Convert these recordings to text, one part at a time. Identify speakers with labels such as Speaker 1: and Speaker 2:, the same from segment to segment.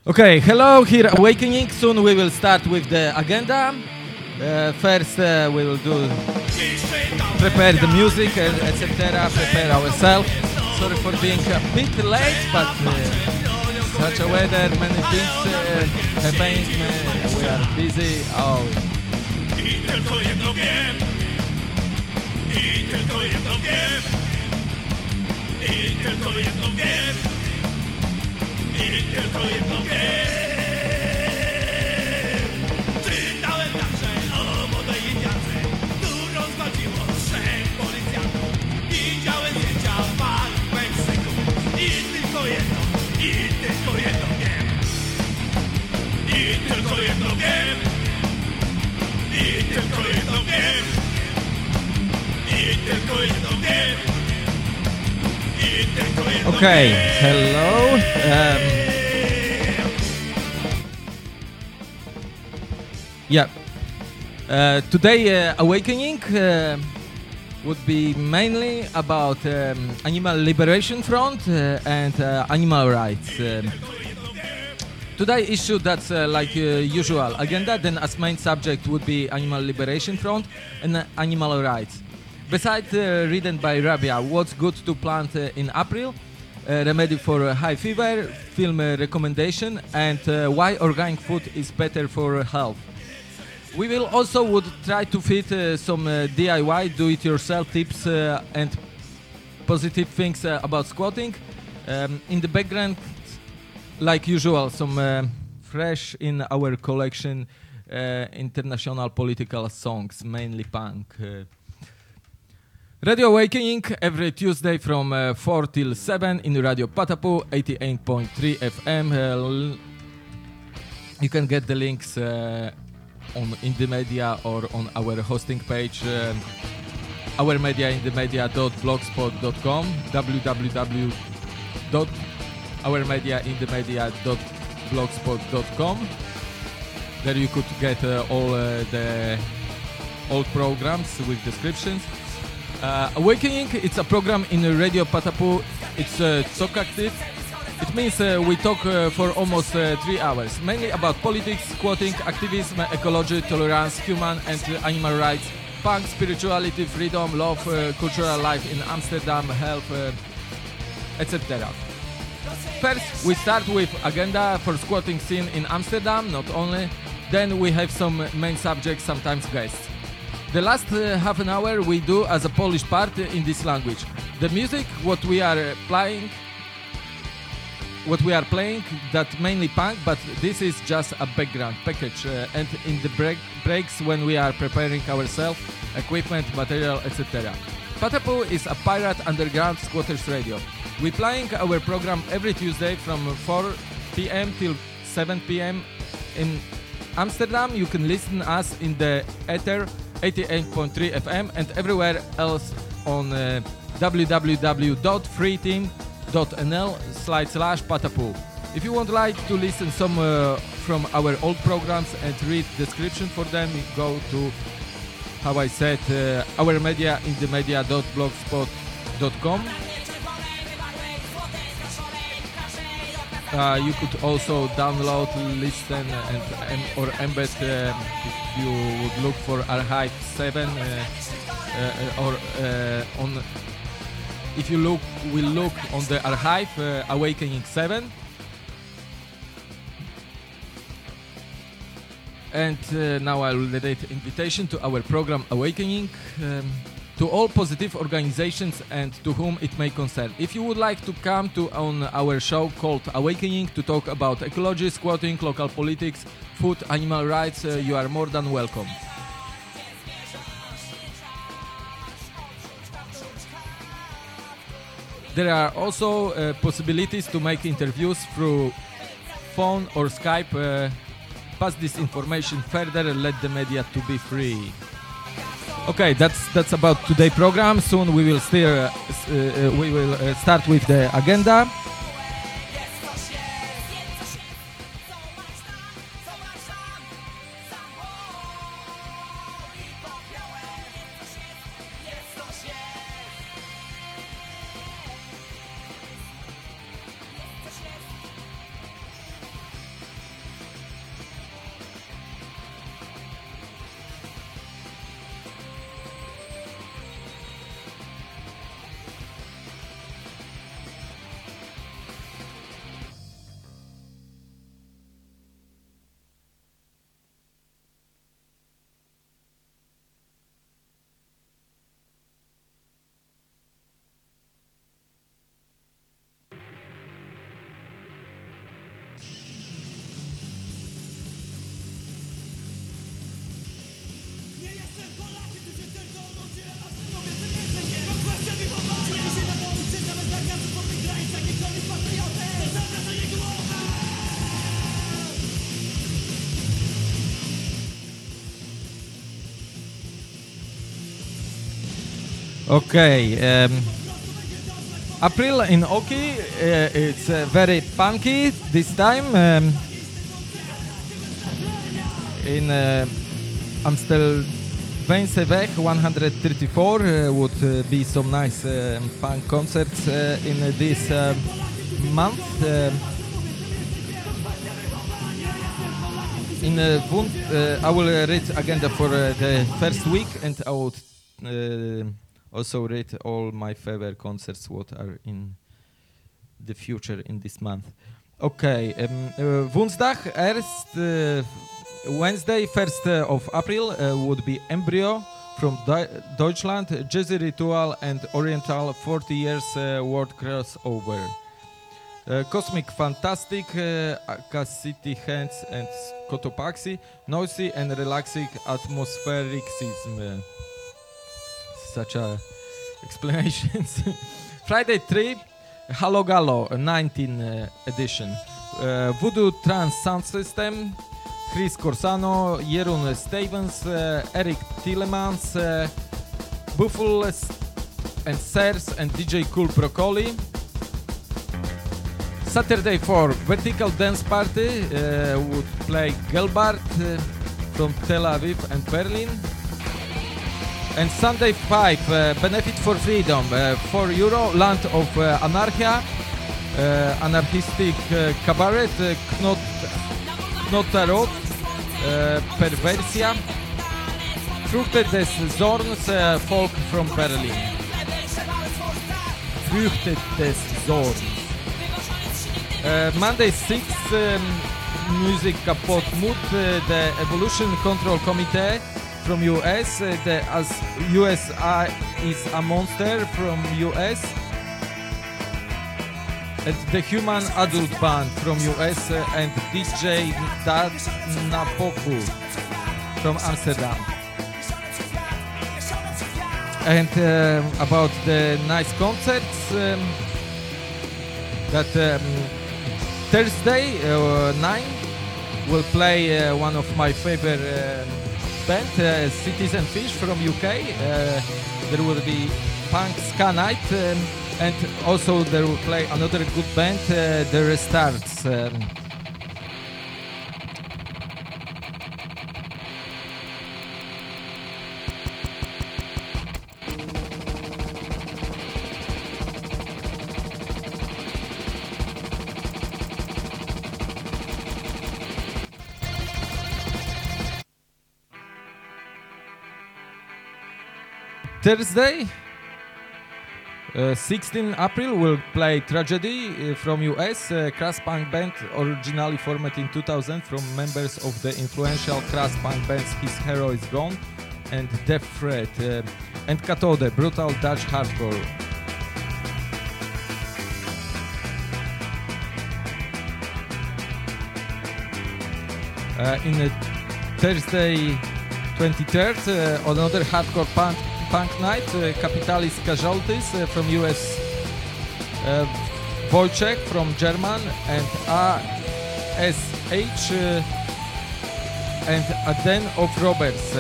Speaker 1: Okay, hello, here Awakening. Soon we will start with the agenda. First, we will prepare the music, etc., prepare ourselves. Sorry for being a bit late, but such a weather, many things happening. We are busy. Oh.
Speaker 2: Czytałem także o młodej Indiance, którą zgwałciło 3 policjantów. Widziałem zdjęcia walk w Meksyku i tylko jedno wiem. I tylko jedno wiem. I tylko jedno wiem. I tylko jedno wiem. I tylko jedno wiem.
Speaker 1: Okay, hello. Yeah. Today, Awakening would be mainly about Animal Liberation Front and animal rights. Today issue that's like usual agenda, then as main subject would be Animal Liberation Front and animal rights. Besides written by Rabia, what's good to plant in April, remedy for high fever, film recommendation, and why organic food is better for health. We will also would try to fit some DIY, do-it-yourself tips and positive things about squatting. In the background, like usual, some fresh in our collection international political songs, mainly punk. Radio Awakening every Tuesday from 4 till 7 in Radio Patapu, 88.3 FM. You can get the links on Indymedia or on our hosting page, ourmediaindymedia.blogspot.com, www.ourmediaindymedia.blogspot.com. There you could get all the old programs with descriptions. Awakening, it's a program in Radio Patapu. It's talk active. It means we talk for almost 3 hours, mainly about politics, squatting, activism, ecology, tolerance, human and animal rights, punk, spirituality, freedom, love, cultural life in Amsterdam, health, etc. First, we start with agenda for squatting scene in Amsterdam, not only. Then we have some main subjects, sometimes guests. The last half an hour we do as a Polish part in this language. The music, what we are playing, that mainly punk, but this is just a background package. And in the breaks when we are preparing ourselves, equipment, material, etc. Patapu is a pirate underground squatters radio. We playing our program every Tuesday from 4 p.m. till 7 p.m. in Amsterdam. You can listen us in the ether 88.3 FM and everywhere else on www.freeteam.nl/Patapu. If you would like to listen some from our old programs and read description for them, go to, how I said, ourmediaindymedia.blogspot.com. You could also download, listen, or embed if you would look for Archive 7 or on. If you look on the archive Awakening 7. And now I will dedicate invitation to our program Awakening to all positive organizations and to whom it may concern. If you would like to come on our show called Awakening to talk about ecology, squatting, local politics, food, animal rights, you are more than welcome. There are also possibilities to make interviews through phone or Skype. Pass this information further and let the media to be free. Okay, that's about today's program. Soon we will start with the agenda. Okay. April in Oki, it's very punky this time. In Amstel Weinseweg 134 would be some nice punk concerts in this month. In Wund, I will read agenda for the first week, and I would also read all my favorite concerts what are in the future in this month. Okay, Woensdag, Wednesday, 1st of April would be Embryo from Deutschland, Jazzy Ritual and Oriental 40 years world crossover. Cosmic Fantastic, City Hands and Cotopaxi, Noisy and Relaxing Atmosphericism. Such a explanations. Friday 3, Hallo Gallo, 19 edition. Voodoo Trance Sound System, Chris Corsano, Jeroen Stevens, Eric Tillemans, Buffalo and Sers and DJ Cool Broccoli. Saturday 4, Vertical Dance Party would play Gelbart from Tel Aviv and Berlin. And Sunday 5, Benefit for Freedom, €4, Land of Anarchia, Anarchistic Cabaret, Knotarot, Perversia, Früchte des Zorns, folk from Berlin. Früchte des Zorns. Monday 6, Music Kapot Mood, the Evolution Control Committee from US, as USA is a monster from US, and the Human Adult Band from US and DJ Dad Napoku from Amsterdam. And about the nice concerts, that Thursday 9 will play one of my favorite band, Citizen Fish from UK. There will be punk ska night, and also there will play another good band, The Restarts. Thursday, 16 April, will play Tragedy from US, crass punk band originally formed in 2000 from members of the influential crass punk bands His Hero Is Gone and Death Threat, and Cathode, brutal Dutch hardcore. In Thursday 23rd, another hardcore punk night, Capitalist Casualties from US, Wojciech from German, and ASH and a Den of Robbers.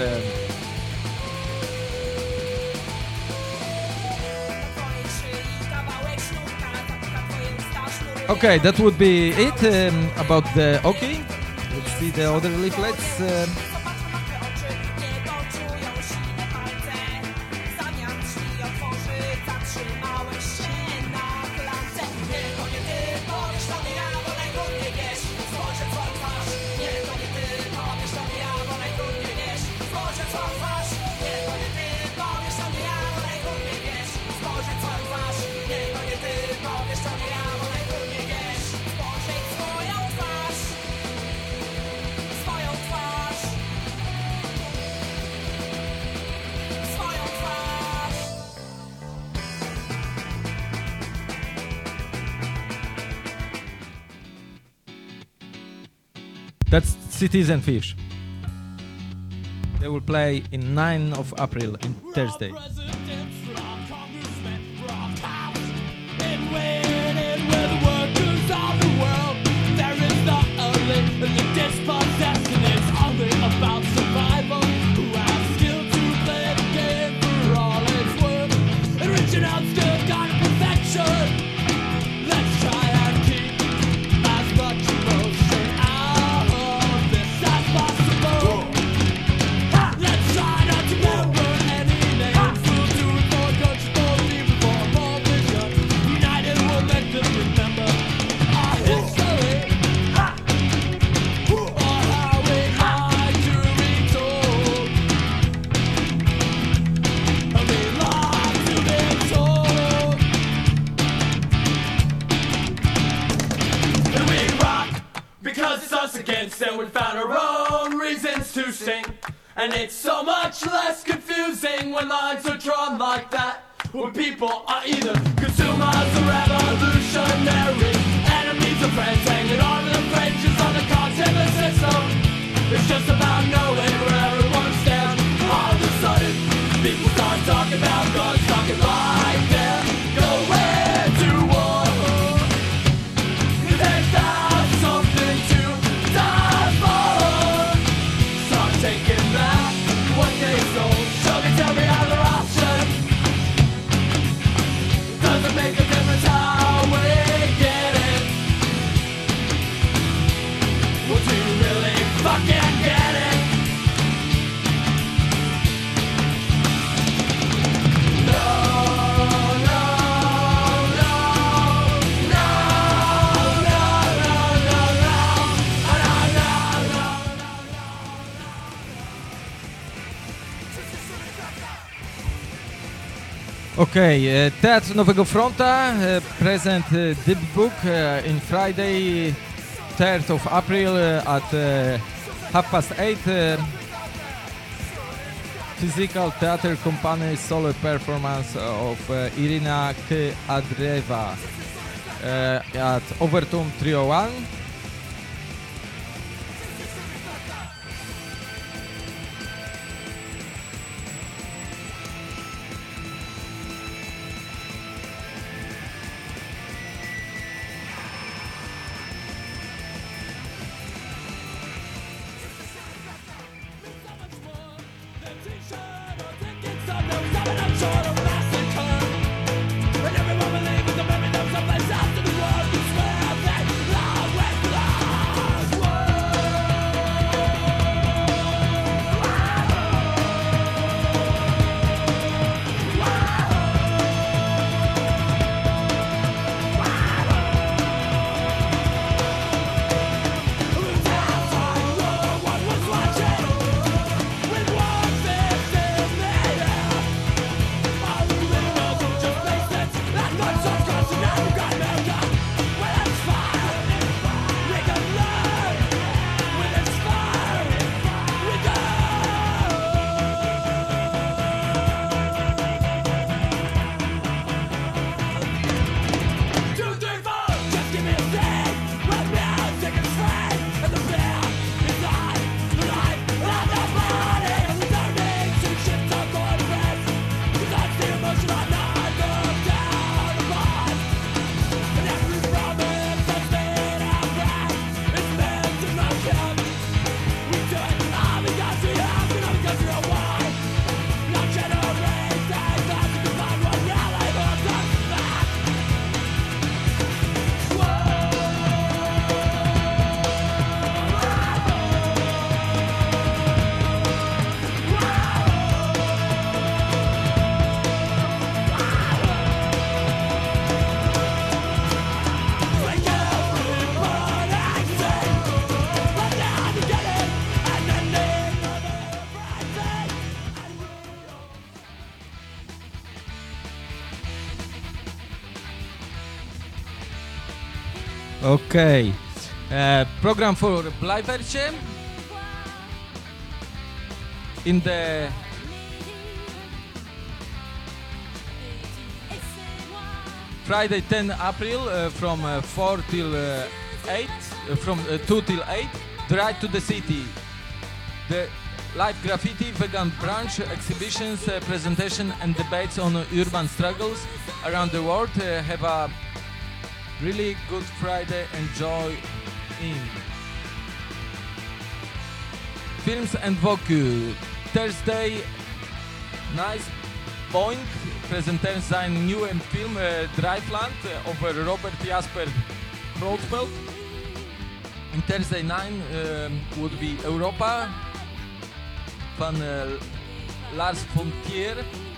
Speaker 1: Okay, that would be it about the Oki. Let's see the other leaflets. That's Citizen Fish. They will play in 9 of April, in Thursday.
Speaker 2: sing. And it's so much less confusing when lines are drawn like that. When people are either consumers or revolutionaries, enemies or friends, hanging on to the fringes on the cards in the system. It's just about knowing where everyone stands. All of a sudden, people start talking about guns, talking like they're going to war. There's not something to die for. Start taking back what they stole. Tell me other options. Doesn't make a difference how we get it. Well, do you really fucking get it? No, no, no, no, no, no, no, no, no, no.
Speaker 1: Okej, Teatr Nowego Fronta, present Deep Book in Friday, 3rd of April at 8:30. Physical Theatre Company solo performance of Irina Kadreva at Overton 301. Okay, program for Blijvertje. In the Friday 10 April from 4 till 8, from 2 till 8, Drive to the City. The live graffiti, vegan brunch, exhibitions, presentation and debates on urban struggles around the world. Have a really good Friday, enjoy in. Films and Vogue. Thursday, Nice Boing presenteert zijn nieuwe film Driveland over Robert Jasper Broodveld. And Thursday 9 would be Europa van Lars von Trier.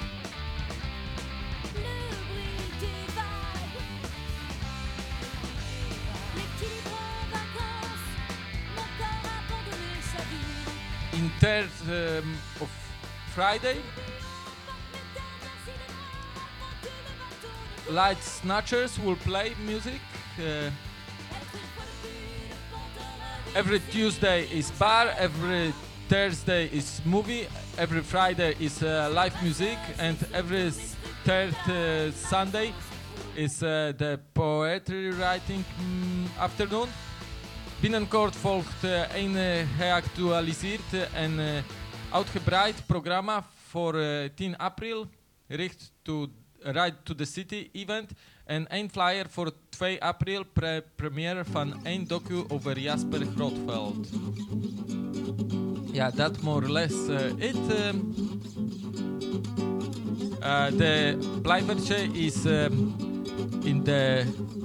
Speaker 1: In 3rd of Friday, Light Snatchers will play music. Every Tuesday is bar, every Thursday is movie, every Friday is live music, and every third Sunday is the poetry writing afternoon. Binnenkort volgt een geactualiseerd en uitgebreid programma voor 10 april, richt to Ride to the City event en een flyer voor 2 april première van een docu over Jasper Grootveld. Ja, dat more or less it. De blijvertje is in de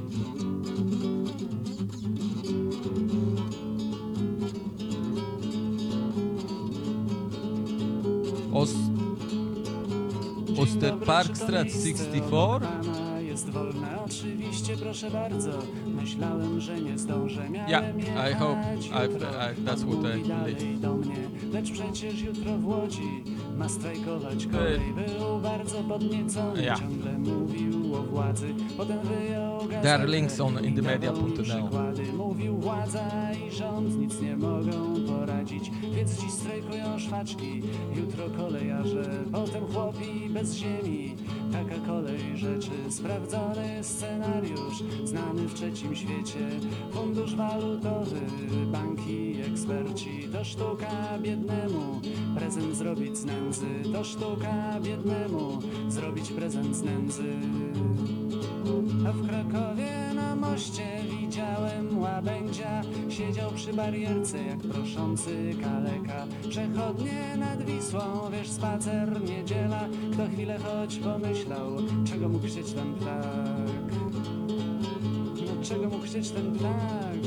Speaker 1: Osterparkstraat 64.
Speaker 3: Jest wolna, oczywiście, proszę bardzo. Myślałem, że nie zdążę.
Speaker 1: I hope that's what I
Speaker 3: dalej do mnie, lecz przecież jutro w Łodzi ma strajkować kolej. Był bardzo podniecony, ciągle mówił o władzy. Potem wyjął gazetę.
Speaker 1: There are links on inthemedia.nl.
Speaker 3: Mówił władza i rząd nic nie mogą poradzić, więc dziś strajkują szwaczki, jutro kolejarze, potem chłopi bez ziemi. Taka kolej rzeczy, sprawdzony scenariusz, znany w trzecim świecie. Fundusz walutowy, banki, eksperci. To sztuka biednemu prezent zrobić z nędzy. To sztuka biednemu zrobić prezent z nędzy. A w Krakowie na moście widziałem łabędzia. Siedział przy barierce jak proszący kaleka. Przechodnie nad Wisłą, wiesz, spacer, niedziela. Kto chwilę choć pomyślał, czego mógł chcieć ten ptak? No czego mógł chcieć ten ptak?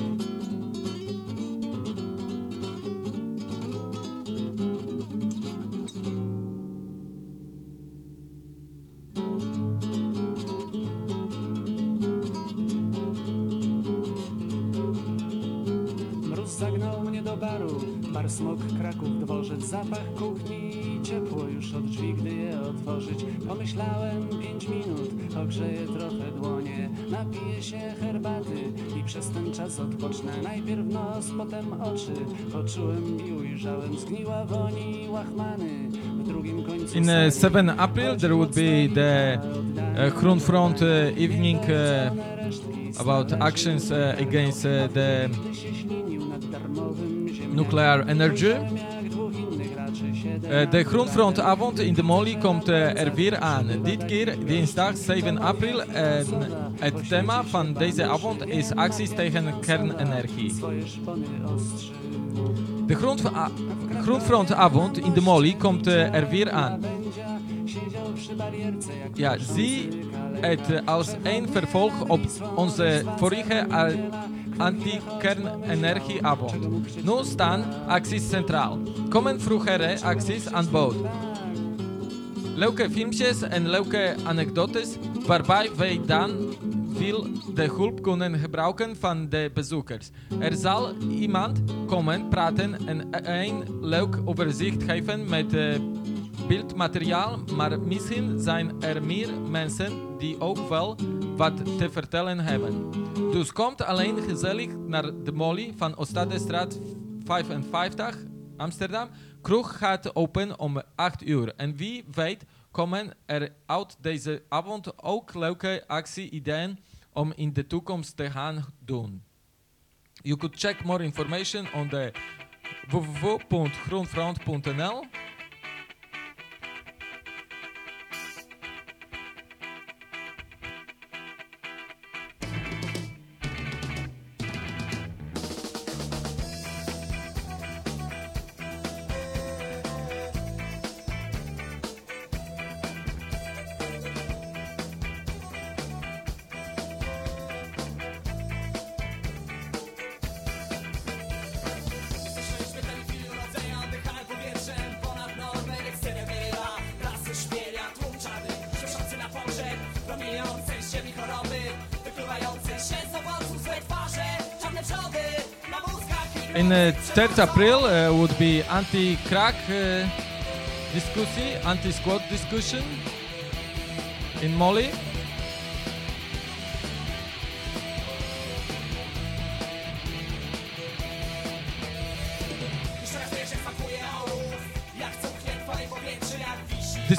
Speaker 3: Zagnał mnie do baru, bar Smok, Kraków, dworzec, zapach kuchni, ciepło już od drzwi, gdy je otworzyć. Pomyślałem 5 minut, ogrzeję trochę dłonie, napiję się herbaty i przez ten czas odpocznę. Najpierw nos, potem oczy, poczułem i ujrzałem zgniła woni łachmany. W drugim końcu
Speaker 1: in 7 April there would be the Groenfront evening about actions against the nuclear energy. De Groenfrontavond in de Molly komt weer aan. Dit keer dinsdag 7 april en het thema van deze avond is acties tegen kernenergie. De Groenfrontavond in de Molly komt weer aan. Ja, zie het als een vervolg op onze vorige anti-kernenergieavond. Nu staan acties centraal. Komen vroegere acties aan bod. Leuke filmpjes en leuke anekdotes waarbij wij dan veel de hulp kunnen gebruiken van de bezoekers. Er zal iemand komen praten en een leuk overzicht geven met beeldmateriaal, maar misschien zijn er meer mensen die ook wel wat te vertellen hebben. Dus komt alleen gezellig naar de Molly van Oostadestraat 55, Amsterdam. Kroeg gaat open om 8 uur. En wie weet komen er uit deze avond ook leuke actie-ideeën om in de toekomst te gaan doen. You could check more information on the www.groenfront.nl. In 3rd April would be anti-crack discussie, anti-squat discussion in Molly.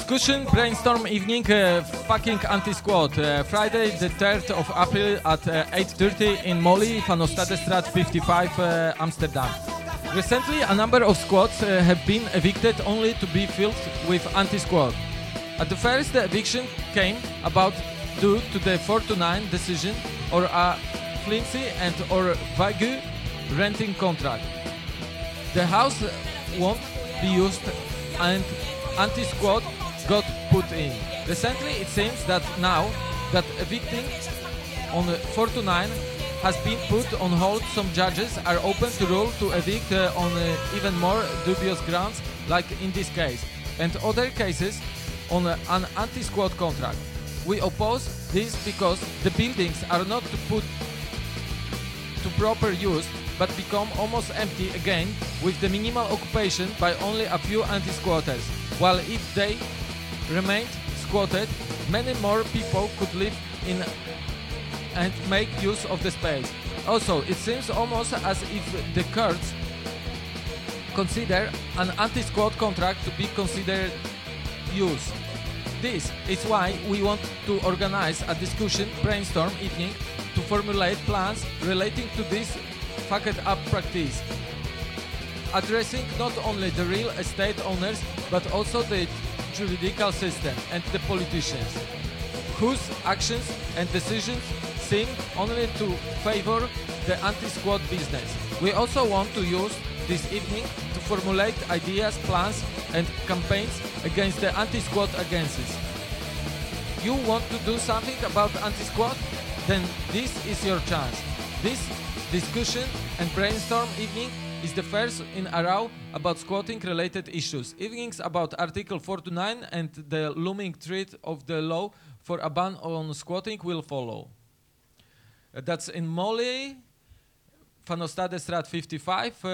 Speaker 1: discussion brainstorm evening, fucking anti-squat. Friday the 3rd of April at 8:30 in Molly, Van Ostadestraat 55, Amsterdam. Recently, a number of squats have been evicted only to be filled with anti-squat. At the first, the eviction came about due to the 4-9 decision or a flimsy and or vague renting contract. The house won't be used and anti-squat got put in. Recently, it seems that now that evicting on 4-9 has been put on hold, some judges are open to rule to evict on even more dubious grounds, like in this case, and other cases on an anti-squat contract. We oppose this because the buildings are not put to proper use, but become almost empty again with the minimal occupation by only a few anti-squatters, while if they remained squatted, many more people could live in and make use of the space. Also, it seems almost as if the courts consider an anti-squat contract to be considered use. This is why we want to organize a discussion brainstorm evening to formulate plans relating to this fucked up practice, addressing not only the real estate owners but also the juridical system and the politicians, whose actions and decisions seem only to favor the anti-squat business. We also want to use this evening to formulate ideas, plans and campaigns against the anti-squat agencies. You want to do something about anti-squat? Then this is your chance. This discussion and brainstorm evening is the first in a row about squatting related issues. Evenings about Article 4-9 and the looming threat of the law for a ban on squatting will follow. That's in Molly, Van Ostadestraat 55,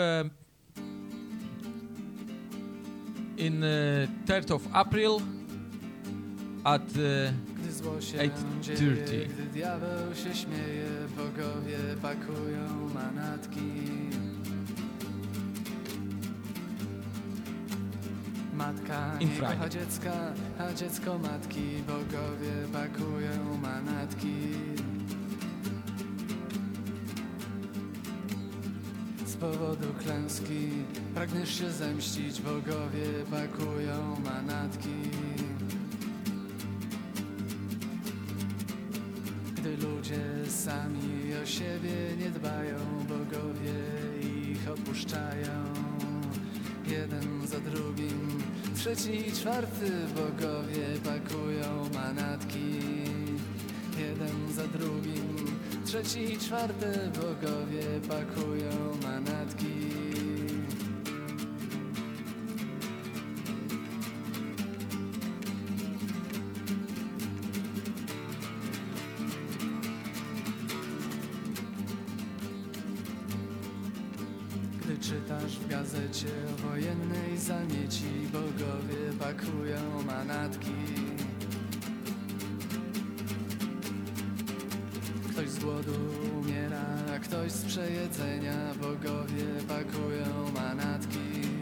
Speaker 1: in 3rd of April at 8:30.
Speaker 3: Gdy diabeł się śmieje, bogowie pakują manatki. Matka nie kocha dziecka, a dziecko matki, bogowie pakują manatki. Z powodu klęski pragniesz się zemścić, bogowie pakują manatki. Gdy ludzie sami o siebie nie dbają, bogowie ich opuszczają. Jeden za drugim, trzeci i czwarty, bogowie pakują manatki. Jeden za drugim, trzeci i czwarty, bogowie pakują manatki. Gdy czytasz w gazecie o wojennej zamieci, bogowie pakują manatki. Ktoś z głodu umiera, a ktoś z przejedzenia, bogowie pakują manatki.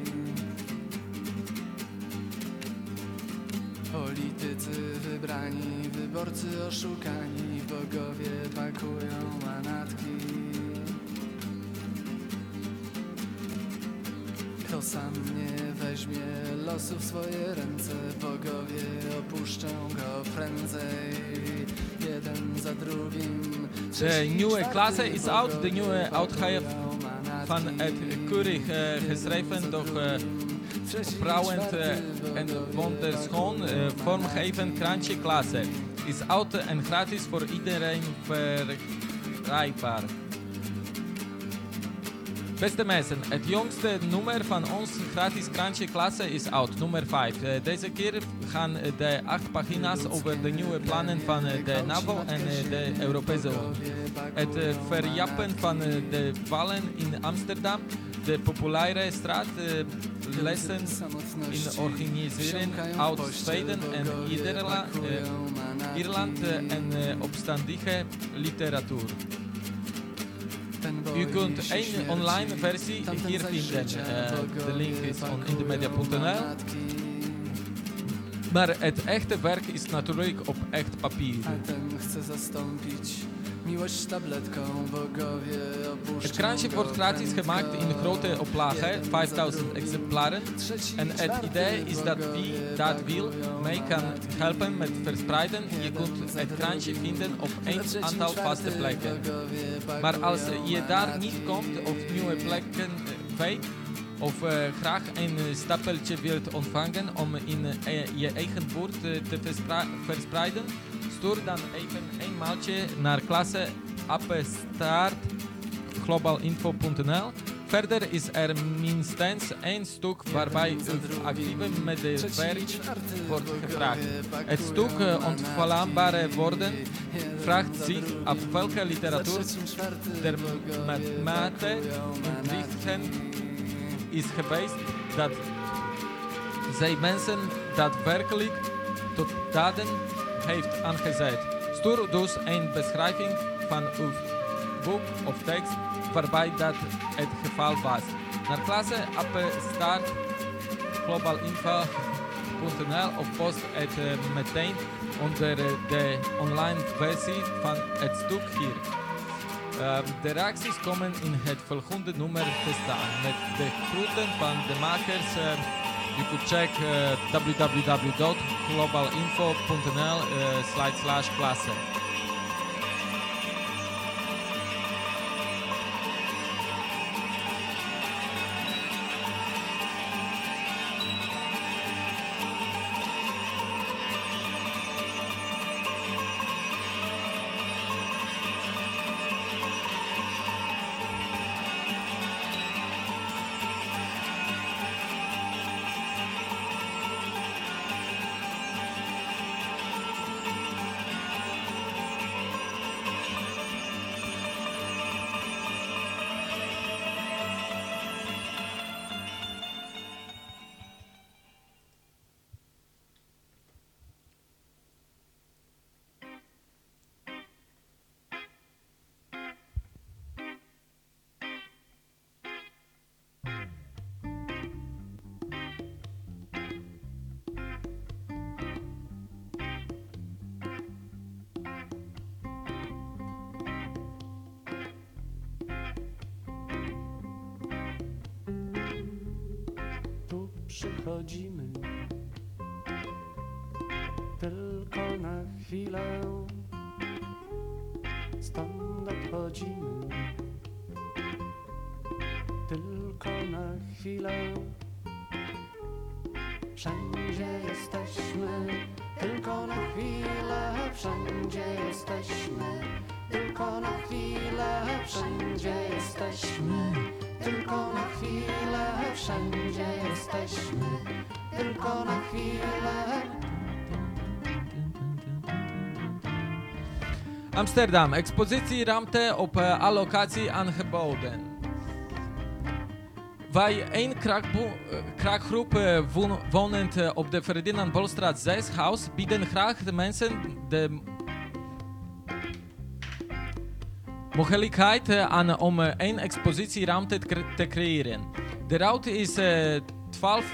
Speaker 3: Politycy wybrani, wyborcy oszukani, bogowie pakują manatki. Kto sam nie weźmie losu w swoje ręce, bogowie opuszczą go prędzej. Jeden za drugim.
Speaker 1: The new class is out. The new Oudhave van het Kurig geschreven door Brouwend en Wonderschoon vormgeven krantje klasse. Is out en gratis voor iedereen verkrijgbaar. Beste mensen, het jongste nummer van ons gratis krantje klasse is out, nummer 5. Deze keer gaan de 8 pagina's over de nieuwe plannen van de NAVO en de Europese Unie. Het verjappen van de wallen in Amsterdam, de populaire straatlessen in organiseren uit Zweden en Ierland en opstandige literatuur. U kunt één online versie hier vinden. De link is on indemedia.nl. Maar het echte werk is natuurlijk op echt papier.
Speaker 3: A ten chce zastąpić miłość tabletką, bogowie opuszczą
Speaker 1: Het kraantje wordt gratis gemaakt in grote oplagen, 5000 exemplaren. En het idee is dat wie dat wil mee kan helpen met verspreiden. Je kunt het kraantje vinden op een aantal vaste plekken. Maar als je daar niet komt of nieuwe plekken weet, of graag een stapeltje wilt ontvangen om in je eigen buurt te verspreiden, stuur dan even een mailtje naar klasse@globalinfo.nl. Verder is er minstens één stuk waarbij actieve medewerking wordt gevraagd. Het stuk ontvlambare woorden vraagt zich af welke literatuur der mate inrichten is geweest dat zij mensen daadwerkelijk tot daden heeft aangezet. Stuur dus een beschrijving van uw boek of tekst waarbij dat het geval was. Naar klasse@globalinfo.nl of post het meteen onder de online versie van het stuk hier. De reacties komen in het volgende nummer te staan. Met de groeten van de makers. You could check www.globalinfo.nl/klasse.
Speaker 3: Przychodzimy tylko na chwilę, stąd odchodzimy tylko na chwilę. Wszędzie jesteśmy tylko na chwilę, wszędzie jesteśmy tylko na chwilę, wszędzie jesteśmy tylko na chwilę, wszędzie jesteśmy tylko na chwilę.
Speaker 1: Amsterdam, expositieruimte op allocatie aangeboden. Wij een kraakgroep wonend op de Ferdinand Bolstraat 6 huis bieden graag de mensen de mogelijkheid aan om een expositieruimte te creëren. De ruimte is 12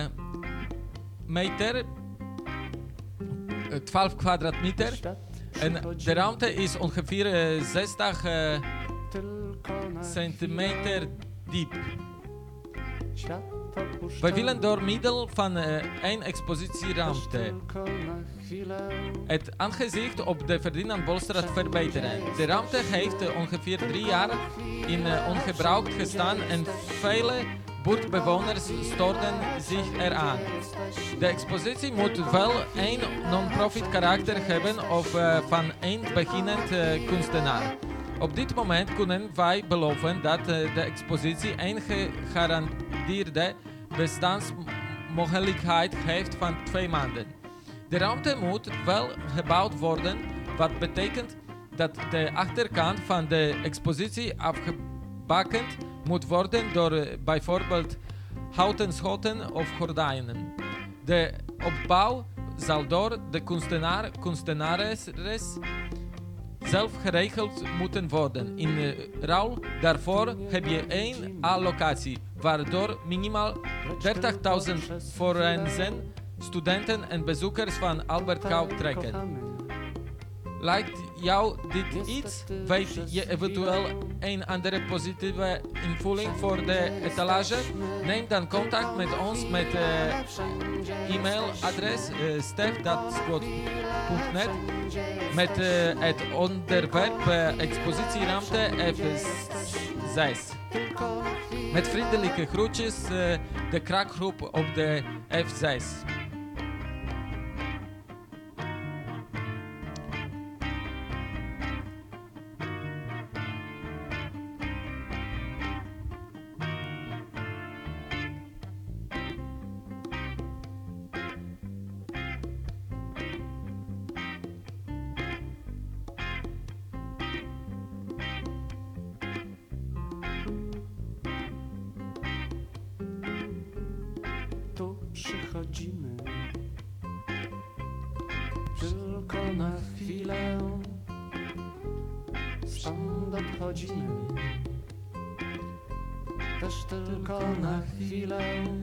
Speaker 1: kwadratmeter en de ruimte is ongeveer 60 centimeter diep. Wij willen door middel van een expositieruimte het aangezicht op de Ferdinand Bolstraat verbeteren. De ruimte heeft ongeveer 3 jaar in ongebruik gestaan en vele buurtbewoners stoorden zich eraan. De expositie moet wel een non-profit karakter hebben of van een beginnend kunstenaar. Op dit moment kunnen wij beloven dat de expositie een gegarandeerde bestaansmogelijkheid heeft van 2 maanden. De ruimte moet wel gebouwd worden, wat betekent dat de achterkant van de expositie afgebakend moet worden door bijvoorbeeld houten schotten of gordijnen. De opbouw zal door de kunstenares zelf geregeld moeten worden. In ruil daarvoor heb je 1 allocatie, waardoor minimaal 30.000 forensen studenten en bezoekers van Albert Kaup trekken.
Speaker 3: kochamy.
Speaker 1: Lijkt jou dit iets? Weet je eventueel een andere positieve invulling voor de etalage? Neem dan contact met ons met e-mailadres stef.squad.net met het onderwerp expositieruimte F6. Met vriendelijke groetjes, de kraakgroep op de F6.
Speaker 3: Tu przychodzimy tylko na chwilę, stąd odchodzimy też tylko na chwilę.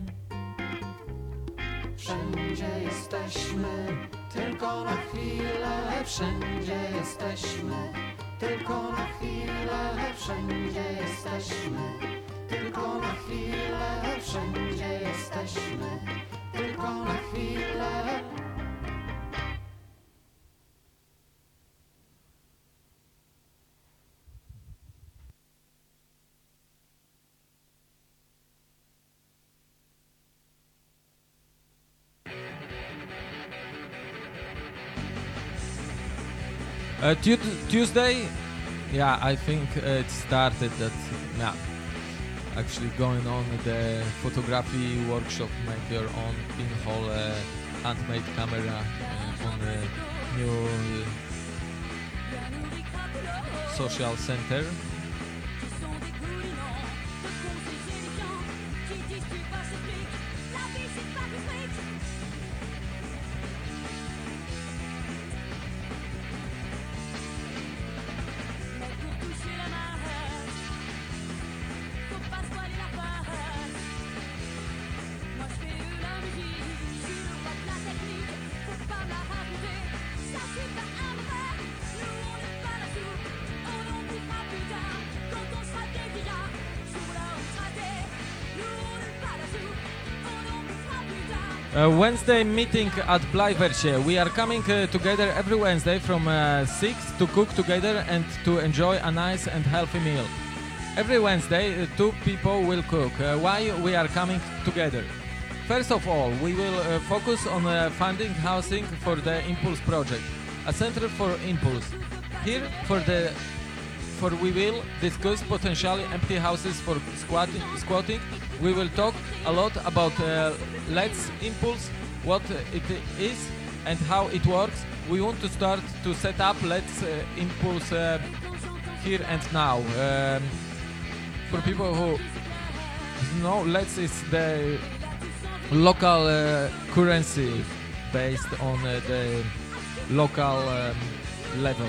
Speaker 3: Wszędzie jesteśmy tylko na chwilę, wszędzie jesteśmy tylko na chwilę, wszędzie jesteśmy tylko na chwilę, wszędzie jesteśmy tylko na chwilę.
Speaker 1: Tuesday, yeah, I think it started that, yeah, actually going on the photography workshop, make your own pinhole handmade camera on a new social center. Wednesday meeting at Blijvertje. We are coming together every Wednesday from 6 to cook together and to enjoy a nice and healthy meal. Every Wednesday, two people will cook. Why we are coming together? First of all, we will focus on funding housing for the Impulse project, a center for Impulse. Here, for we will discuss potentially empty houses for squatting. We will talk a lot about Let's Impulse, what it is and how it works. We want to start to set up Let's Impulse here and now. For people who know, Let's is the local currency based on the local level.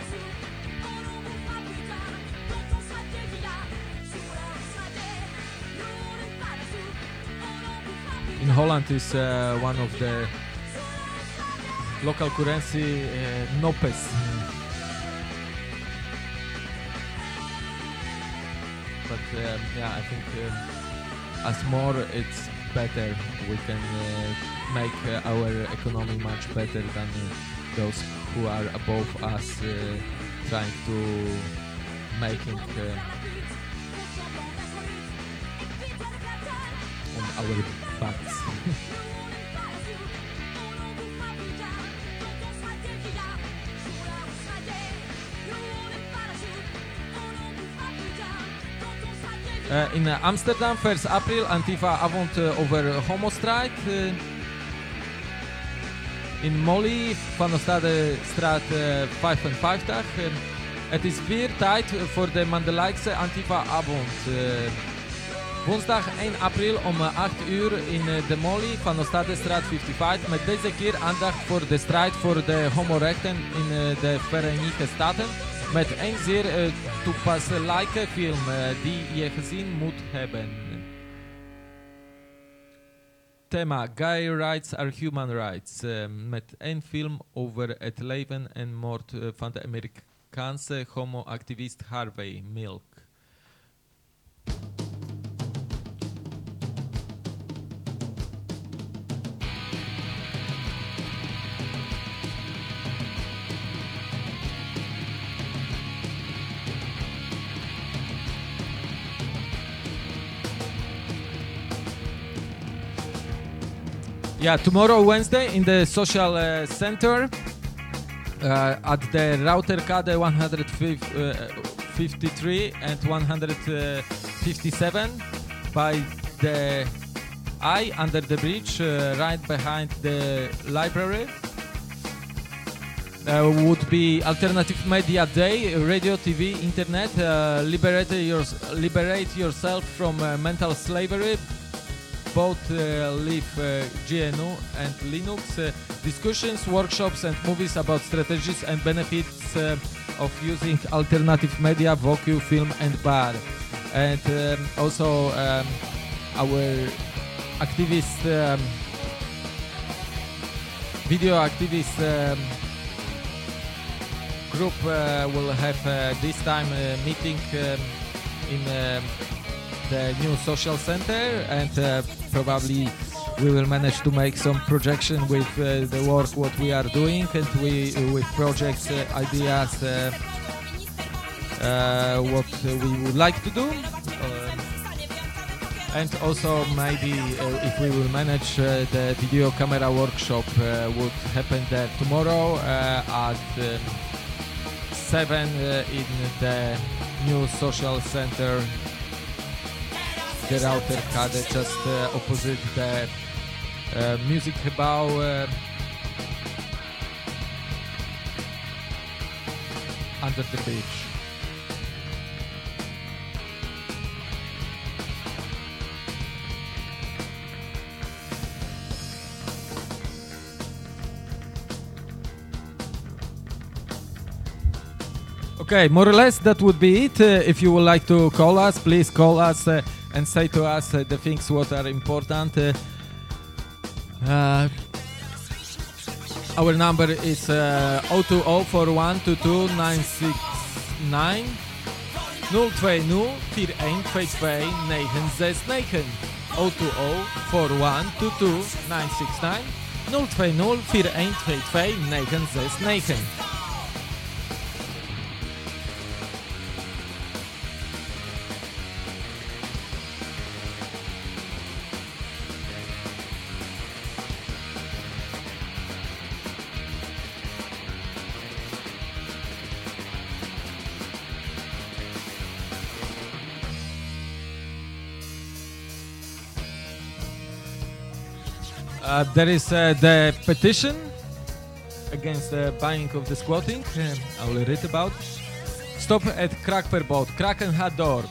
Speaker 1: In Holland is one of the local currency nopes. But yeah, I think as more it's better, we can make our economy much better than those who are above us trying to making on our backs. In Amsterdam, 1st April, Antifa avond over homo strike. In Molly, van Ostade straat 55. Het is weer tijd voor de Mandelijkse Antifa avond. Woensdag 1 april om 8 uur in de Molly van Ostade straat 55. Met deze keer aandacht voor de strijd voor de homorechten in de Verenigde Staten. Met een zeer toepasselijke film die je gezien moet hebben. thema Gay rights are human rights met één film over het leven en moord van de Amerikaanse homo-activist Harvey Milk. Yeah, tomorrow Wednesday in the social center at the Rauterkade 153 and 157 by the eye under the bridge right behind the library. Would be Alternative Media Day, radio, TV, internet, liberate yourself from mental slavery. Both leave GNU and Linux, discussions, workshops and movies about strategies and benefits of using alternative media, vocu, film and bar. And also our activist, video activist group will have this time meeting in the new social center, and probably we will manage to make some projection with the work what we are doing, and we with projects, ideas, what we would like to do, and also maybe if we will manage the video camera workshop would happen there tomorrow at 7 in the new social center, the Rauterkade, just opposite the Musikgebouw. Under the beach. Okay, more or less that would be it. If you would like to call us, please call us and say to us the things what are important. Our number is 020412296902041222969 020412296902041222969. There is the petition against the buying of the squatting. I will read about. Stop at Krakperbod, Kraken had door.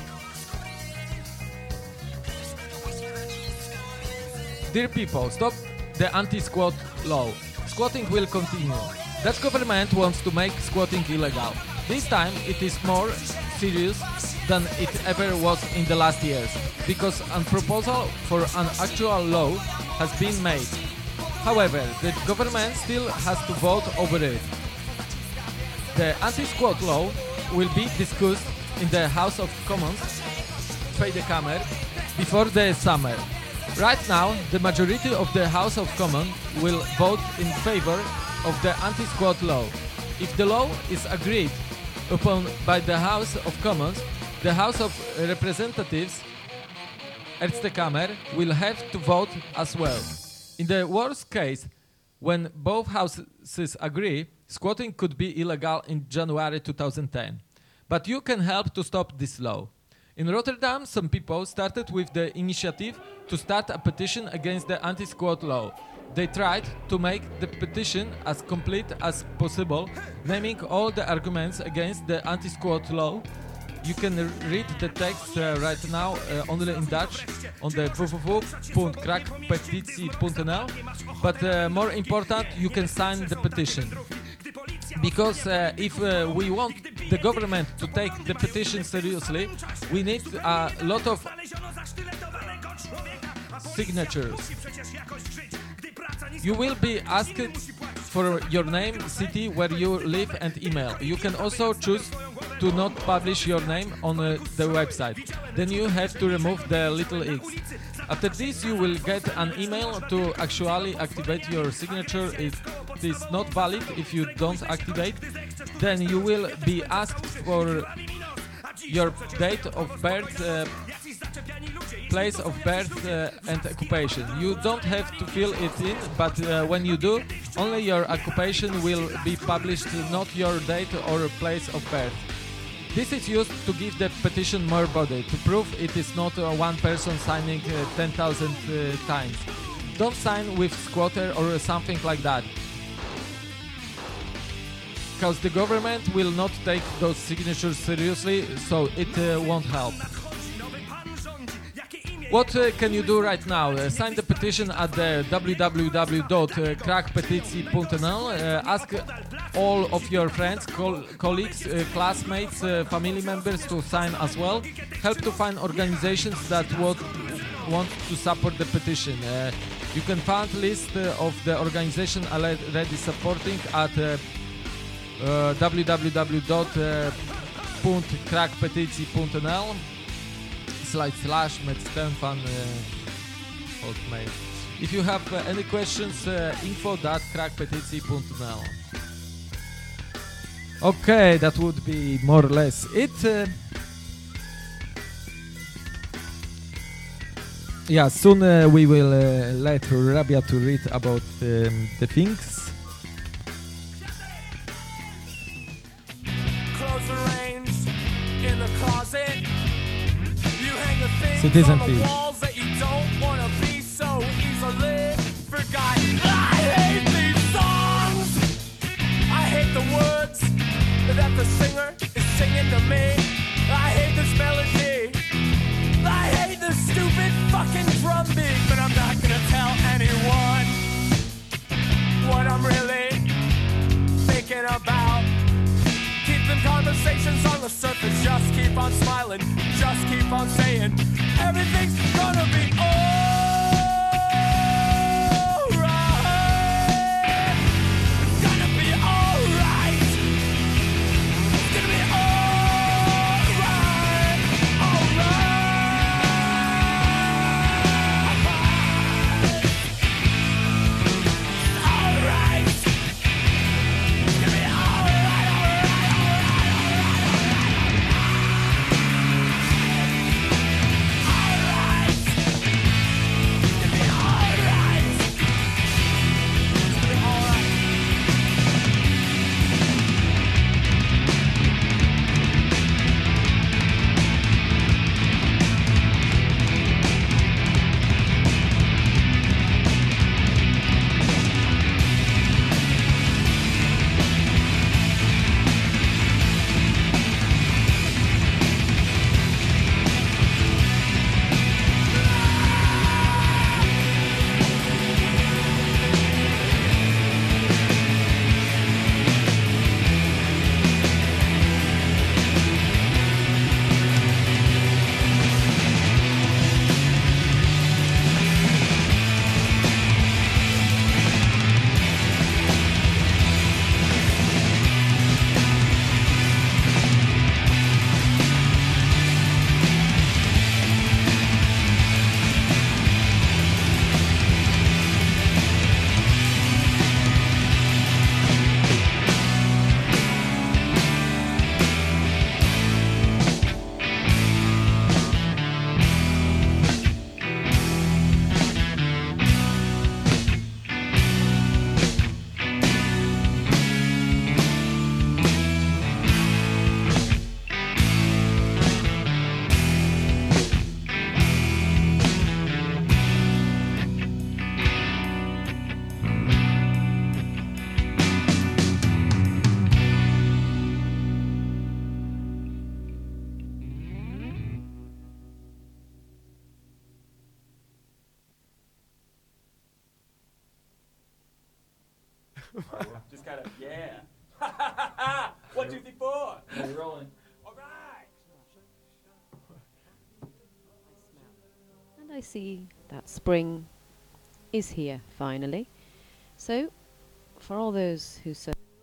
Speaker 1: Dear people, stop the anti-squat law. Squatting will continue. Dutch government wants to make squatting illegal. This time it is more serious than it ever was in the last years, because a proposal for an actual law has been made. However, the government still has to vote over it. The anti-squat law will be discussed in the House of Commons, Tweede Kamer, before the summer. Right now, the majority of the House of Commons will vote in favor of the anti-squat law. If the law is agreed upon by the House of Commons, the House of Representatives, Eerste Kamer, will have to vote as well. In the worst case, when both houses agree, squatting could be illegal in January 2010. But you can help to stop this law. In Rotterdam, some people started with the initiative to start a petition against the anti-squat law. They tried to make the petition as complete as possible, naming all the arguments against the anti-squat law. You can read the text right now only in Dutch on the www.krakpetitie.nl, but more important, you can sign the petition. Because if we want the government to take the petition seriously, we need a lot of signatures. You will be asked for your name, city where you live and email. You can also choose to not publish your name on the website. Then you have to remove the little X. After this you will get an email to actually activate your signature. It is not valid if you don't activate. Then you will be asked for your date of birth, place of birth and occupation. You don't have to fill it in, but when you do, only your occupation will be published, not your date or place of birth. This is used to give the petition more body, to prove it is not one person signing 10,000 times. Don't sign with squatter or something like that, because the government will not take those signatures seriously, so it won't help. What can you do right now? Sign the petition at the www.crackpeticji.nl. Ask all of your friends, colleagues, classmates, family members to sign as well. Help to find organizations that want to support the petition. You can find list of the organization already supporting at www.crackpeticji.nl /Medstefan Hotmail. If you have any questions, info.crackpeticji.nl. Okay, that would be more or less it. Yeah, soon we will let Rabia to read about the things.
Speaker 2: Clothes arranged in the closet. You hang the things
Speaker 1: Citizen
Speaker 2: on the
Speaker 1: Fish.
Speaker 2: walls that you don't want to be so easily forgotten. I hate these songs. I hate the words that the singer is singing to me. I hate this melody. I hate this stupid fucking drum beat. But I'm not gonna tell anyone what I'm really thinking about. Keep them conversations on the surface. Just keep on smiling. Just keep on saying everything's gonna be alright. It's gonna be alright. It's gonna be alright. Alright. It's gonna be alright. Just kind of, yeah. 1, 2, 3, 4.
Speaker 1: We're rolling.
Speaker 2: All right.
Speaker 4: And I see that spring is here finally. So, for all those who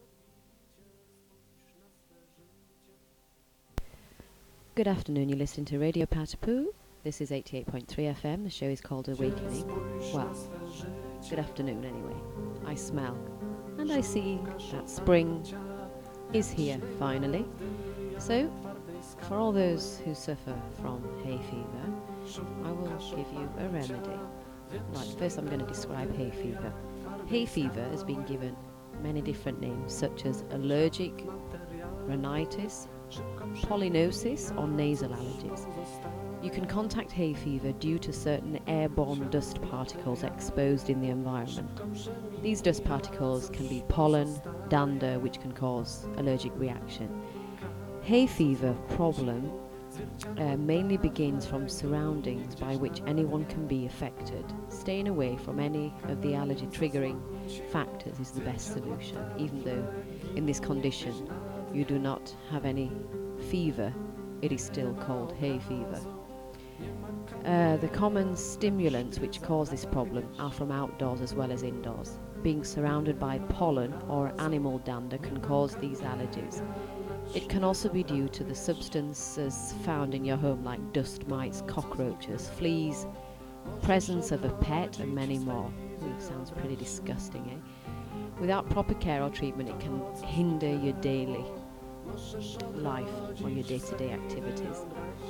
Speaker 4: good afternoon, you're listening to Radio Patapoo. This is 88.3 FM. The show is called Awakening. Well, good afternoon anyway. I smell and I see that spring is here finally. So, for all those who suffer from hay fever, I will give you a remedy. Right, first I'm going to describe hay fever. Hay fever has been given many different names, such as allergic rhinitis, pollinosis, or nasal allergies. You can contact hay fever due to certain airborne dust particles exposed in the environment. These dust particles can be pollen, dander, which can cause allergic reaction. Hay fever problem mainly begins from surroundings by which anyone can be affected. Staying away from any of the allergy triggering factors is the best solution, even though in this condition you do not have any fever, it is still called hay fever. The common stimulants which cause this problem are from outdoors as well as indoors. Being surrounded by pollen or animal dander can cause these allergies. It can also be due to the substances found in your home like dust mites, cockroaches, fleas, presence of a pet and many more. It sounds pretty disgusting, eh? Without proper care or treatment, it can hinder your daily life or your day-to-day activities.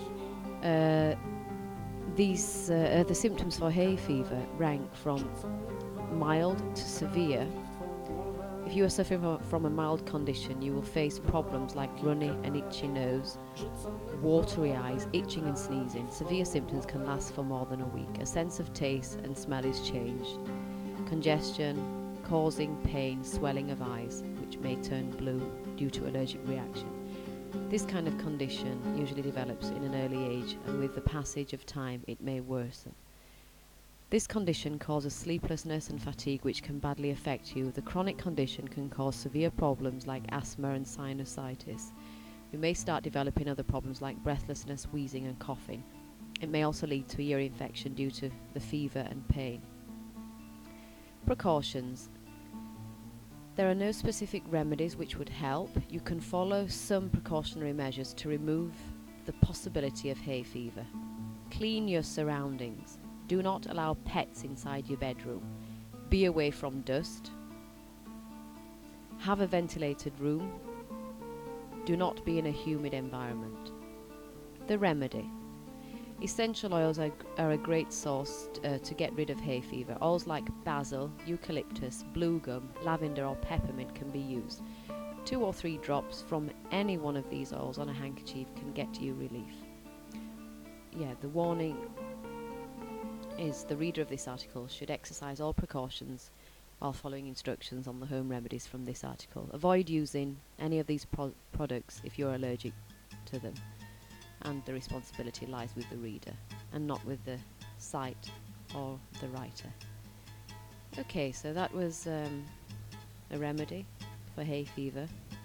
Speaker 4: The symptoms for hay fever rank from mild to severe. If you are suffering from a mild condition, you will face problems like runny and itchy nose, watery eyes, itching and sneezing. Severe symptoms can last for more than a week. A sense of taste and smell is changed. Congestion, causing pain, swelling of eyes, which may turn blue due to allergic reaction. This kind of condition usually develops in an early age, and with the passage of time it may worsen. This condition causes sleeplessness and fatigue, which can badly affect you. The chronic condition can cause severe problems like asthma and sinusitis. You may start developing other problems like breathlessness, wheezing and coughing. It may also lead to ear infection due to the fever and pain. Precautions. There are no specific remedies which would help. You can follow some precautionary measures to remove the possibility of hay fever. Clean your surroundings. Do not allow pets inside your bedroom. Be away from dust. Have a ventilated room. Do not be in a humid environment. The remedy. Essential oils are a great source to get rid of hay fever. Oils like basil, eucalyptus, blue gum, lavender or peppermint can be used. 2 or 3 drops from any one of these oils on a handkerchief can get you relief. Yeah, the warning is the reader of this article should exercise all precautions while following instructions on the home remedies from this article. Avoid using any of these products if you're allergic to them, and the responsibility lies with the reader and not with the site or the writer. Okay, so that was a remedy for hay fever.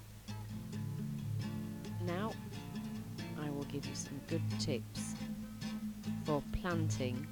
Speaker 4: Now I will give you some good tips for planting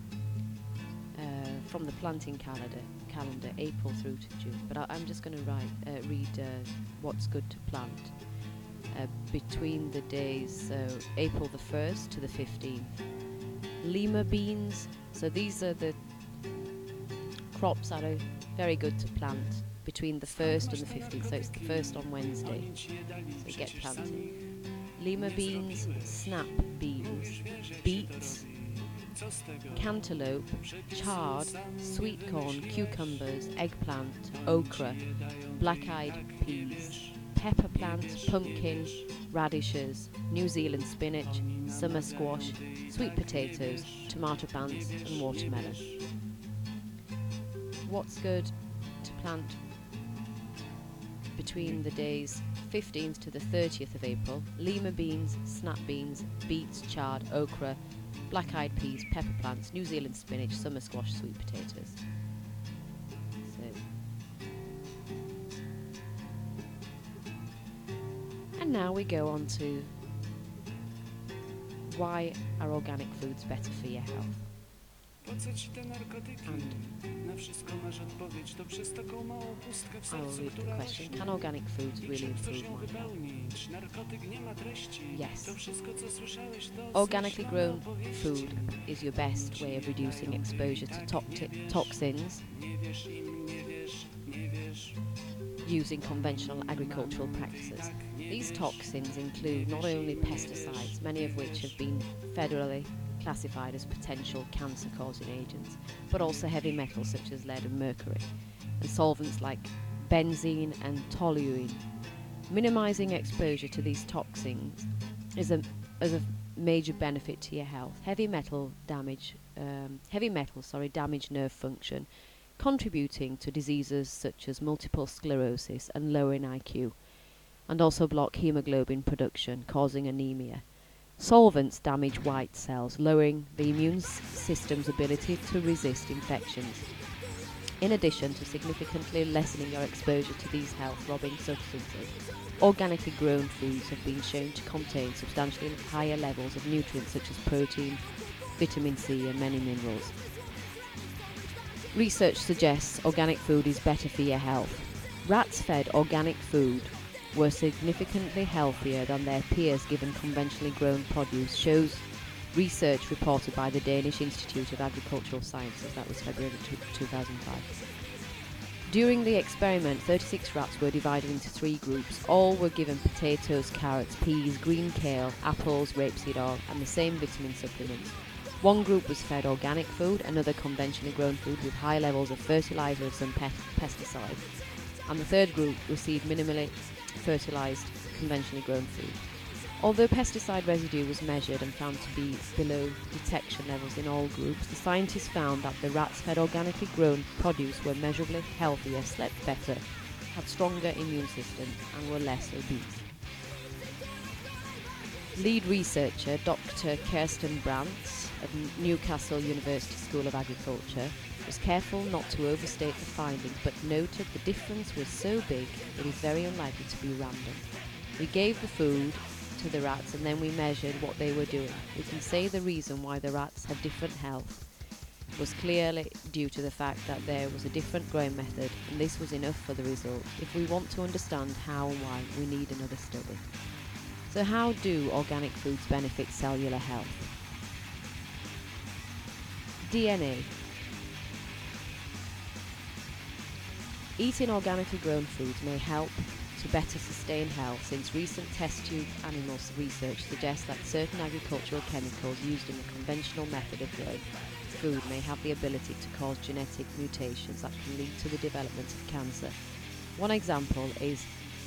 Speaker 4: from the planting calendar, April through to June. But I'm just going to read what's good to plant between the days April the 1st to the 15th. Lima beans. So these are the crops that are very good to plant between the 1st and the 15th. So it's the 1st on Wednesday. So get planting. Lima beans, snap beans, beets, cantaloupe, chard, sweet corn, cucumbers, eggplant, okra, black-eyed peas, pepper plants, pumpkin, radishes, New Zealand spinach, summer squash, sweet potatoes, tomato plants and watermelon. What's good to plant between the days 15th to the 30th of April? Lima beans, snap beans, beets, chard, okra, black-eyed peas, pepper plants, New Zealand spinach, summer squash, sweet potatoes. And now we go on to why are organic foods better for your health.
Speaker 3: Po co ci te narkotyki? Na wszystko masz odpowiedź, to przez taką małą pustkę w
Speaker 4: I will
Speaker 3: sercu,
Speaker 4: read the
Speaker 3: która
Speaker 4: question.
Speaker 3: rośnie.
Speaker 4: Can organic foods really
Speaker 3: Niczym chcesz
Speaker 4: improve
Speaker 3: ją
Speaker 4: my health?
Speaker 3: wypełnić. Narkotyk nie ma treści.
Speaker 4: Yes.
Speaker 3: To wszystko, co słyszałeś, to
Speaker 4: Organically
Speaker 3: zmyślone
Speaker 4: grown
Speaker 3: opowieści.
Speaker 4: food is your best way of reducing exposure to toxins
Speaker 3: Nie wiesz im, nie wiesz, nie wiesz.
Speaker 4: using conventional agricultural practices. These toxins include not only pesticides, many of which have been federally classified as potential cancer-causing agents, but also heavy metals such as lead and mercury, and solvents like benzene and toluene. Minimizing exposure to these toxins is a major benefit to your health. Heavy metals damage nerve function, contributing to diseases such as multiple sclerosis and lowering IQ, and also block hemoglobin production, causing anemia. Solvents damage white cells, lowering the immune system's ability to resist infections. In addition to significantly lessening your exposure to these health-robbing substances, organically grown foods have been shown to contain substantially higher levels of nutrients such as protein, vitamin C and many minerals. Research suggests organic food is better for your health. Rats fed organic food were significantly healthier than their peers given conventionally grown produce, shows research reported by the Danish Institute of Agricultural Sciences. That was February 2005. During the experiment, 36 rats were divided into 3 groups. All were given potatoes, carrots, peas, green kale, apples, rapeseed oil, and the same vitamin supplements. One group was fed organic food, another conventionally grown food with high levels of fertilizers and pesticides, and the third group received minimally fertilized, conventionally grown food. Although pesticide residue was measured and found to be below detection levels in all groups, the scientists found that the rats fed organically grown produce were measurably healthier, slept better, had stronger immune systems, and were less obese. Lead researcher Dr. Kirsten Brantz of Newcastle University School of Agriculture was careful not to overstate the findings, but noted the difference was so big it is very unlikely to be random. We gave the food to the rats and then we measured what they were doing. We can say the reason why the rats had different health was clearly due to the fact that there was a different growing method, and this was enough for the result. If we want to understand how and why, we need another study. So how do organic foods benefit cellular health? DNA. Eating organically grown foods may help to better sustain health, since recent test tube animals research suggests that certain agricultural chemicals used in the conventional method of growing food may have the ability to cause genetic mutations that can lead to the development of cancer. One example is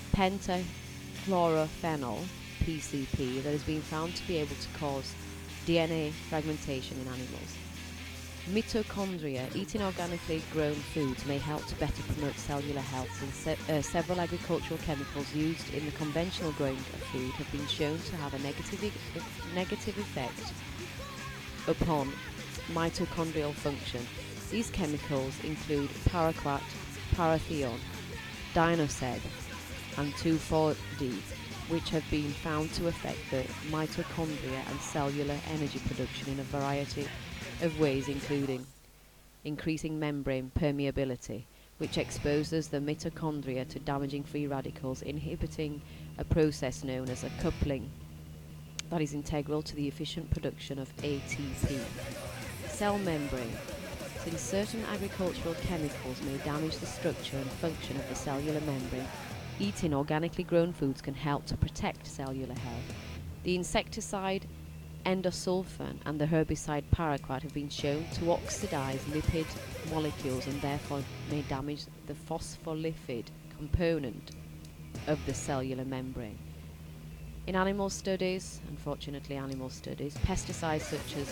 Speaker 4: pentachlorophenol, PCP, that has been found to be able to cause DNA fragmentation in animals. Mitochondria. Eating organically grown foods may help to better promote cellular health, since several agricultural chemicals used in the conventional growing of food have been shown to have a negative effect upon mitochondrial function. These chemicals include paraquat, parathion, dinoseb, and 2,4-D, which have been found to affect the mitochondria and cellular energy production in a variety of ways, including increasing membrane permeability, which exposes the mitochondria to damaging free radicals, inhibiting a process known as a coupling that is integral to the efficient production of ATP. Cell membrane. Since certain agricultural chemicals may damage the structure and function of the cellular membrane, eating organically grown foods can help to protect cellular health. The insecticide endosulfan and the herbicide paraquat have been shown to oxidize lipid molecules and therefore may damage the phospholipid component of the cellular membrane. In animal studies, pesticides such as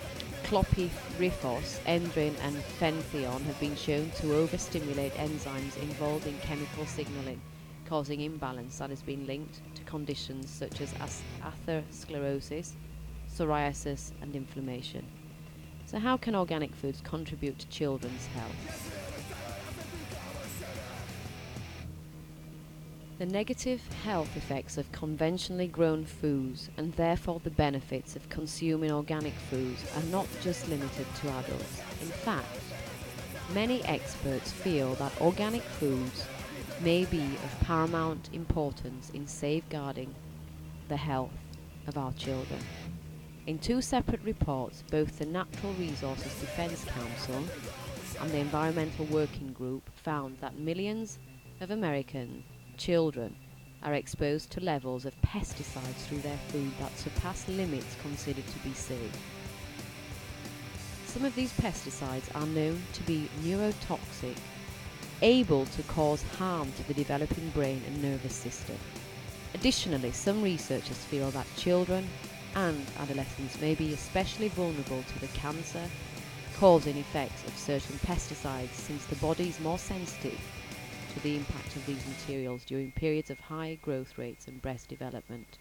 Speaker 4: clopyrifos, endrin and fenthion have been shown to overstimulate enzymes involved in chemical signaling, causing imbalance that has been linked to conditions such as atherosclerosis, psoriasis and inflammation. So how can organic foods contribute to children's health? The negative health effects of conventionally grown foods and therefore the benefits of consuming organic foods are not just limited to adults. In fact, many experts feel that organic foods may be of paramount importance in safeguarding the health of our children. In two separate reports, both the Natural Resources Defence Council and the Environmental Working Group found that millions of American children are exposed to levels of pesticides through their food that surpass limits considered to be safe. Some of these pesticides are known to be neurotoxic, able to cause harm to the developing brain and nervous system. Additionally, some researchers feel that children and adolescents may be especially vulnerable to the cancer-causing effects of certain pesticides, since the body is more sensitive to the impact of these materials during periods of high growth rates and breast development.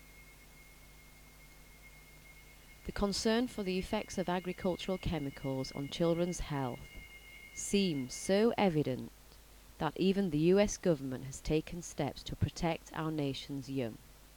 Speaker 4: The concern for the effects of agricultural chemicals on children's health seems so evident that even the US government has taken steps to protect our nation's young.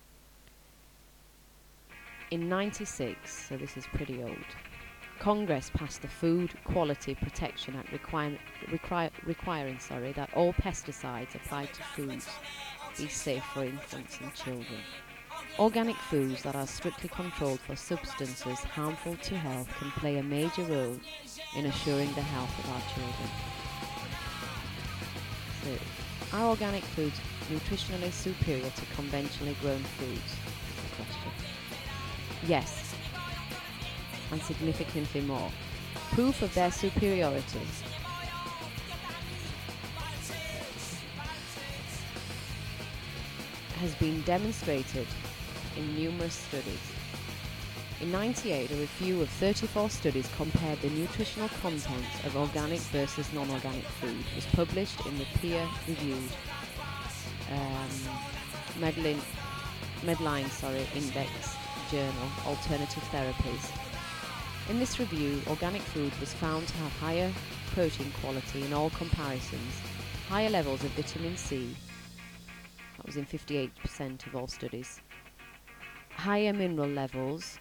Speaker 4: In '96, so this is pretty old, Congress passed the Food Quality Protection Act requiring that all pesticides applied to foods be safe for infants and children. Organic foods that are strictly controlled for substances harmful to health can play a major role in assuring the health of our children. So, are organic foods nutritionally superior to conventionally grown foods? Is the question. Yes, and significantly more. Proof of their superiority has been demonstrated in numerous studies. In '98, a review of 34 studies compared the nutritional contents of organic versus non-organic food was published in the peer-reviewed Medline indexed journal Alternative Therapies. In this review, organic food was found to have higher protein quality in all comparisons, higher levels of vitamin C, that was in 58% of all studies, higher mineral levels.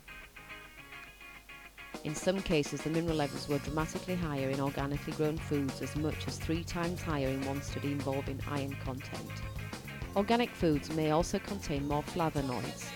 Speaker 4: In some cases, the mineral levels were dramatically higher in organically grown foods, as much as 3 times higher in one study involving iron content. Organic foods may also contain more flavonoids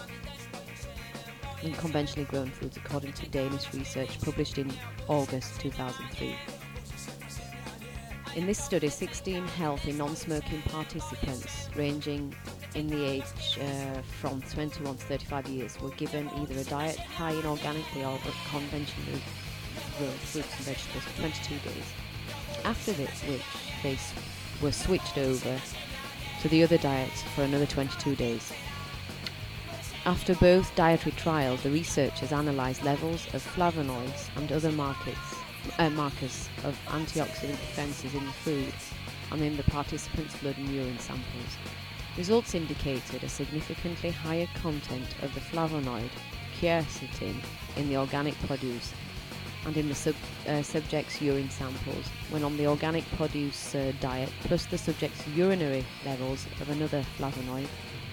Speaker 4: than conventionally grown foods, according to Danish research published in August 2003. In this study, 16 healthy non-smoking participants ranging in the age from 21 to 35 years were given either a diet high in organically or conventionally grown fruits and vegetables for 22 days. After which they were switched over to the other diets for another 22 days. After both dietary trials, the researchers analysed levels of flavonoids and other markers of antioxidant defences in the food and in the participants' blood and urine samples. Results indicated a significantly higher content of the flavonoid quercetin in the organic produce and in the subject's urine samples when on the organic produce diet, plus the subject's urinary levels of another flavonoid,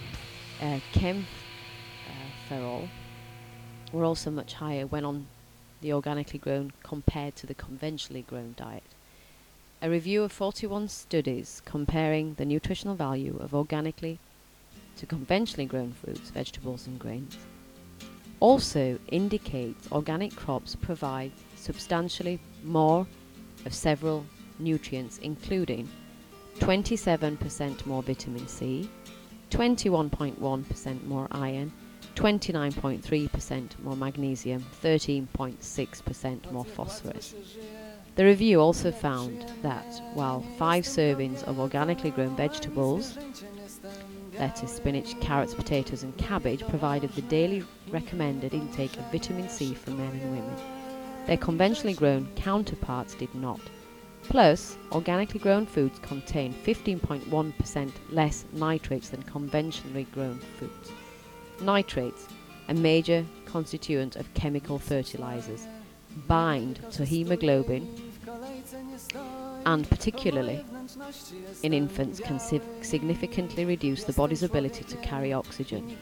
Speaker 4: chemferol, were also much higher when on the organically grown compared to the conventionally grown diet. A review of 41 studies comparing the nutritional value of organically to conventionally grown fruits, vegetables and grains also indicates organic crops provide substantially more of several nutrients, including 27% more vitamin C, 21.1% more iron, 29.3% more magnesium, 13.6% more phosphorus. The review also found that while 5 servings of organically grown vegetables, lettuce, spinach, carrots, potatoes and cabbage, provided the daily recommended intake of vitamin C for men and women, their conventionally grown counterparts did not. Plus, organically grown foods contain 15.1% less nitrates than conventionally grown foods. Nitrates, a major constituent of chemical fertilizers, bind to hemoglobin and particularly in infants can significantly reduce the body's ability to carry oxygen.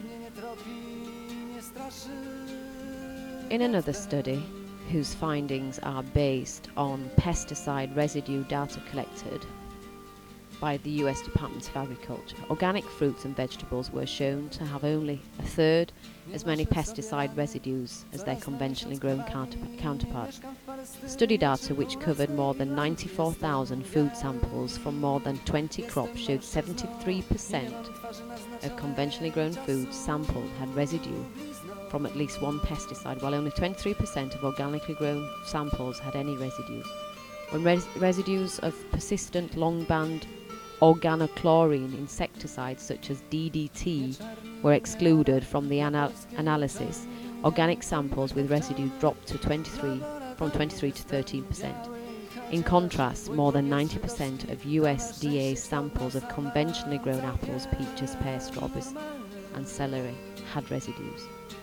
Speaker 4: In another study, whose findings are based on pesticide residue data collected by the US Department of Agriculture, organic fruits and vegetables were shown to have only a third as many pesticide residues as their conventionally grown counterparts. Study data, which covered more than 94,000 food samples from more than 20 crops, showed 73% of conventionally grown foods sampled had residue from at least one pesticide, while only 23% of organically grown samples had any residues. When residues of persistent long-band organochlorine insecticides such as DDT were excluded from the analysis, organic samples with residue dropped to from 23 to 13%. In contrast, more than 90% of USDA samples of conventionally grown apples, peaches, pears, strawberries and celery had residues.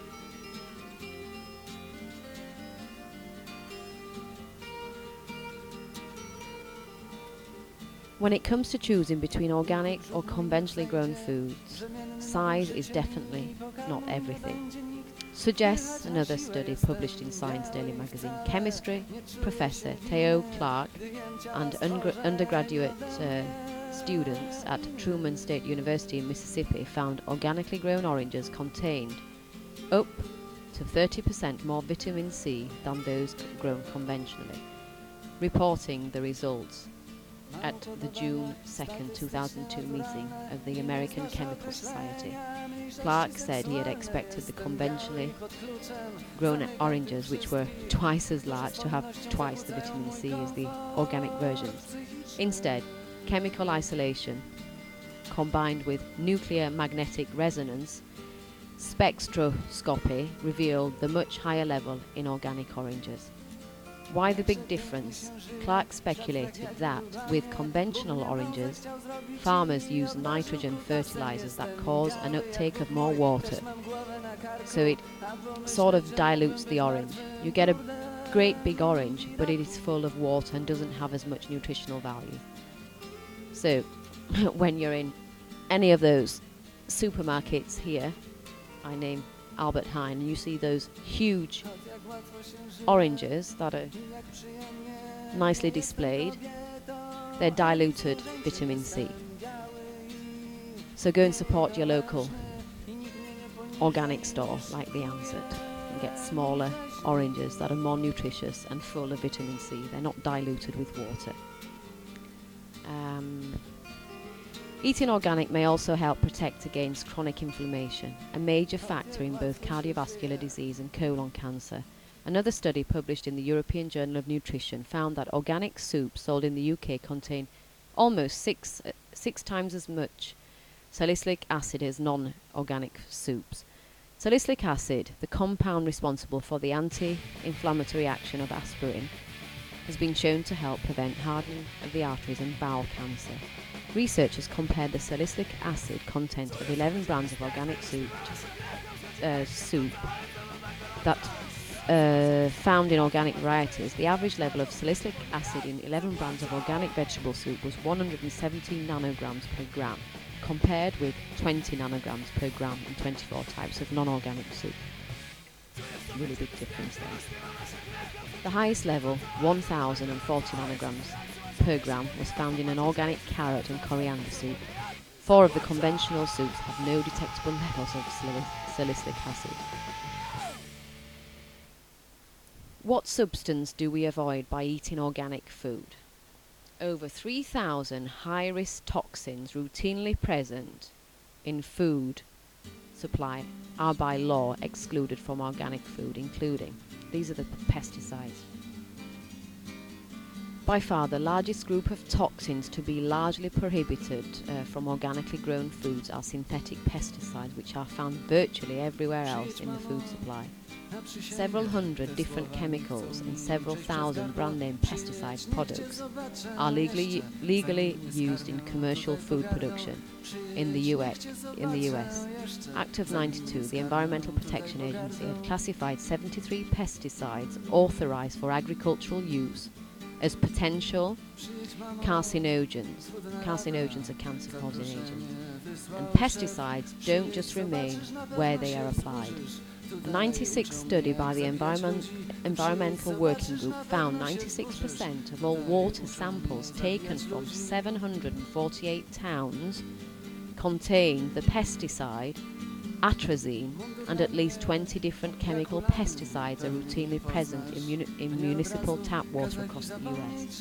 Speaker 4: When it comes to choosing between organic or conventionally grown foods, size is definitely not everything, suggests another study published in Science Daily magazine. Chemistry professor Theo Clark and undergraduate students at Truman State University in Mississippi found organically grown oranges contained up to 30% more vitamin C than those grown conventionally, reporting the results at the June 2nd, 2002 meeting of the American Chemical Society. Clark said he had expected the conventionally grown oranges, which were twice as large, to have twice the vitamin C as the organic versions. Instead, chemical isolation combined with nuclear magnetic resonance spectroscopy revealed the much higher level in organic oranges. Why the big difference? Clark speculated that with conventional oranges, farmers use nitrogen fertilizers that cause an uptake of more water, so it sort of dilutes the orange. You get a great big orange, but it is full of water and doesn't have as much nutritional value. So when you're in any of those supermarkets here, I name Albert Heijn, and you see those huge oranges that are nicely displayed, they're diluted vitamin C. So go and support your local organic store like the Ansett and get smaller oranges that are more nutritious and full of vitamin C. They're not diluted with water. Eating organic may also help protect against chronic inflammation, a major factor in both cardiovascular disease and colon cancer. Another study published in the European Journal of Nutrition found that organic soups sold in the UK contain almost six times as much salicylic acid as non-organic soups. Salicylic acid, the compound responsible for the anti-inflammatory action of aspirin, has been shown to help prevent hardening of the arteries and bowel cancer. Researchers compared the salicylic acid content of 11 brands of organic soup that found in organic varieties. The average level of salicylic acid in 11 brands of organic vegetable soup was 117 nanograms per gram, compared with 20 nanograms per gram in 24 types of non-organic soup. Really big difference there. The highest level, 1,040 nanograms per gram, was found in an organic carrot and coriander soup. 4 of the conventional soups have no detectable levels of salicylic acid. What substance do we avoid by eating organic food? Over 3,000 high-risk toxins routinely present in food supply are by law excluded from organic food, including, these are the pesticides. By far the largest group of toxins to be largely prohibited from organically grown foods are synthetic pesticides, which are found virtually everywhere else in the food supply. Several hundred different chemicals and several thousand brand-name pesticide products are legally used in commercial food production in the US. Act of 92, the Environmental Protection Agency had classified 73 pesticides authorized for agricultural use as potential carcinogens. Carcinogens are cancer-causing agents. And pesticides don't just remain where they are applied. A 96 study by the Environmental Working Group found 96% of all water samples taken from 748 towns contain the pesticide atrazine, and at least 20 different chemical pesticides are routinely present in municipal tap water across the US.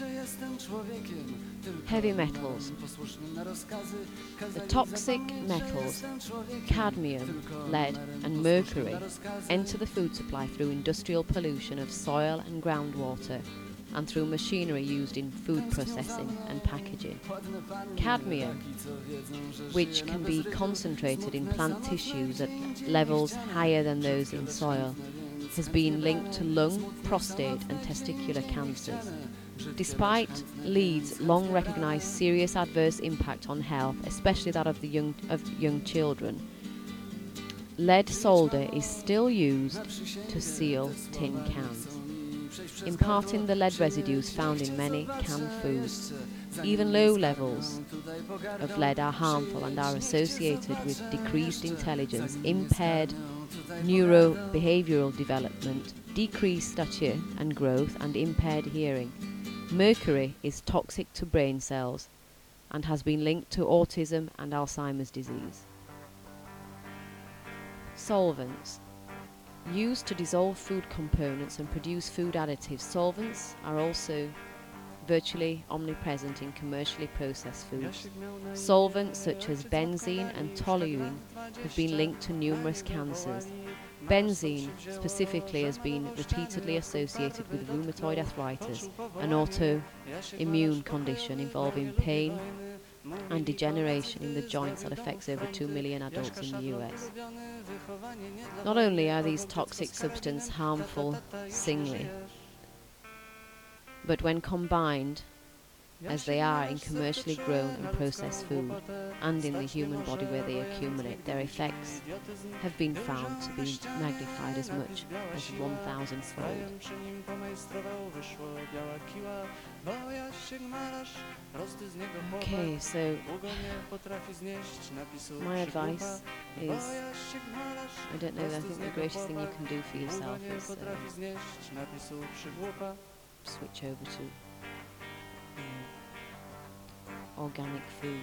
Speaker 4: Heavy metals. The toxic metals, cadmium, lead and mercury, enter the food supply through industrial pollution of soil and groundwater and through machinery used in food processing and packaging. Cadmium, which can be concentrated in plant tissues at levels higher than those in soil, has been linked to lung, prostate and testicular cancers. Despite LEED's long recognised serious adverse impact on health, especially that of young children, lead solder is still used to seal tin cans, imparting the lead residues found in many canned foods. Even low levels of lead are harmful and are associated with decreased intelligence, impaired neurobehavioral development, decreased stature and growth, and impaired hearing. Mercury is toxic to brain cells and has been linked to autism and Alzheimer's disease. Solvents. Used to dissolve food components and produce food additives, solvents are also virtually omnipresent in commercially processed foods. Solvents such as benzene and toluene have been linked to numerous cancers. Benzene specifically has been repeatedly associated with rheumatoid arthritis, an autoimmune condition involving pain and degeneration in the joints that affects over 2 million adults in the US. Not only are these toxic substances harmful singly, but when combined, as they are in commercially grown and processed food and in the human body where they accumulate, their effects have been found to be magnified as much as 1,000-fold. Okay, so my advice is, I don't know, I think the greatest thing you can do for yourself is switch over to organic food.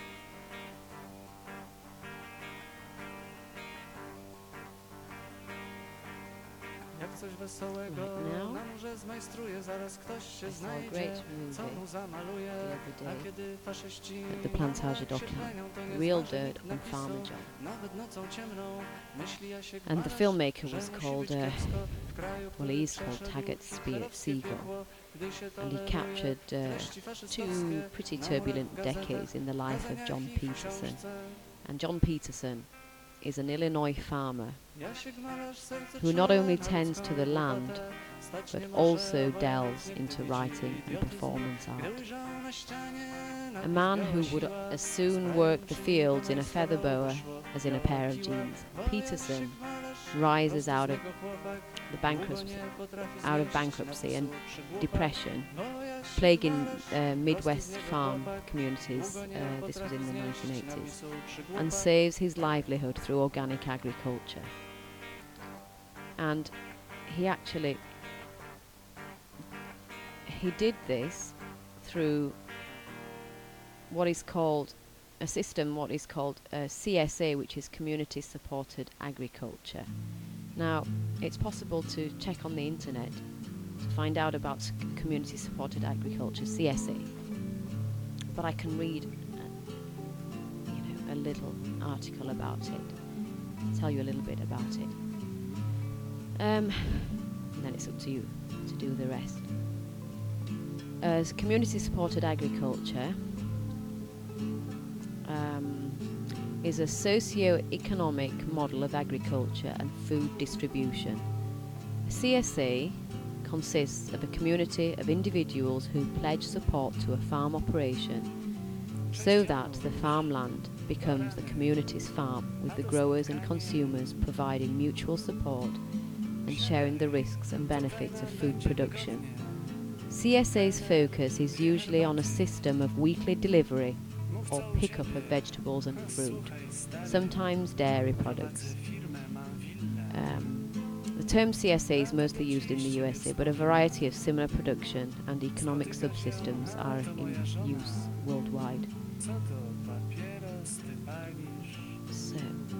Speaker 3: Jak coś wesołego na murze zmajstruje, zaraz ktoś się znajdzie, co mu zamaluje, a kiedy faszyści
Speaker 4: at the Plantage d'Auckland, real dirt on farmer job.
Speaker 3: nawet nocą ciemną myśli ja się
Speaker 4: And the filmmaker was called, well, he's called Taggart Siegel, and he captured two pretty turbulent decades in the life of John Peterson. And John Peterson is an Illinois farmer who not only tends to the land, but also delves into writing and performance art. A man who would as soon work the fields in a feather boa as in a pair of jeans. Peterson rises out of bankruptcy and depression, plaguing Midwest farm communities. This was in the 1980s, and saves his livelihood through organic agriculture. And he did this through what is called a system, CSA, which is Community Supported Agriculture. Now, it's possible to check on the internet to find out about Community Supported Agriculture, CSA. But I can read, a little article about it, tell you a little bit about it. And then it's up to you to do the rest. Community Supported Agriculture is a socio-economic model of agriculture and food distribution. A CSA consists of a community of individuals who pledge support to a farm operation so that the farmland becomes the community's farm, with the growers and consumers providing mutual support and sharing the risks and benefits of food production. CSA's focus is usually on a system of weekly delivery or pickup of vegetables and fruit, sometimes dairy products. The term CSA is mostly used in the USA, but a variety of similar production and economic subsystems are in use worldwide. So,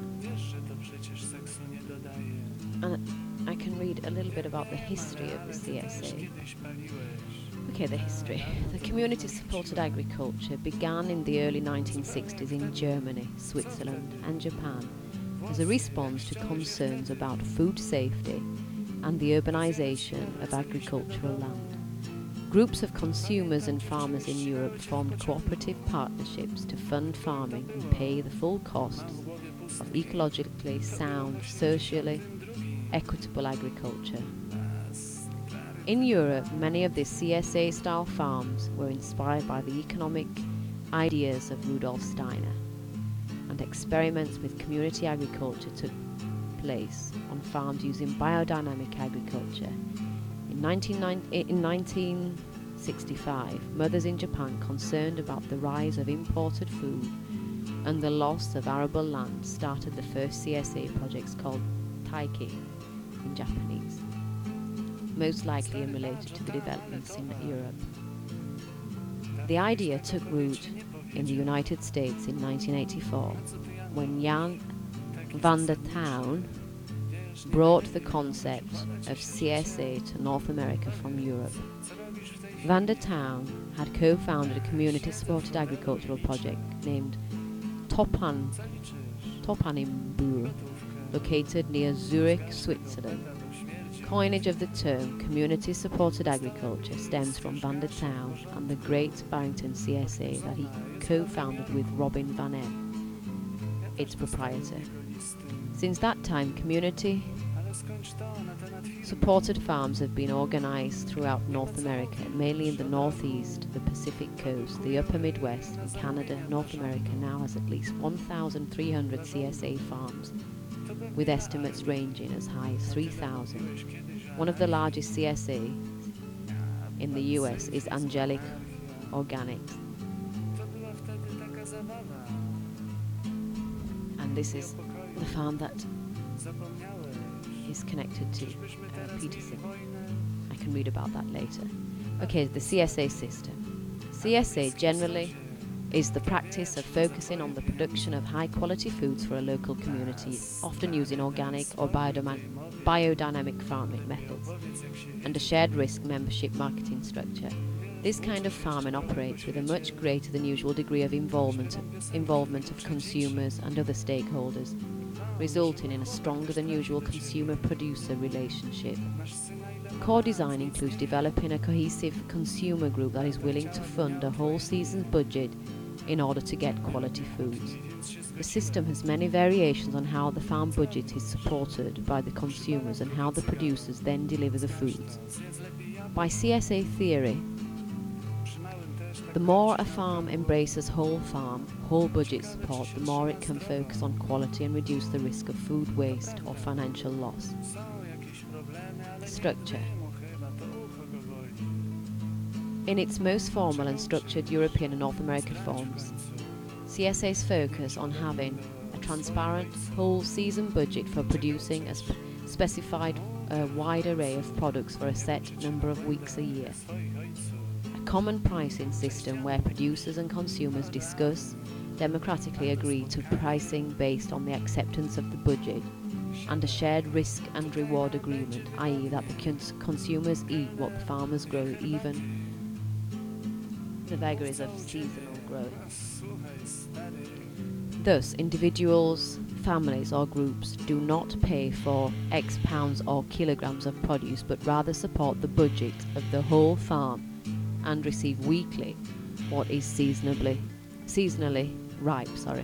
Speaker 4: and I can read a little bit about the history of the CSA. Okay, the history. The community-supported agriculture began in the early 1960s in Germany, Switzerland and Japan as a response to concerns about food safety and the urbanization of agricultural land. Groups of consumers and farmers in Europe formed cooperative partnerships to fund farming and pay the full costs of ecologically sound, socially equitable agriculture. In Europe, many of the CSA-style farms were inspired by the economic ideas of Rudolf Steiner, and experiments with community agriculture took place on farms using biodynamic agriculture. In 1965, mothers in Japan, concerned about the rise of imported food and the loss of arable land, started the first CSA projects called Taiki in Japanese, most likely related to the developments in Europe. The idea took root in the United States in 1984 when Jan van der Touw brought the concept of CSA to North America from Europe. Van der Touw had co-founded a community-supported agricultural project named Topanimbur, located near Zurich, Switzerland. Coinage of the term community-supported agriculture stems from Van der Touw and the Great Barrington CSA that he co-founded with Robin Van Em, its proprietor. Since that time, community-supported farms have been organized throughout North America, mainly in the Northeast, the Pacific Coast, the Upper Midwest, and Canada. North America now has at least 1,300 CSA farms, with estimates ranging as high as 3,000. One of the largest CSA in the US is Angelic Organics. And this is the farm that is connected to Peterson. I can read about that later. Okay, the CSA system. CSA generally is the practice of focusing on the production of high-quality foods for a local community, often using organic or biodynamic farming methods, and a shared risk membership marketing structure. This kind of farming operates with a much greater than usual degree of involvement of consumers and other stakeholders, resulting in a stronger than usual consumer-producer relationship. Core design includes developing a cohesive consumer group that is willing to fund a whole season's budget in order to get quality foods. The system has many variations on how the farm budget is supported by the consumers and how the producers then deliver the foods. By CSA theory, the more a farm embraces whole budget support, the more it can focus on quality and reduce the risk of food waste or financial loss. Structure. In its most formal and structured European and North American forms, CSA's focus on having a transparent, whole season budget for producing a specified wide array of products for a set number of weeks a year. A common pricing system where producers and consumers discuss, democratically agree to pricing based on the acceptance of the budget, and a shared risk and reward agreement, i.e. that the consumers eat what the farmers grow, even the vagaries of seasonal growth. Thus, individuals, families or groups do not pay for X pounds or kilograms of produce, but rather support the budget of the whole farm and receive weekly what is seasonally ripe.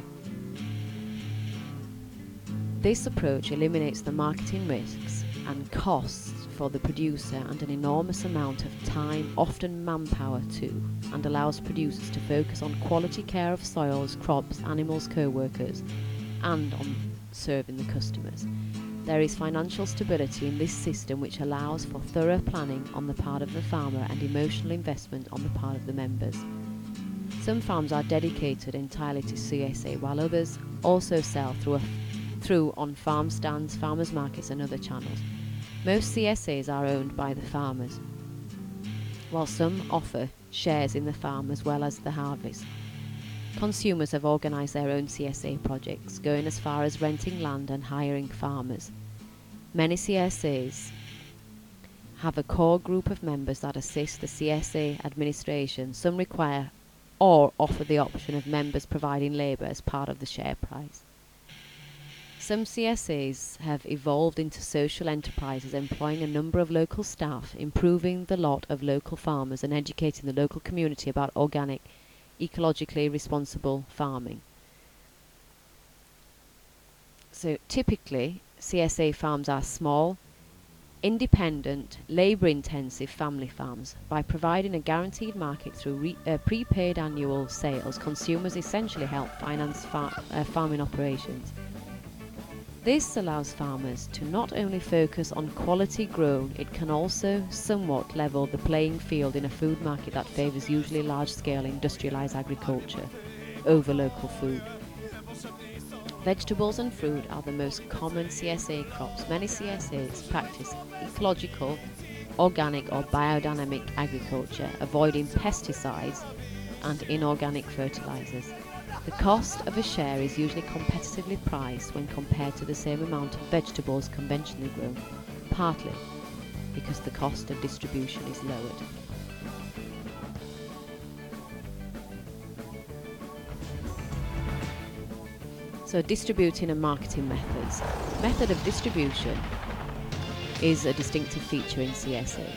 Speaker 4: This approach eliminates the marketing risks and costs for the producer and an enormous amount of time, often manpower too, and allows producers to focus on quality care of soils, crops, animals, co-workers, and on serving the customers. There is financial stability in this system which allows for thorough planning on the part of the farmer and emotional investment on the part of the members. Some farms are dedicated entirely to CSA, while others also sell through on farm stands, farmers markets and other channels. Most CSAs are owned by the farmers, while some offer shares in the farm as well as the harvest. Consumers have organised their own CSA projects, going as far as renting land and hiring farmers. Many CSAs have a core group of members that assist the CSA administration. Some require or offer the option of members providing labour as part of the share price. Some CSAs have evolved into social enterprises employing a number of local staff, improving the lot of local farmers and educating the local community about organic, ecologically responsible farming. So typically, CSA farms are small, independent, labour-intensive family farms. By providing a guaranteed market through prepaid annual sales, consumers essentially help finance farming operations. This allows farmers to not only focus on quality grown, it can also somewhat level the playing field in a food market that favours usually large-scale industrialised agriculture over local food. Vegetables and fruit are the most common CSA crops. Many CSAs practice ecological, organic or biodynamic agriculture, avoiding pesticides and inorganic fertilisers. The cost of a share is usually competitively priced when compared to the same amount of vegetables conventionally grown, partly because the cost of distribution is lowered. So distributing and marketing methods. Method of distribution is a distinctive feature in CSA.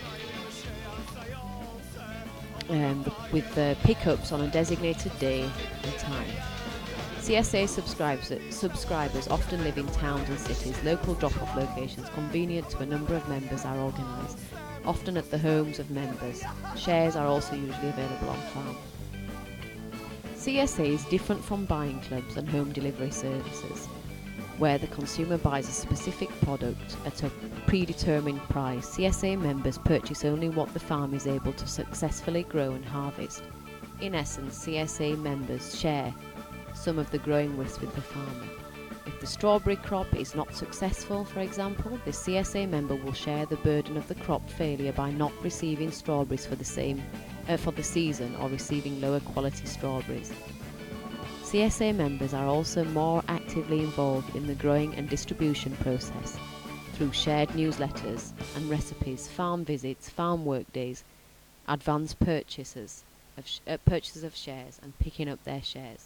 Speaker 4: With pickups on a designated day and time. CSA subscribers often live in towns and cities. Local drop-off locations convenient to a number of members are organised, often at the homes of members. Shares are also usually available on farm. CSA is different from buying clubs and home delivery services, where the consumer buys a specific product at a predetermined price. CSA members purchase only what the farm is able to successfully grow and harvest. In essence, CSA members share some of the growing risk with the farmer. If the strawberry crop is not successful, for example, the CSA member will share the burden of the crop failure by not receiving strawberries for the season or receiving lower quality strawberries. CSA members are also more actively involved in the growing and distribution process through shared newsletters and recipes, farm visits, farm work days, advance purchases of shares and picking up their shares.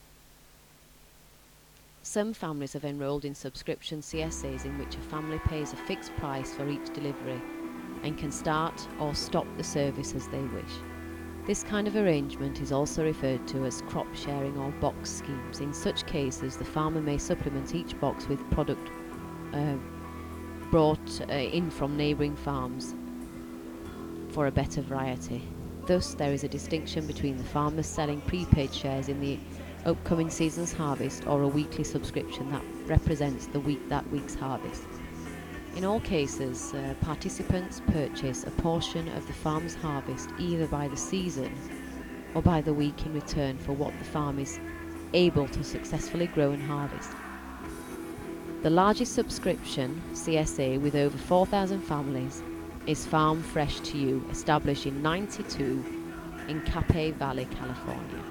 Speaker 4: Some families have enrolled in subscription CSAs in which a family pays a fixed price for each delivery and can start or stop the service as they wish. This kind of arrangement is also referred to as crop sharing or box schemes. In such cases, the farmer may supplement each box with product brought in from neighbouring farms for a better variety. Thus, there is a distinction between the farmers selling prepaid shares in the upcoming season's harvest or a weekly subscription that represents that week's harvest. In all cases, participants purchase a portion of the farm's harvest either by the season or by the week in return for what the farm is able to successfully grow and harvest. The largest subscription CSA with over 4,000 families is Farm Fresh to You, established in '92 in Cape Valley, California.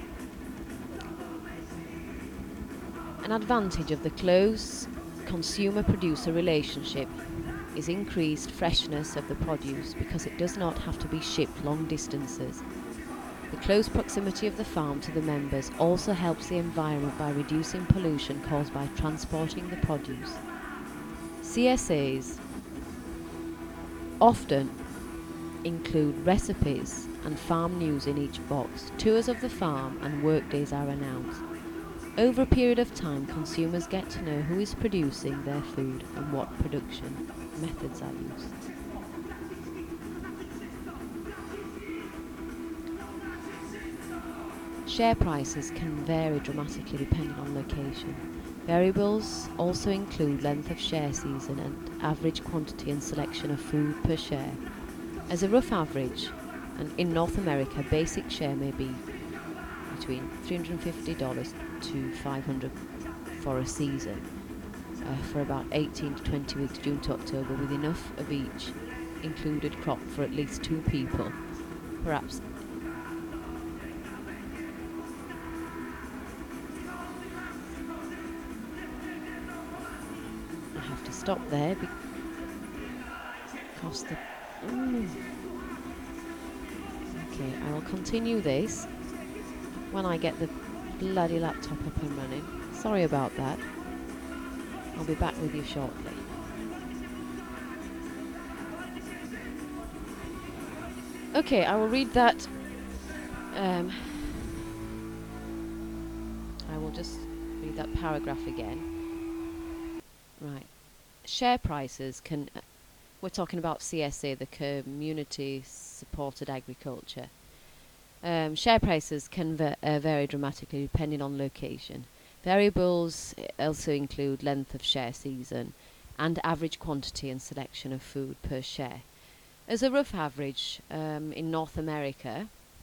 Speaker 4: An advantage of the close consumer-producer relationship is increased freshness of the produce because it does not have to be shipped long distances. The close proximity of the farm to the members also helps the environment by reducing pollution caused by transporting the produce. CSAs often include recipes and farm news in each box. Tours of the farm and work days are announced. Over a period of time, consumers get to know who is producing their food and what production methods are used. Share prices can vary dramatically depending on location. Variables also include length of share season and average quantity and selection of food per share. As a rough average, and in North America, basic share may be between $350 to $500 for a season, for about 18 to 20 weeks, June to October, with enough of each included crop for at least 2 people, perhaps. I have to stop there because the... Okay, I will continue this when I get the bloody laptop up and running. Sorry about that. I'll be back with you shortly. Okay, I will read that. I will just read that paragraph again. Right. Share prices can... we're talking about CSA, the Community Supported Agriculture. Share prices can vary dramatically depending on location. Variables also include length of share season and average quantity and selection of food per share. As a rough average, in North America,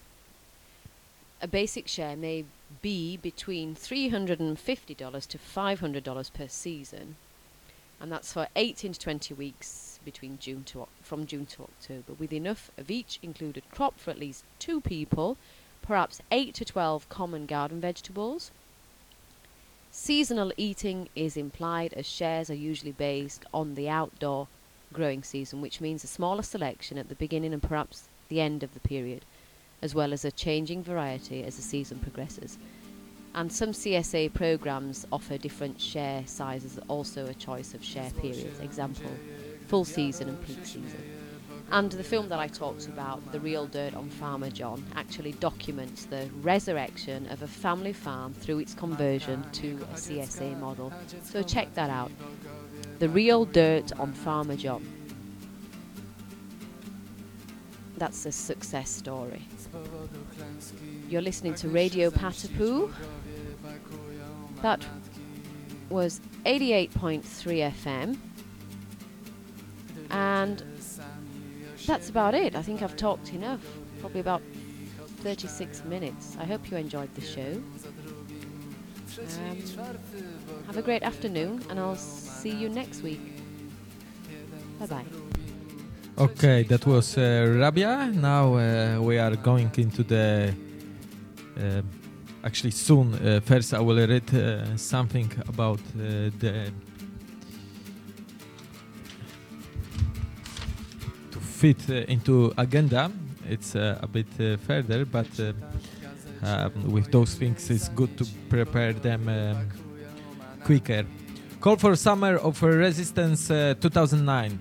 Speaker 4: a basic share may be between $350 to $500 per season, and that's for 18 to 20 weeks between from June to October, with enough of each included crop for at least 2 people, perhaps 8 to 12 common garden vegetables. Seasonal eating is implied, as shares are usually based on the outdoor growing season, which means a smaller selection at the beginning and perhaps the end of the period, as well as a changing variety as the season progresses. And some CSA programs offer different share sizes, also a choice of share periods, example, full season and peak season. And the film that I talked about, The Real Dirt on Farmer John, actually documents the resurrection of a family farm through its conversion to a CSA model. So check that out. The Real Dirt on Farmer John. That's a success story. You're listening to Radio Patapoo. That was 88.3 FM. And that's about it. I think I've talked enough. Probably about 36 minutes. I hope you enjoyed the show. Have a great afternoon, and I'll see you next week. Bye-bye.
Speaker 1: Okay, that was Rabia. Now we are going into the... actually soon, first I will read something about the... to fit into agenda. It's a bit further, but with those things it's good to prepare them quicker. Call for Summer of Resistance 2009.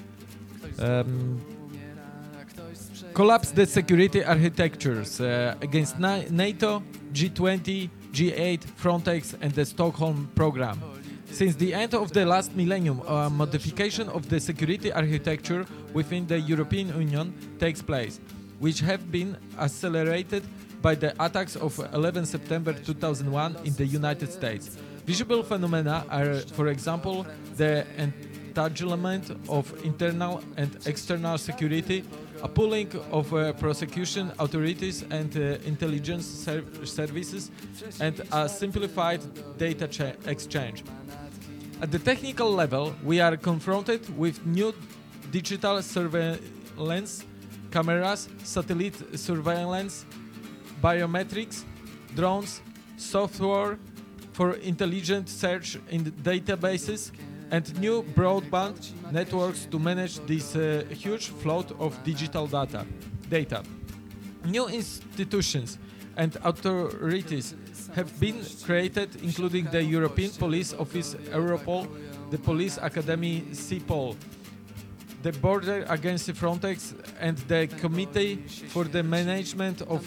Speaker 1: Collapse the security architectures against NATO, G20, G8, Frontex and the Stockholm Programme. Since the end of the last millennium, a modification of the security architecture within the European Union takes place, which have been accelerated by the attacks of 11 September 2001 in the United States. Visible phenomena are, for example, the entanglement of internal and external security, a pooling of prosecution authorities and intelligence services, and a simplified data exchange. At the technical level, we are confronted with new digital surveillance, cameras, satellite surveillance, biometrics, drones, software for intelligent search in databases, and new broadband networks to manage this huge flood of digital data. New institutions and authorities have been created, including the European Police Office Europol, the Police Academy CEPOL, the Border Agency Frontex, and the Committee for the Management of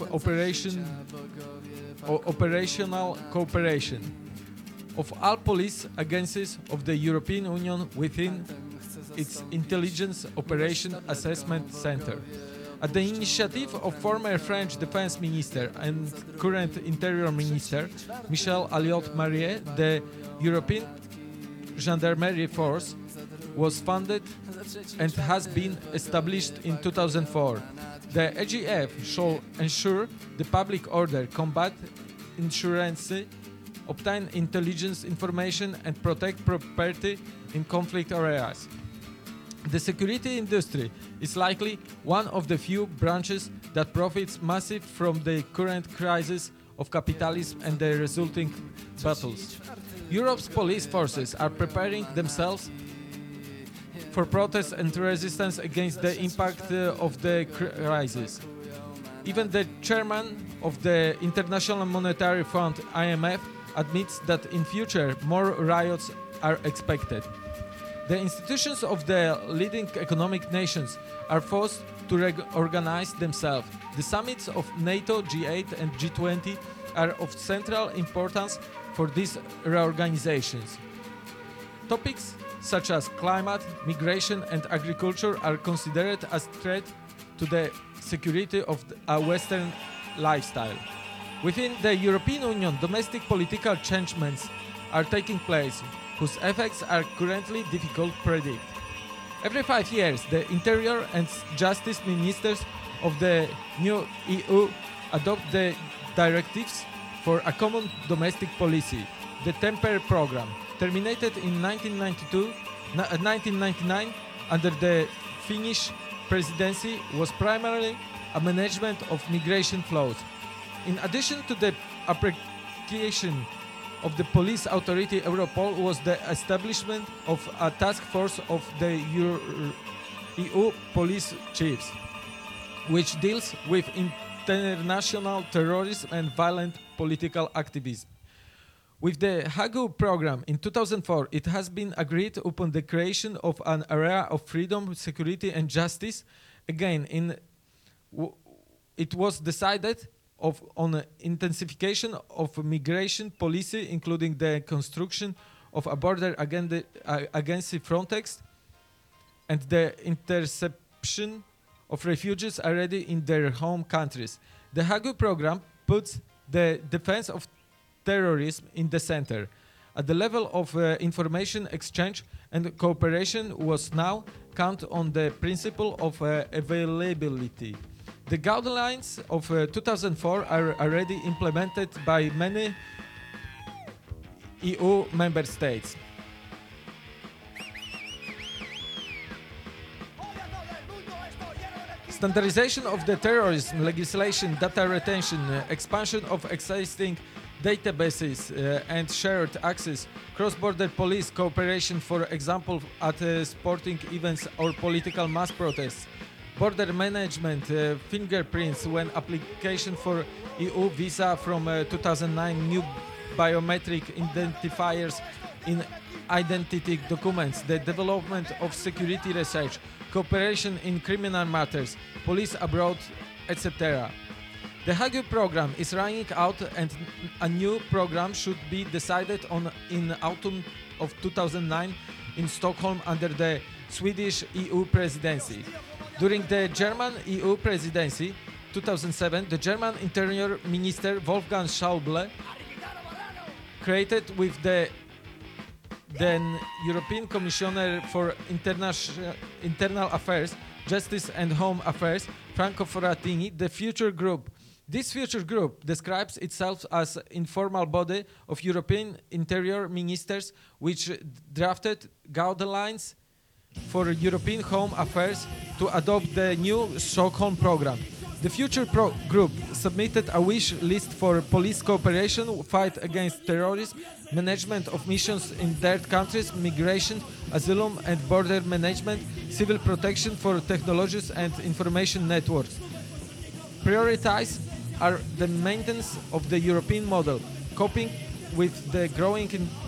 Speaker 1: Operational Cooperation of all police agencies of the European Union within its Intelligence Operation Assessment Center. At the initiative of former French Defense Minister and current Interior Minister Michel Alliot-Marie, the European Gendarmerie Force was founded and has been established in 2004. The EGF shall ensure the public order, combat insurgency, obtain intelligence information and protect property in conflict areas. The security industry is likely one of the few branches that profits massive from the current crisis of capitalism and the resulting battles. Europe's police forces are preparing themselves for protest and resistance against the impact of the crisis. Even the chairman of the International Monetary Fund, IMF, admits that in future more riots are expected. The institutions of the leading economic nations are forced to organize themselves. The summits of NATO, G8 and G20 are of central importance for these reorganizations. Topics such as climate, migration and agriculture are considered as threat to the security of a Western lifestyle. Within the European Union, domestic political changements are taking place, whose effects are currently difficult to predict. Every 5 years, the Interior and Justice Ministers of the new EU adopt the directives for a common domestic policy, the Temper Program, terminated in 1999 under the Finnish presidency, was primarily a management of migration flows. In addition to the application of the police authority, Europol was the establishment of a task force of the EU police chiefs, which deals with international terrorism and violent political activism. With the Hague program in 2004, it has been agreed upon the creation of an area of freedom, security and justice. Again, it was decided on an intensification of migration policy, including the construction of a border against Frontex and the interception of refugees already in their home countries. The Hague program puts the defense of terrorism in the center. At the level of information exchange and cooperation was now count on the principle of availability. The guidelines of 2004 are already implemented by many EU member states. Standardization of the terrorism legislation, data retention, expansion of existing databases and shared access, cross-border police cooperation, for example, at sporting events or political mass protests, border management, fingerprints when application for EU visa from 2009, new biometric identifiers in identity documents, the development of security research, cooperation in criminal matters, police abroad, etc. The Hague program is running out and a new program should be decided on in autumn of 2009 in Stockholm under the Swedish EU presidency. During the German EU presidency, 2007, the German Interior Minister Wolfgang Schäuble created with the then European Commissioner for Internal Affairs, Justice and Home Affairs, Franco Frattini, the Future Group. This Future Group describes itself as an informal body of European interior ministers which drafted guidelines for European Home Affairs to adopt the new Stockholm program. The Future Group submitted a wish list for police cooperation, fight against terrorism, management of missions in third countries, migration, asylum and border management, civil protection for technologies and information networks. Prioritized are the maintenance of the European model, coping with the growing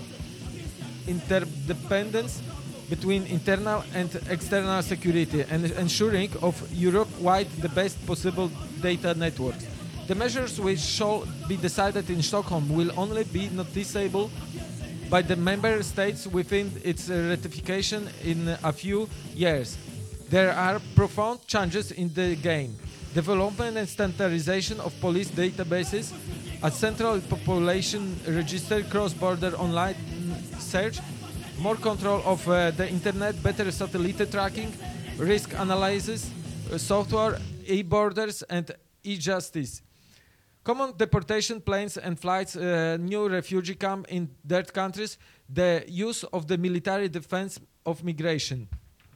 Speaker 1: interdependence between internal and external security and ensuring of Europe-wide the best possible data networks. The measures which shall be decided in Stockholm will only be noticeable by the member states within its ratification in a few years. There are profound changes in the game.
Speaker 5: development and standardization of police databases, a central population register, cross-border online search, more control of the internet, better satellite tracking, risk analysis, software, e-borders, and e-justice. Common deportation plans and flights, new refugee camp in third countries, the use of the military defense of migration.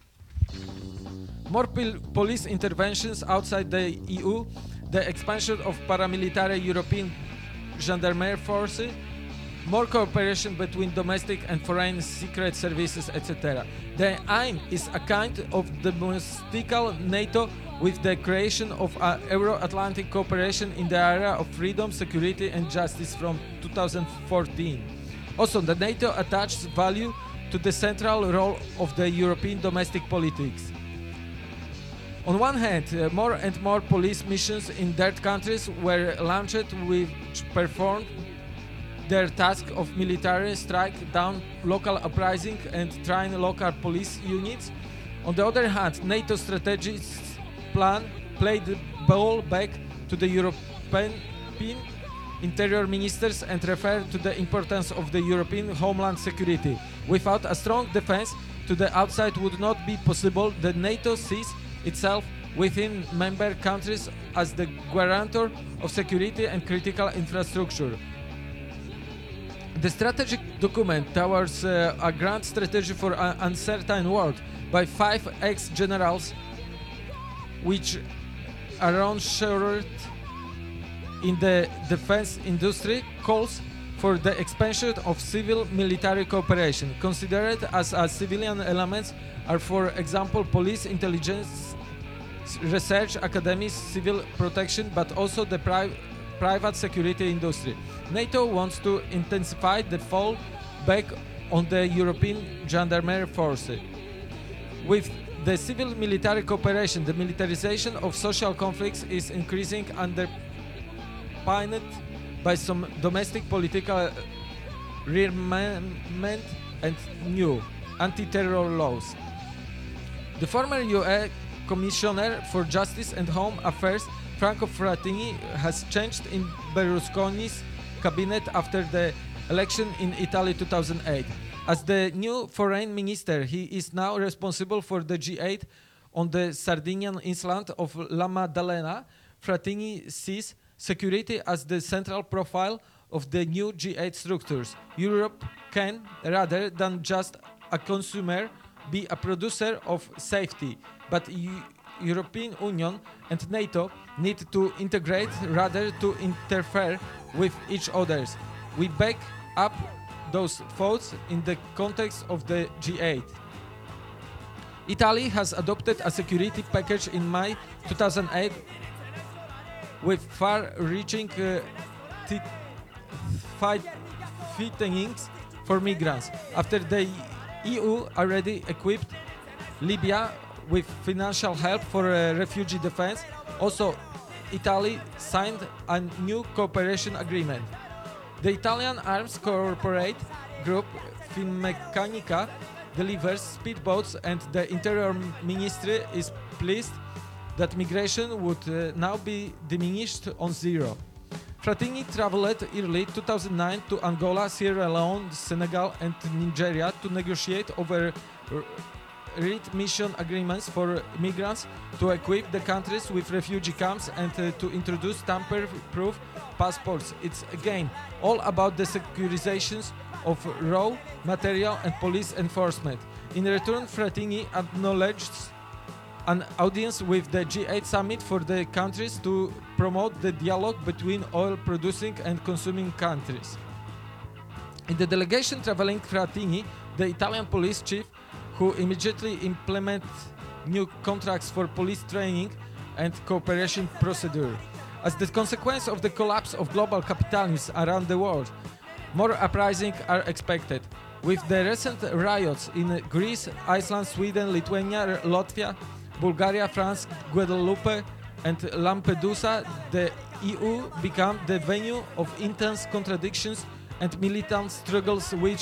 Speaker 5: More police interventions outside the EU, the expansion of paramilitary European gendarmerie forces, more cooperation between domestic and foreign secret services, etc. The aim is a kind of domestical NATO with the creation of Euro-Atlantic cooperation in the area of freedom, security and justice from 2014. Also, the NATO attaches value to the central role of the European domestic politics. On one hand, more and more police missions in third countries were launched which performed their task of military strike down local uprising and train local police units. On the other hand, NATO strategic plan played the ball back to the European interior ministers and referred to the importance of the European homeland security. Without a strong defense to the outside would not be possible. The NATO sees itself within member countries as the guarantor of security and critical infrastructure. The strategic document towards a grand strategy for an uncertain world by 5 ex-generals, which are ensured in the defense industry, calls for the expansion of civil-military cooperation. Considered as a civilian elements are, for example, police, intelligence, research, academies, civil protection, but also the private security industry. NATO wants to intensify the fall back on the European gendarmerie force. With the civil-military cooperation, the militarization of social conflicts is increasing, underpinned by some domestic political rearmament and new anti-terror laws. The former UN Commissioner for Justice and Home Affairs, Franco Frattini, has changed in Berlusconi's cabinet after the election in Italy 2008. As the new foreign minister, he is now responsible for the G8 on the Sardinian island of La Maddalena. Frattini sees security as the central profile of the new G8 structures. Europe can, rather than just a consumer, be a producer of safety, but European Union and NATO need to integrate rather to interfere with each other. We back up those thoughts in the context of the G8. Italy has adopted a security package in May 2008 with far-reaching fittings for migrants. After the EU already equipped Libya with financial help for refugee defense, also Italy signed a new cooperation agreement. The Italian arms corporate group Finmeccanica delivers speedboats, and the Interior Ministry is pleased that migration would now be diminished on zero. Frattini traveled early 2009 to Angola, Sierra Leone, Senegal and Nigeria to negotiate over readmission agreements for migrants, to equip the countries with refugee camps and to introduce tamper-proof passports. It's again all about the securitizations of raw material and police enforcement. In return, Frattini acknowledged an audience with the G8 summit for the countries to promote the dialogue between oil-producing and consuming countries. In the delegation traveling Frattini, the Italian police chief, who immediately implement new contracts for police training and cooperation procedure. As the consequence of the collapse of global capitalism around the world, more uprisings are expected. With the recent riots in Greece, Iceland, Sweden, Lithuania, Latvia, Bulgaria, France, Guadeloupe and Lampedusa, the EU became the venue of intense contradictions and militant struggles which,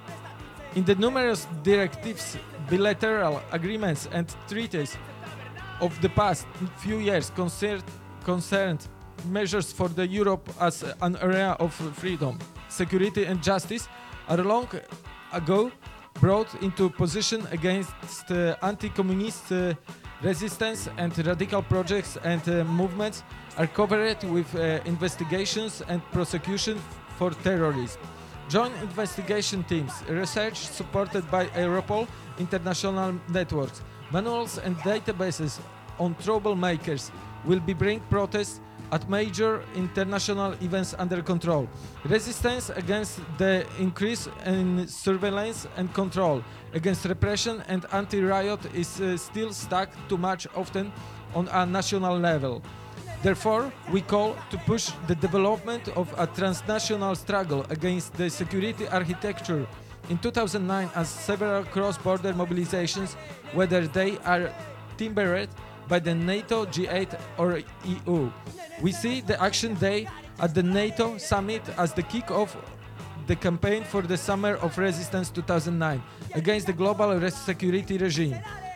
Speaker 5: in the numerous directives, bilateral agreements and treaties, of the past few years concerned measures for the Europe as an area of freedom, security and justice are long ago brought into position against anti-communist resistance, and radical projects and movements are covered with investigations and prosecution for terrorism. Joint investigation teams, research supported by Europol, international networks, manuals and databases on troublemakers will be bring protests at major international events under control. Resistance against the increase in surveillance and control, against repression and anti-riot is still stuck too much often on a national level. Therefore, we call to push the development of a transnational struggle against the security architecture. In 2009, as several cross-border mobilizations, whether they are timbered by the NATO, G8 or EU. We see the Action Day at the NATO summit as the kick-off the campaign for the Summer of Resistance 2009 against the global security regime.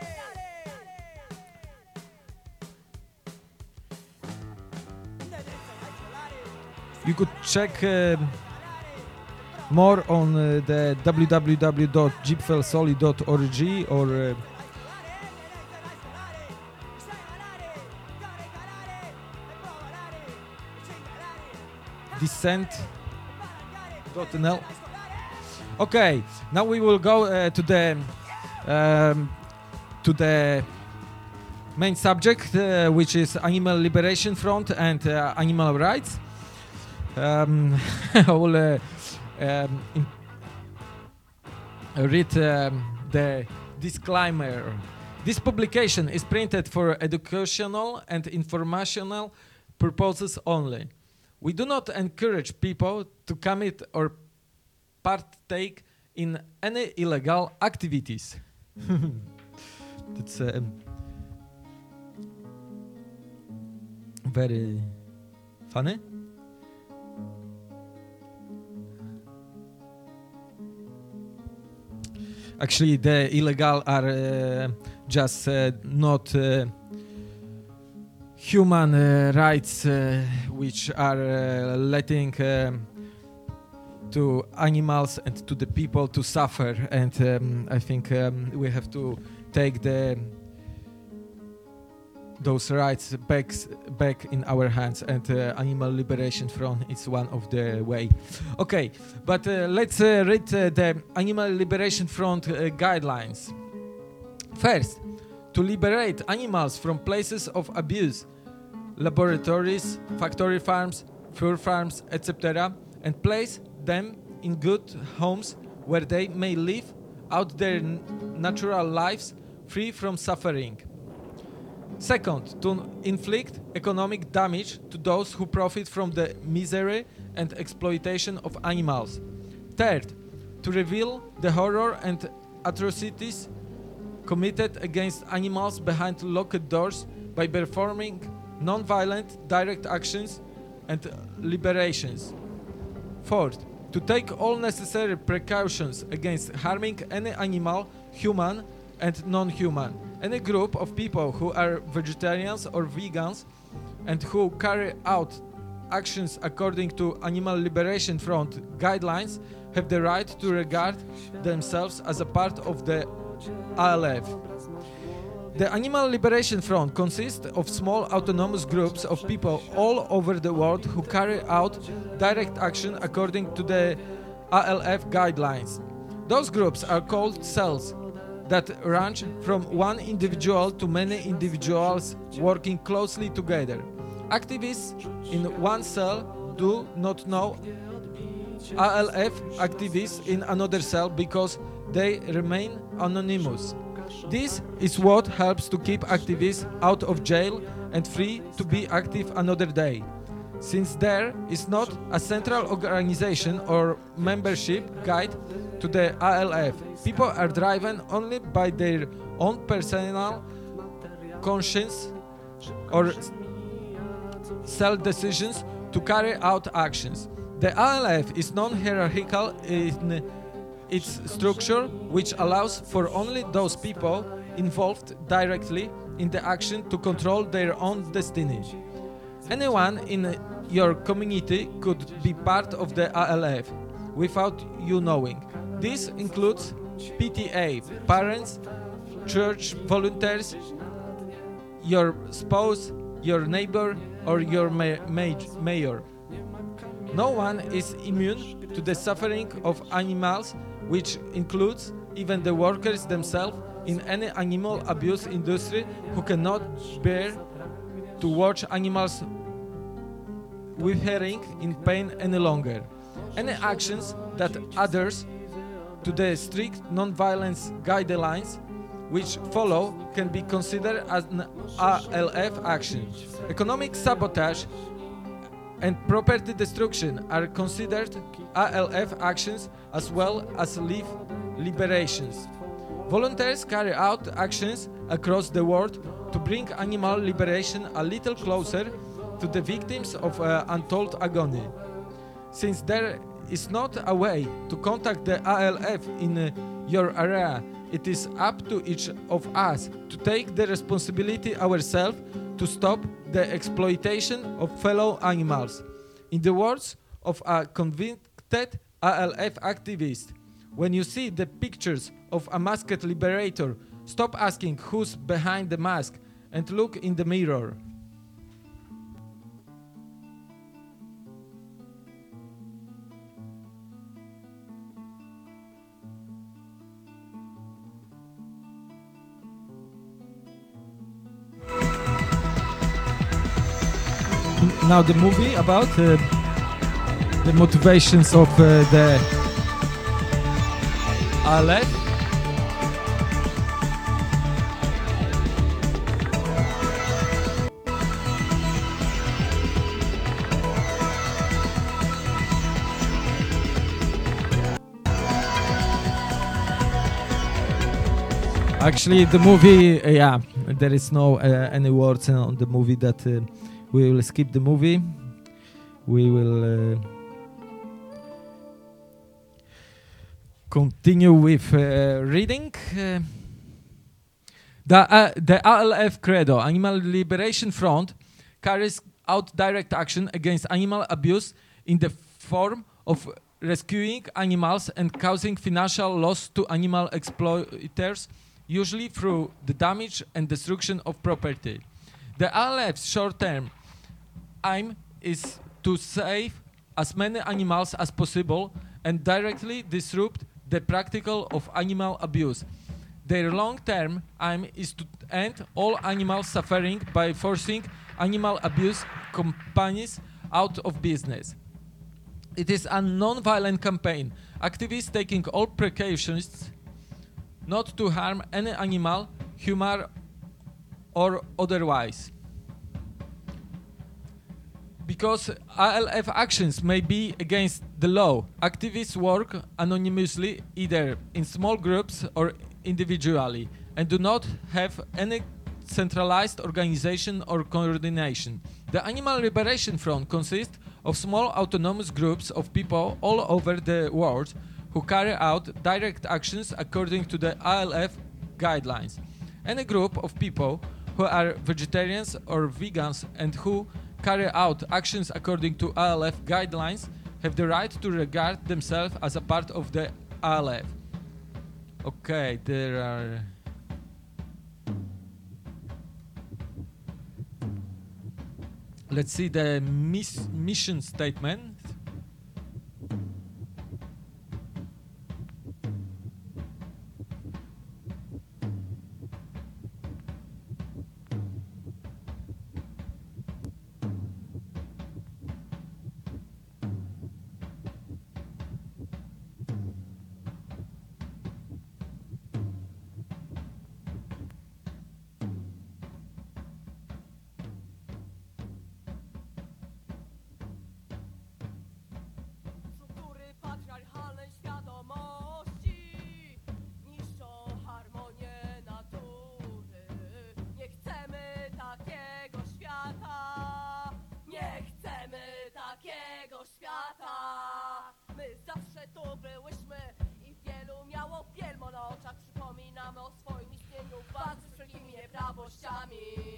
Speaker 5: You could check more on the www.gipfelsoli.org or descent.nl. Okay, now we will go to the main subject, which is Animal Liberation Front and animal rights. I will read the disclaimer. This publication is printed for educational and informational purposes only. We do not encourage people to commit or partake in any illegal activities. That's very funny. Actually, the illegal are just not human rights which are letting to animals and to the people to suffer, and I think we have to take those rights back in our hands, and Animal Liberation Front is one of the way. Okay, but let's read the Animal Liberation Front guidelines. First, to liberate animals from places of abuse, laboratories, factory farms, fur farms, etc., and place them in good homes where they may live out their natural lives free from suffering. Second, to inflict economic damage to those who profit from the misery and exploitation of animals. Third, to reveal the horror and atrocities committed against animals behind locked doors by performing non-violent direct actions and liberations. Fourth, to take all necessary precautions against harming any animal, human and non-human, any group of people who are vegetarians or vegans and who carry out actions according to Animal Liberation Front guidelines have the right to regard themselves as a part of the ALF. The Animal Liberation Front consists of small autonomous groups of people all over the world who carry out direct action according to the ALF guidelines. Those groups are called cells that range from one individual to many individuals working closely together. Activists in one cell do not know ALF activists in another cell because they remain anonymous. This is what helps to keep activists out of jail and free to be active another day. Since there is not a central organization or membership guide to the ALF, people are driven only by their own personal conscience or self-decisions to carry out actions. The ALF is non-hierarchical in its structure, which allows for only those people involved directly in the action to control their own destiny. Anyone in your community could be part of the ALF without you knowing. This includes PTA, parents, church volunteers, your spouse, your neighbor, or your mayor. No one is immune to the suffering of animals, which includes even the workers themselves in any animal abuse industry who cannot bear to watch animals withering in pain any longer. Any actions that adheres to the strict non-violence guidelines which follow can be considered as an ALF action. Economic sabotage and property destruction are considered ALF actions as well as liberations. Volunteers carry out actions across the world to bring animal liberation a little closer to the victims of untold agony. Since there is not a way to contact the ALF in your area, it is up to each of us to take the responsibility ourselves to stop the exploitation of fellow animals. In the words of a convicted ALF activist, when you see the pictures of a masked liberator, stop asking who's behind the mask and look in the mirror. Now the movie about the motivations of the ALF. Actually, the movie, there is no any words on the movie that we will skip the movie. We will continue with reading. The ALF Credo, Animal Liberation Front, carries out direct action against animal abuse in the form of rescuing animals and causing financial loss to animal exploiters, usually through the damage and destruction of property. The ALF's short-term aim is to save as many animals as possible and directly disrupt the practice of animal abuse. Their long-term aim is to end all animal suffering by forcing animal abuse companies out of business. It is a non-violent campaign, activists taking all precautions not to harm any animal, human or otherwise. Because ALF actions may be against the law, activists work anonymously either in small groups or individually and do not have any centralized organization or coordination. The Animal Liberation Front consists of small autonomous groups of people all over the world who carry out direct actions according to the ALF guidelines. Any group of people who are vegetarians or vegans and who carry out actions according to ALF guidelines have the right to regard themselves as a part of the ALF. Okay, there are... Let's see the mission statement.
Speaker 6: prawościami.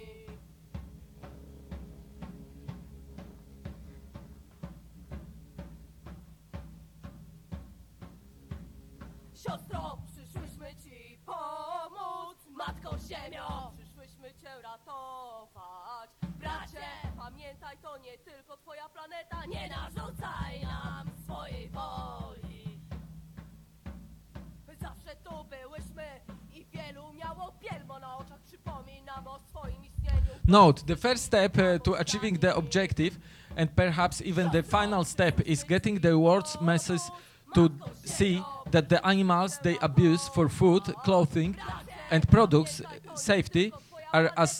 Speaker 6: Siostro, przyszłyśmy ci pomóc. Matko Ziemio, przyszłyśmy cię ratować. Bracie, pamiętaj, to nie tylko twoja planeta. Nie narzucaj nam swojej woli. Zawsze tu byłyśmy i wielu miało pielmo na oczach. Przypominam o swoim istnieniu.
Speaker 5: Note, the first step to achieving the objective, and perhaps even the final step, is getting the world's masses to see that the animals they abuse for food, clothing, and products safety are as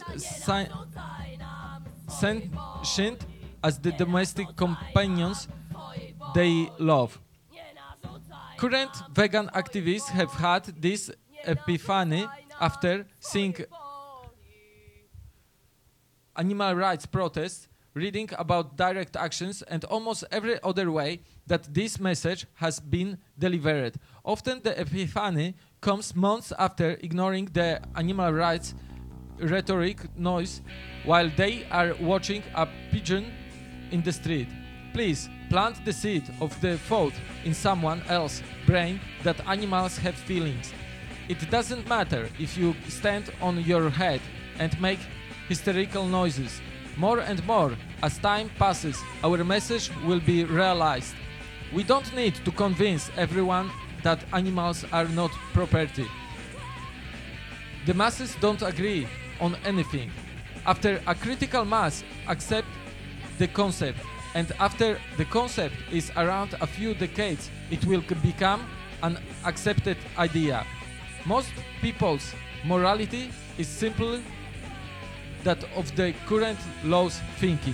Speaker 5: sentient as the domestic companions they love. Current vegan activists have had this epiphany after seeing animal rights protests, reading about direct actions, and almost every other way that this message has been delivered. Often the epiphany comes months after ignoring the animal rights rhetoric noise while they are watching a pigeon in the street. Please plant the seed of the thought in someone else's brain that animals have feelings. It doesn't matter if you stand on your head and make hysterical noises. More and more, as time passes, our message will be realized. We don't need to convince everyone that animals are not property. The masses don't agree on anything. After a critical mass accept the concept, and after the concept is around a few decades, it will become an accepted idea. Most people's morality is simply that of the current law's thinking.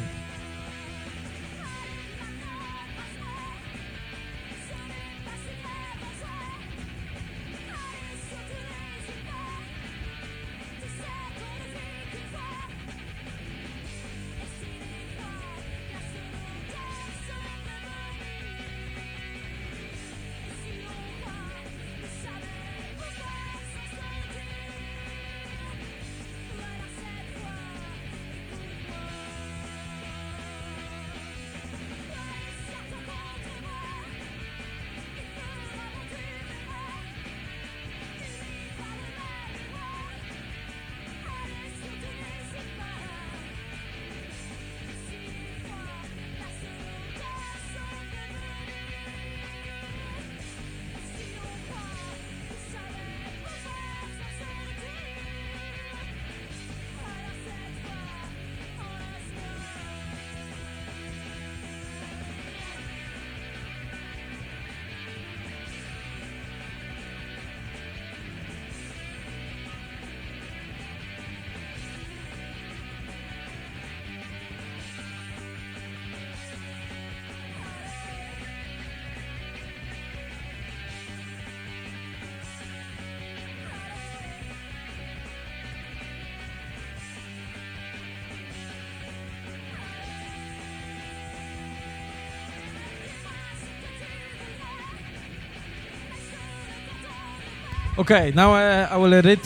Speaker 5: Okay, now I will read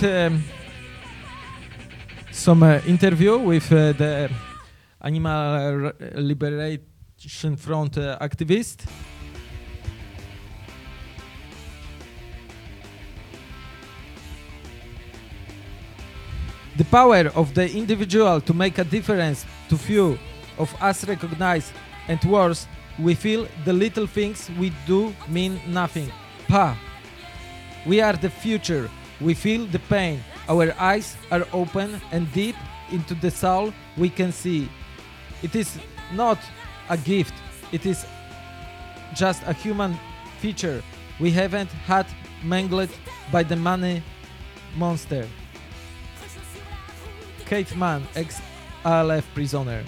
Speaker 5: some interview with the Animal Liberation Front activist. The power of the individual to make a difference to few of us recognize, and worse, we feel the little things we do mean nothing. Pa! We are the future. We feel the pain. Our eyes are open, and deep into the soul we can see. It is not a gift. It is just a human feature we haven't had mangled by the money monster. Kate Mann, ex-ALF prisoner.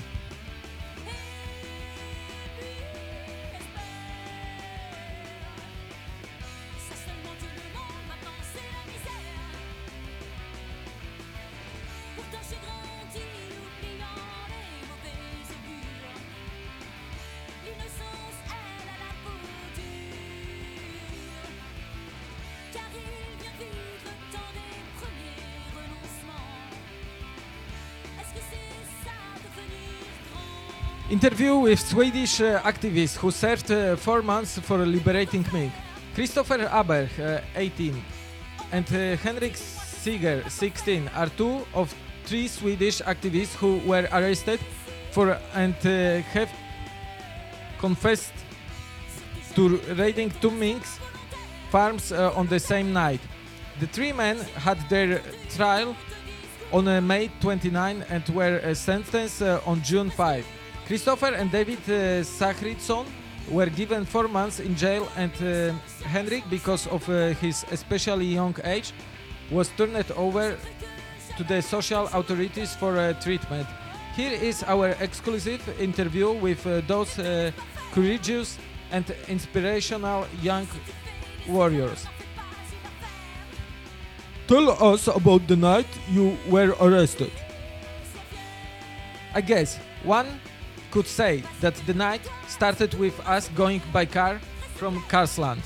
Speaker 5: Interview with Swedish activists who served 4 months for liberating mink. Christopher Aberg, 18, and Henrik Seeger, 16, are two of 3 Swedish activists who were arrested for and have confessed to raiding 2 minks farms on the same night. The 3 men had their trial on May 29 and were sentenced on June 5. Christopher and David Sachridsson were given 4 months in jail, and Henrik, because of his especially young age, was turned over to the social authorities for treatment. Here is our exclusive interview with those courageous and inspirational young warriors. Tell us about the night you were arrested. I guess one could say that the night started with us going by car from Karlstad.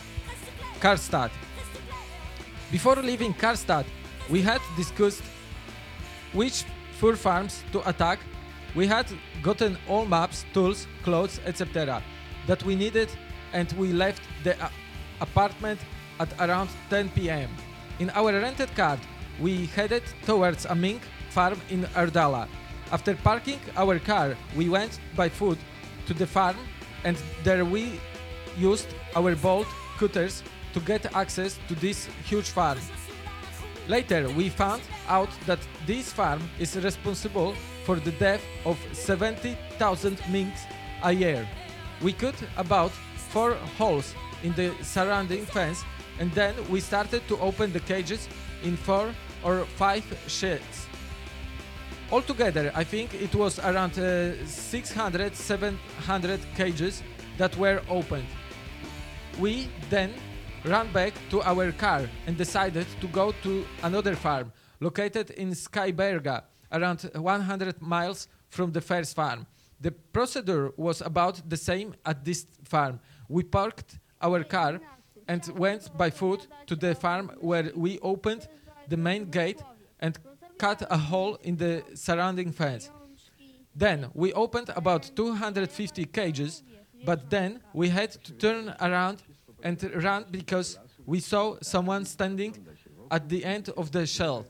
Speaker 5: Before leaving Karlstad, we had discussed which fur farms to attack. We had gotten all maps, tools, clothes, etc. that we needed, and we left the apartment at around 10 p.m. In our rented car, we headed towards a mink farm in Ardala. After parking our car, we went by foot to the farm, and there we used our bolt cutters to get access to this huge farm. Later, we found out that this farm is responsible for the death of 70,000 minks a year. We cut about 4 holes in the surrounding fence, and then we started to open the cages in 4 or 5 sheds. Altogether, I think it was around 600-700 cages that were opened. We then ran back to our car and decided to go to another farm located in Skyberga, around 100 miles from the first farm. The procedure was about the same at this farm. We parked our car and went by foot to the farm, where we opened the main gate and cut a hole in the surrounding fence. Then we opened about 250 cages, but then we had to turn around and run because we saw someone standing at the end of the shelf.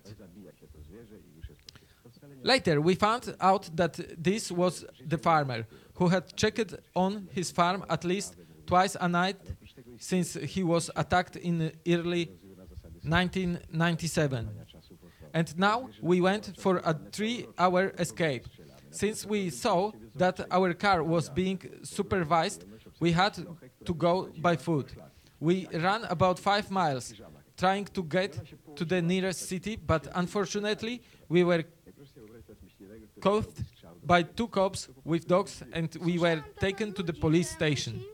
Speaker 5: Later we found out that this was the farmer who had checked on his farm at least twice a night since he was attacked in early 1997. And now we went for a 3-hour escape. Since we saw that our car was being supervised, we had to go by foot. We ran about 5 miles, trying to get to the nearest city, but unfortunately we were caught by 2 cops with dogs, and we were taken to the police station.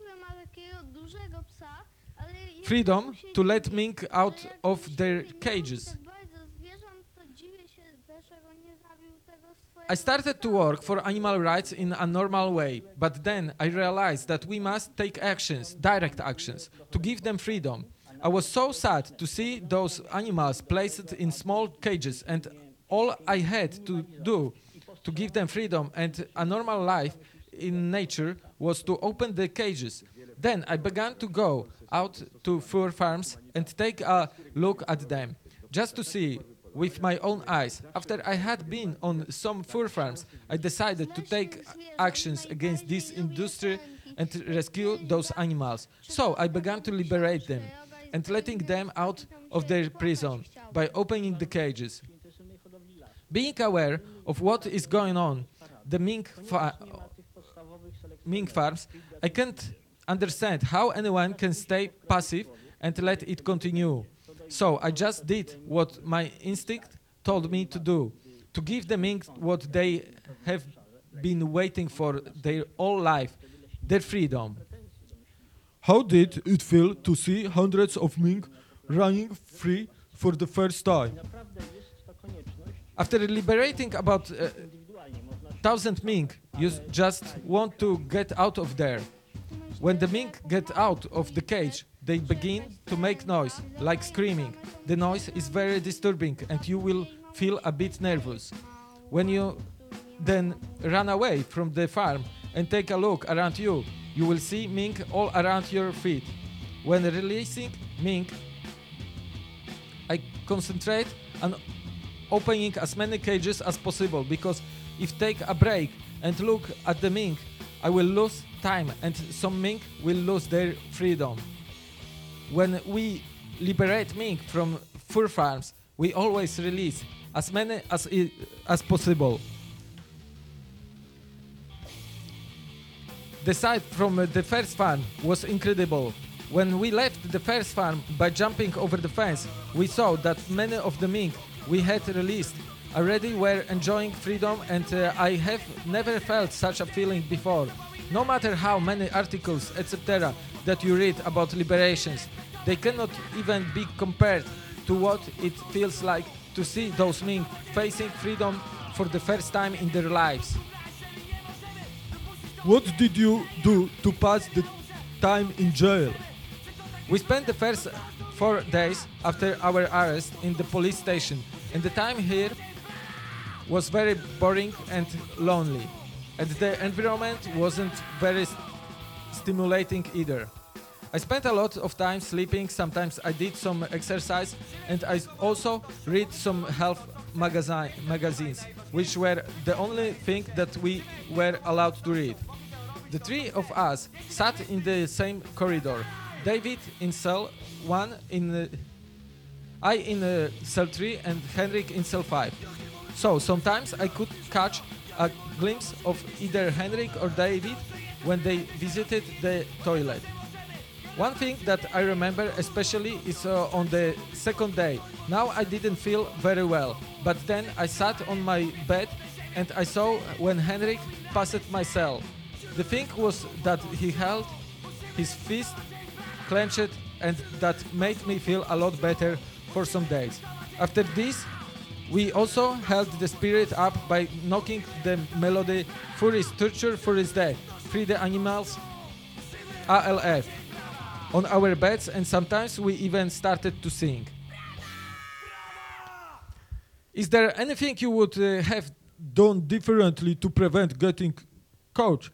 Speaker 5: Freedom to let mink out of their cages. I started to work for animal rights in a normal way, but then I realized that we must take actions, direct actions, to give them freedom. I was so sad to see those animals placed in small cages, and all I had to do to give them freedom and a normal life in nature was to open the cages. Then I began to go out to fur farms and take a look at them, just to see with my own eyes. After I had been on some fur farms, I decided to take actions against this industry and rescue those animals. So I began to liberate them and letting them out of their prison by opening the cages. Being aware of what is going on, the mink farms, I can't understand how anyone can stay passive and let it continue. So I just did what my instinct told me to do, to give the mink what they have been waiting for their whole life, their freedom.
Speaker 1: How did it feel to see hundreds of mink running free for the first time?
Speaker 5: After liberating about 1,000 mink, you just want to get out of there. When the mink get out of the cage, they begin to make noise, like screaming. The noise is very disturbing and you will feel a bit nervous. When you then run away from the farm, and take a look around you, you will see mink all around your feet. When releasing mink, I concentrate on opening as many cages as possible, because if take a break and look at the mink, I will lose time and some mink will lose their freedom. When we liberate mink from fur farms, we always release as many as possible. The sight from the first farm was incredible. When we left the first farm by jumping over the fence, we saw that many of the mink we had released already were enjoying freedom, and I have never felt such a feeling before. No matter how many articles, etc., that you read about liberations, they cannot even be compared to what it feels like to see those mink facing freedom for the first time in their lives.
Speaker 1: What did you do to pass the time in jail?
Speaker 5: We spent the first 4 days after our arrest in the police station, and the time here was very boring and lonely, and the environment wasn't very stimulating either. I spent a lot of time sleeping, sometimes I did some exercise, and I also read some health magazines, which were the only thing that we were allowed to read. The three of us sat in the same corridor. David in cell 1, I in cell 3, and Henrik in cell 5. So sometimes I could catch a glimpse of either Henrik or David when they visited the toilet. One thing that I remember especially is on the second day. Now I didn't feel very well, but then I sat on my bed and I saw when Henrik passed my cell. The thing was that he held his fist clenched, and that made me feel a lot better for some days. After this, we also held the spirit up by knocking the melody "Fur is torture, fur is death, free the animals, ALF" on our beds, and sometimes we even started to sing. Is there anything you would have done differently to prevent getting caught?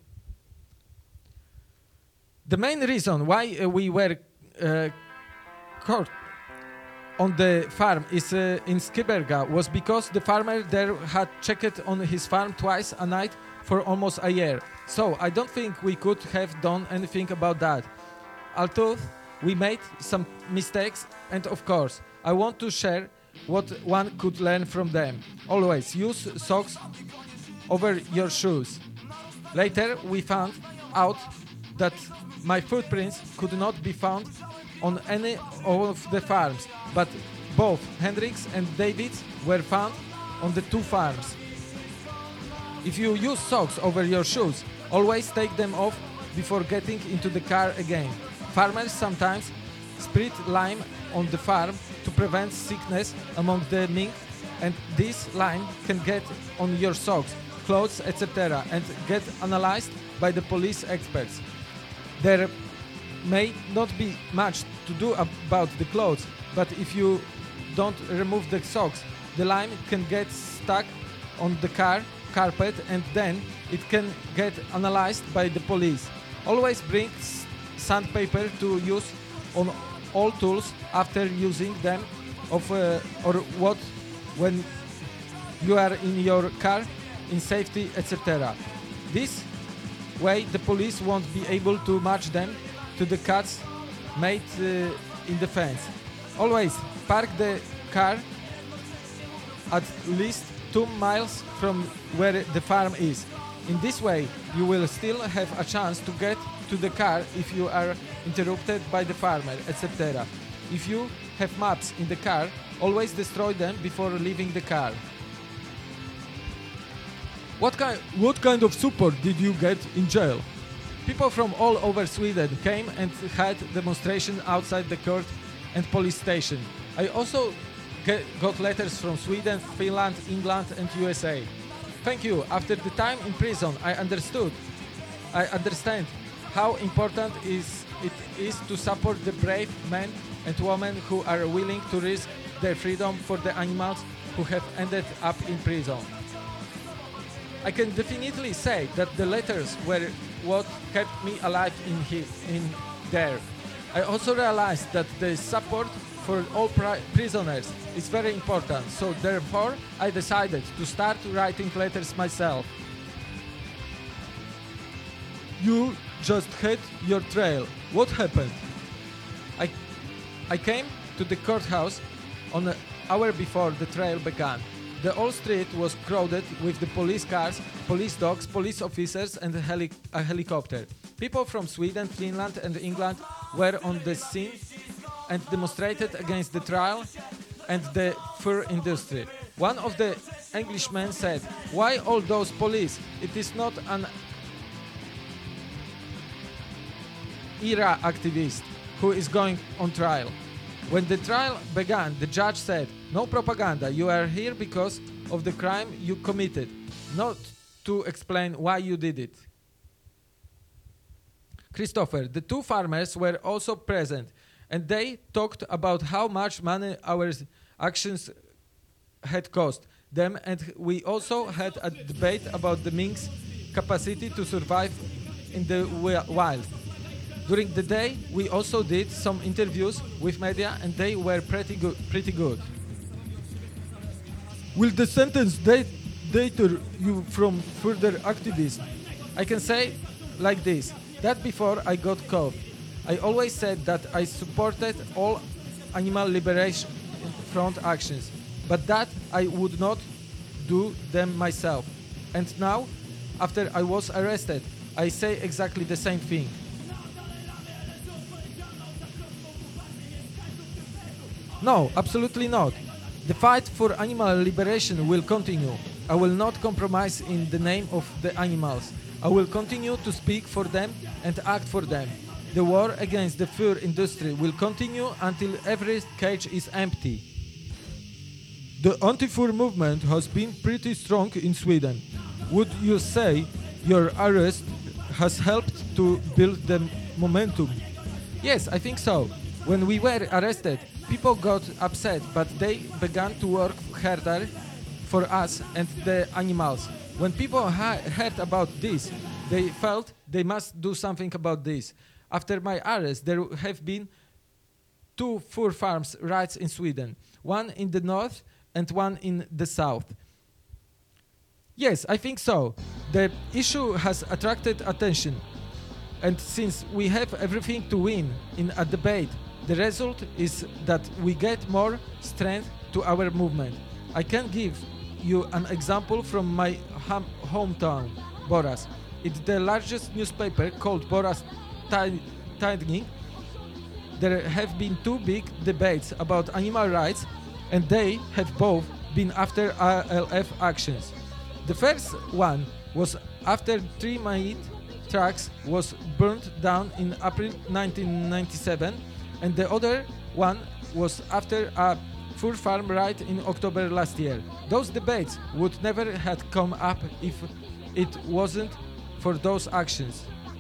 Speaker 5: The main reason why we were caught on the farm is in Skiberga was because the farmer there had checked on his farm twice a night for almost a year. So I don't think we could have done anything about that. Although we made some mistakes, and of course I want to share what one could learn from them. Always use socks over your shoes. Later we found out that my footprints could not be found on any of the farms, but both Hendrik's and David's were found on the 2 farms. If you use socks over your shoes, always take them off before getting into the car again. Farmers sometimes spread lime on the farm to prevent sickness among the mink, and this lime can get on your socks, clothes, etc., and get analyzed by the police experts. There may not be much to do about the clothes, but if you don't remove the socks, the lime can get stuck on the carpet, and then it can get analyzed by the police. Always bring sandpaper to use on all tools after using them, when you are in your car in safety, etc. This way the police won't be able to match them to the cuts made in the fence. Always park the car at least 2 miles from where the farm is. In this way you will still have a chance to get to the car if you are interrupted by the farmer, etc. If you have maps in the car, always destroy them before leaving the car.
Speaker 1: What kind of support did you get in jail?
Speaker 5: People from all over Sweden came and had demonstration outside the court and police station. I also got letters from Sweden, Finland, England and USA. Thank you. After the time in prison, I understand how important it is to support the brave men and women who are willing to risk their freedom for the animals who have ended up in prison. I can definitely say that the letters were what kept me alive in there. I also realized that the support for all prisoners is very important, so therefore I decided to start writing letters myself. You just hit your trail. What happened? I came to the courthouse on an hour before the trail began. The whole street was crowded with the police cars, police dogs, police officers and a helicopter. People from Sweden, Finland and England were on the scene and demonstrated against the trial and the fur industry. One of the Englishmen said, "Why all those police? It is not an IRA activist who is going on trial." When the trial began, the judge said, "No propaganda, you are here because of the crime you committed, not to explain why you did it." Christopher, the two farmers were also present, and they talked about how much money our actions had cost them, and we also had a debate about the mink's capacity to survive in the wild. During the day, we also did some interviews with media, and they were pretty good. Will the sentence deter you from further activism? I can say like this, that before I got caught, I always said that I supported all animal liberation front actions, but that I would not do them myself. And now, after I was arrested, I say exactly the same thing. No, absolutely not. The fight for animal liberation will continue. I will not compromise in the name of the animals. I will continue to speak for them and act for them. The war against the fur industry will continue until every cage is empty. The anti-fur movement has been pretty strong in Sweden. Would you say your arrest has helped to build the momentum? Yes, I think so. When we were arrested, people got upset, but they began to work harder for us and the animals. When people heard about this, they felt they must do something about this. After my arrest, there have been 2 fur farms rights in Sweden, one in the north and one in the south. Yes, I think so. The issue has attracted attention, and since we have everything to win in a debate, the result is that we get more strength to our movement. I can give you an example from my hometown, Boras. It's the largest newspaper called Boras Tidning. There have been 2 big debates about animal rights, and they have both been after ALF actions. The first one was after 3 meat trucks was burned down in April 1997, and the other one was after a fur farm right in October last year. Those debates would never have come up if it wasn't for those actions.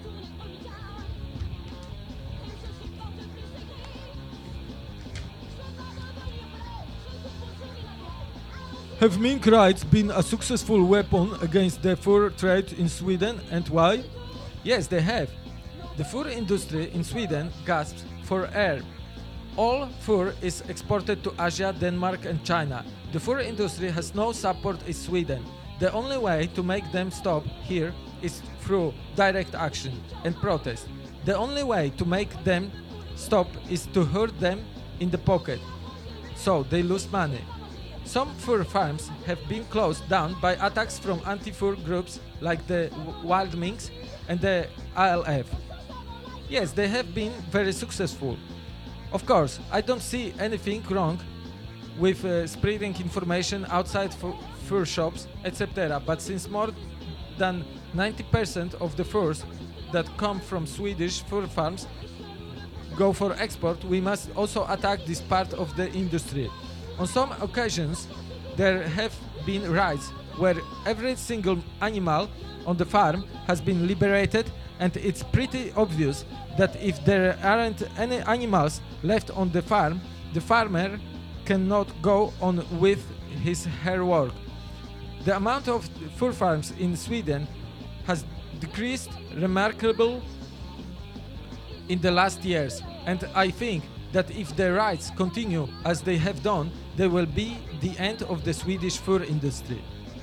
Speaker 5: Have mink rights been a successful weapon against the fur trade in Sweden, and why? Yes, they have. The fur industry in Sweden gasps for air. All fur is exported to Asia, Denmark and China. The fur industry has no support in Sweden. The only way to make them stop here is through direct action and protest. The only way to make them stop is to hurt them in the pocket, so they lose money. Some fur farms have been closed down by attacks from anti-fur groups like the Wild Minks and the ALF. Yes, they have been very successful. Of course, I don't see anything wrong with spreading information outside fur shops, etc. But since more than 90% of the furs that come from Swedish fur farms go for export, we must also attack this part of the industry. On some occasions, there have been raids where every single animal on the farm has been liberated, and it's pretty obvious that if there aren't any animals left on the farm, the farmer cannot go on with his hair work. The amount of fur farms in Sweden has decreased remarkably in the last years, and I think that if the rights continue as they have done, there will be the end of the Swedish fur industry.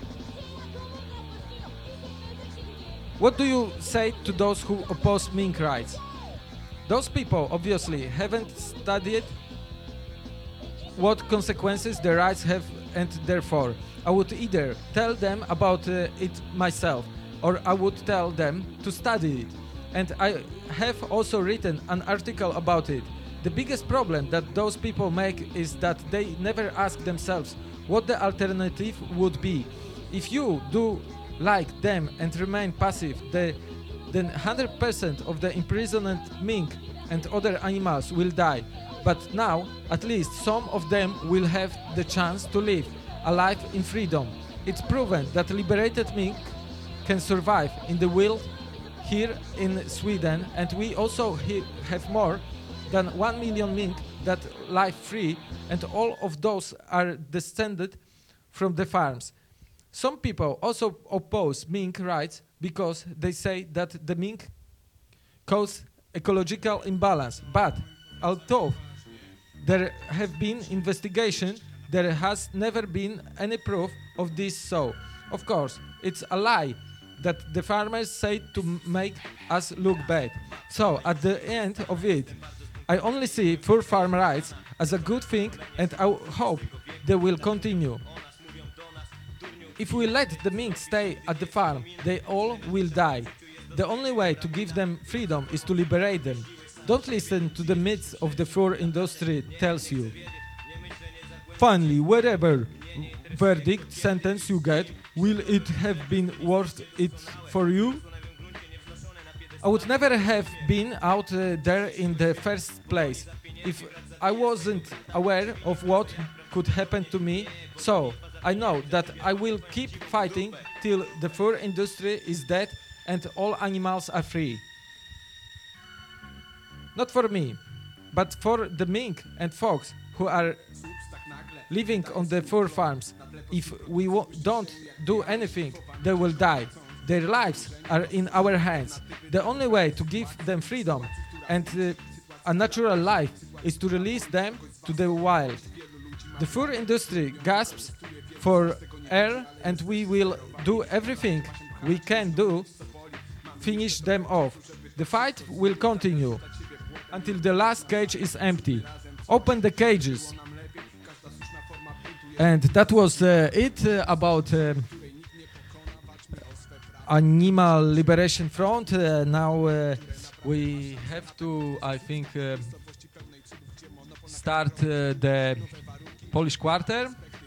Speaker 5: What do you say to those who oppose mink rights? Those people obviously haven't studied what consequences the rights have, and therefore I would either tell them about it myself, or I would tell them to study it. And I have also written an article about it. The biggest problem that those people make is that they never ask themselves what the alternative would be. If you do like them and remain passive, then 100% of the imprisoned mink and other animals will die. But now, at least some of them will have the chance to live a life in freedom. It's proven that liberated mink can survive in the wild here in Sweden, and we also have more than 1 million mink that live free, and all of those are descended from the farms. Some people also oppose mink rights because they say that the mink cause ecological imbalance. But although there have been investigations, there has never been any proof of this. So, of course, it's a lie that the farmers say to make us look bad. So, at the end of it, I only see fur farm rights as a good thing, and I hope they will continue. If we let the mink stay at the farm, they all will die. The only way to give them freedom is to liberate them. Don't listen to the myths of the fur industry tells you. Finally, whatever verdict sentence you get, will it have been worth it for you? I would never have been out there in the first place if I wasn't aware of what could happen to me. So I know that I will keep fighting till the fur industry is dead and all animals are free. Not for me, but for the mink and fox who are living on the fur farms. If we don't do anything, they will die. Their lives are in our hands. The only way to give them freedom and a natural life is to release them to the wild. The fur industry gasps for air, and we will do everything we can do finish them off. The fight will continue until the last cage is empty. Open the cages. And that was it about Animal Liberation Front. Now we have to, I think, start the Polish Quarter.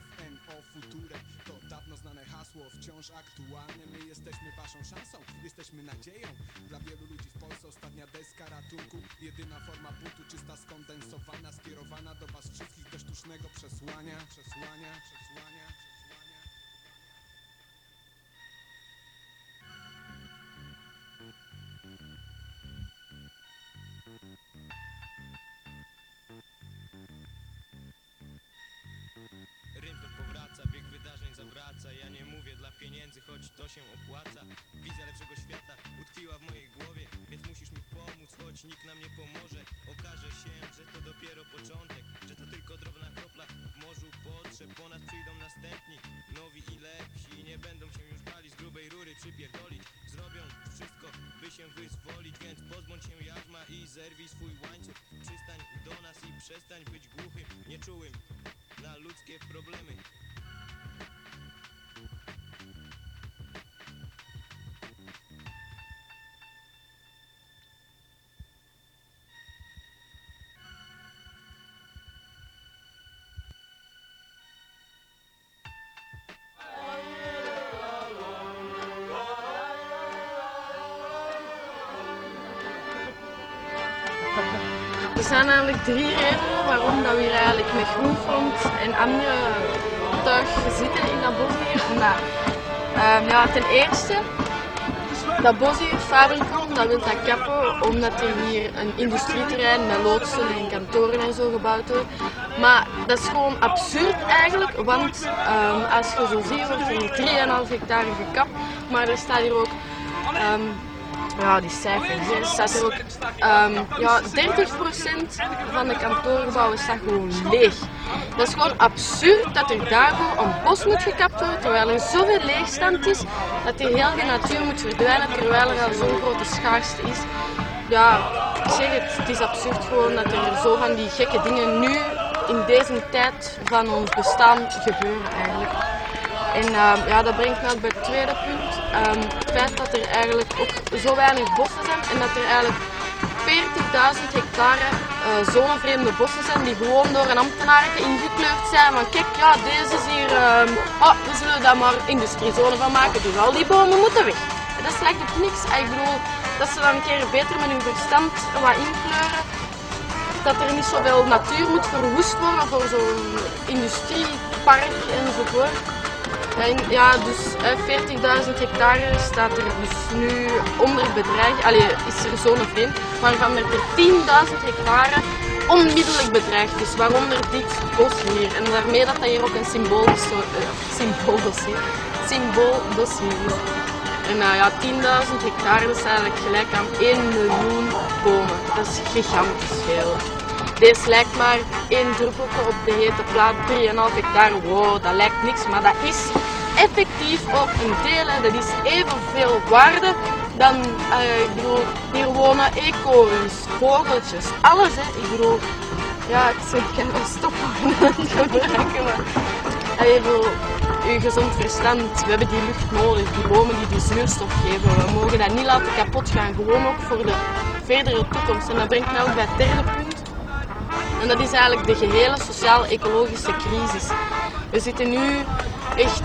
Speaker 7: Ja nie mówię dla pieniędzy, choć to się opłaca. Wizja lepszego świata utkwiła w mojej głowie, więc musisz mi pomóc, choć nikt nam nie pomoże. Okaże się, że to dopiero początek, że to tylko drobna kropla w morzu potrzeb. Po nas przyjdą następni, nowi i lepsi. Nie będą się już bali z grubej rury przypierdolić. Zrobią wszystko, by się wyzwolić, więc pozbądź się jarzma i zerwij swój łańcuch. Przystań do nas i przestań być głuchym, nieczułym na ludzkie problemy.
Speaker 8: Er zijn eigenlijk 3 redenen waarom dat we hier eigenlijk met Groenfront en andere tuig zitten in dat bos hier. Omdat, ten eerste Dat bos hier, Fabricom, dat wil dat kappen omdat er hier een industrieterrein met loodsen en kantoren en zo gebouwd wordt. Maar dat is gewoon absurd eigenlijk, want als je zo ziet wordt er hier 3,5 hectare gekapt, maar er staat hier ook, ja die cijfers, er staat er ook, ja 30% van de kantoorgebouwen staat gewoon leeg. Dat is gewoon absurd dat er daarvoor een bos moet gekapt worden, terwijl er zoveel leegstand is, dat er heel veel natuur moet verdwijnen, terwijl er al zo'n grote schaarste is. Ja, ik zeg het is absurd gewoon dat er zo van die gekke dingen nu in deze tijd van ons bestaan gebeuren eigenlijk. En ja, dat brengt me bij het tweede punt. Het feit dat er eigenlijk ook zo weinig bossen zijn en dat er eigenlijk 40.000 hectare zonevreemde bossen zijn die gewoon door een ambtenaar ingekleurd zijn. Van kijk, ja, deze is hier, we zullen daar maar industriezone van maken, dus al die bomen moeten weg. En dat lijkt op niks. Ik bedoel, dat ze dan een keer beter met hun verstand wat inkleuren. Dat er niet zoveel natuur moet verwoest worden voor zo'n industriepark enzovoort. En ja, dus 40.000 hectare staat er dus nu onder bedreiging. Allee, is er zonevreemd, waarvan er 10.000 hectare onmiddellijk bedreigd is, waaronder dit bos hier. En daarmee dat hier ook een symbooldossier is. En ja, 10.000 hectare is eigenlijk gelijk aan 1 miljoen bomen. Dat is gigantisch veel. Deze lijkt maar 1 druppeltje op de hete plaat, 3,5 hectare. Wow, dat lijkt niks, maar dat is effectief ook een deel. Hè. Dat is evenveel waarde dan, ik bedoel, hier wonen eekhoorns, vogeltjes, alles. Hè. Ik bedoel, ja, ik kan wel stoppen met het gebruiken, maar ik bedoel, uw gezond verstand, we hebben die lucht nodig, die bomen die zuurstof geven. We mogen dat niet laten kapot gaan, gewoon ook voor de verdere toekomst. En dat brengt mij ook bij het derde punt. En dat is eigenlijk de gehele sociaal-ecologische crisis. We zitten nu echt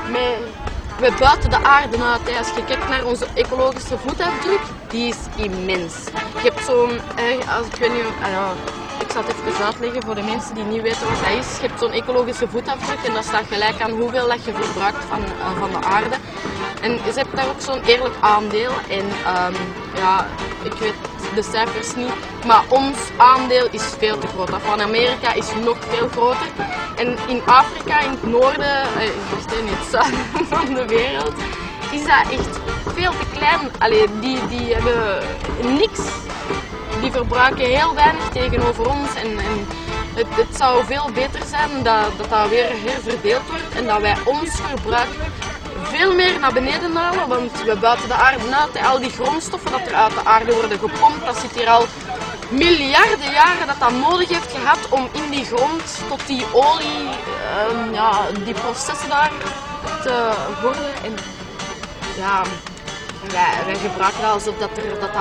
Speaker 8: met buiten de aarde uit. Als je kijkt naar onze ecologische voetafdruk, die is immens. Je hebt zo'n, als ik weet niet, ik zal het even uitleggen voor de mensen die niet weten wat dat is. Je hebt zo'n ecologische voetafdruk en dat staat gelijk aan hoeveel dat je verbruikt van de aarde. En je hebt daar ook zo'n eerlijk aandeel. En ja, ik weet de cijfers niet, maar ons aandeel is veel te groot. Dat van Amerika is nog veel groter. En in Afrika, in het noorden, in het zuiden van de wereld, is dat echt veel te klein. Allee, die hebben niks. Die verbruiken heel weinig tegenover ons. En het zou veel beter zijn dat weer herverdeeld wordt en dat wij ons verbruik veel meer naar beneden halen, want we buiten de aarde uit. Al die grondstoffen dat er uit de aarde worden gepompt, dat zit hier al miljarden jaren dat nodig heeft gehad om in die grond tot die olie, die processen daar te worden. En ja, wij gebruiken dat alsof dat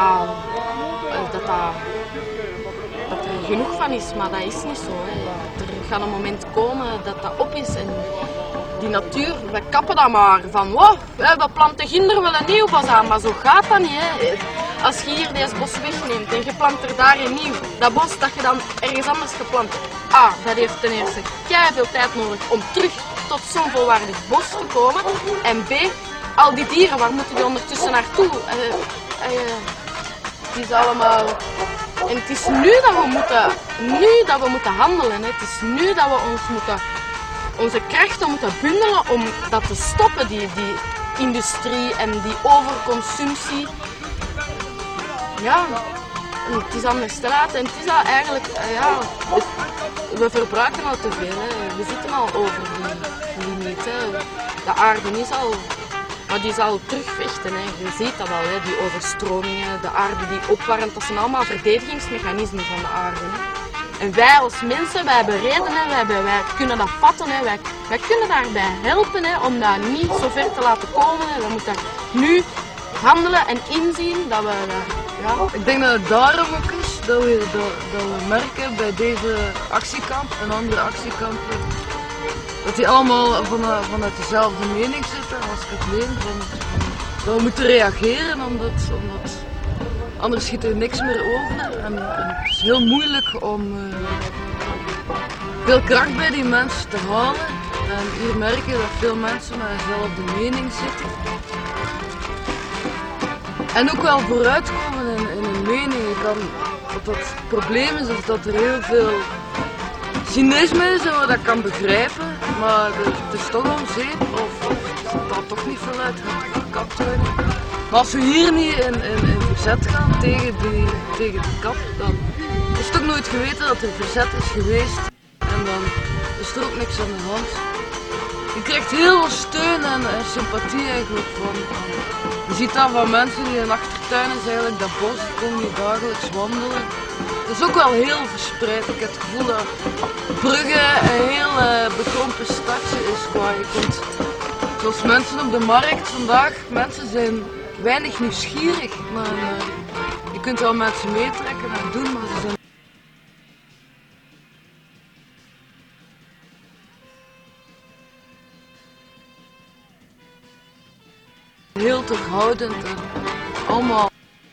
Speaker 8: er genoeg van is, maar dat is niet zo. Hè. Er gaat een moment komen dat dat op is en die natuur, we kappen dat maar van wow, we planten ginder wel een nieuw bos aan, maar zo gaat dat niet. Hè. Als je hier deze bos wegneemt en je plant er daar een nieuw, dat bos dat je dan ergens anders geplant hebt, dat heeft ten eerste veel tijd nodig om terug tot zo'n volwaardig bos te komen. En B, al die dieren, waar moeten die ondertussen naartoe? Het is allemaal... En het is nu dat we moeten handelen. Hè. Het is nu dat we onze krachten moeten bundelen om dat te stoppen, die industrie en die overconsumptie. Ja, en het is anders te laat en het is al eigenlijk, we verbruiken al te veel. Hè. We zitten al over die limiet. Hè. De aarde is al... Maar die zal terugvechten. Hè. Je ziet dat al, hè. Die overstromingen, de aarde die opwarmt, dat zijn allemaal verdedigingsmechanismen van de aarde. Hè. En wij als mensen, wij hebben redenen, wij kunnen dat vatten, hè. Wij kunnen daarbij helpen hè, om dat niet zo ver te laten komen. Hè. We moeten nu handelen en inzien dat we...
Speaker 9: Ik denk dat het daarom ook is dat we merken bij deze actiekamp en andere actiekampen dat die allemaal vanuit dezelfde mening zitten als Kathleen. Dat we moeten reageren omdat anders schiet er niks meer over. En het is heel moeilijk om veel kracht bij die mensen te halen. En hier merken dat veel mensen met dezelfde mening zitten. En ook wel vooruitkomen in een mening. Wat het probleem is dat er heel veel cynisme is en wat ik kan begrijpen, maar het is toch onzeep of het zal toch niet veel uit gekapt worden. Maar als we hier niet in verzet gaan tegen die kap, dan is het ook nooit geweten dat er verzet is geweest en dan is er ook niks aan de hand. Je krijgt heel veel steun en sympathie eigenlijk van. Je ziet dat van mensen die in achtertuin is eigenlijk dat bos, die komen hier dagelijks wandelen. Het is ook wel heel verspreid. Ik heb het gevoel dat Brugge een heel bekrompen stadje is. Maar je kunt, zoals mensen op de markt vandaag, mensen zijn weinig nieuwsgierig. Maar, je kunt wel mensen meetrekken en doen, maar ze zijn heel terughoudend en allemaal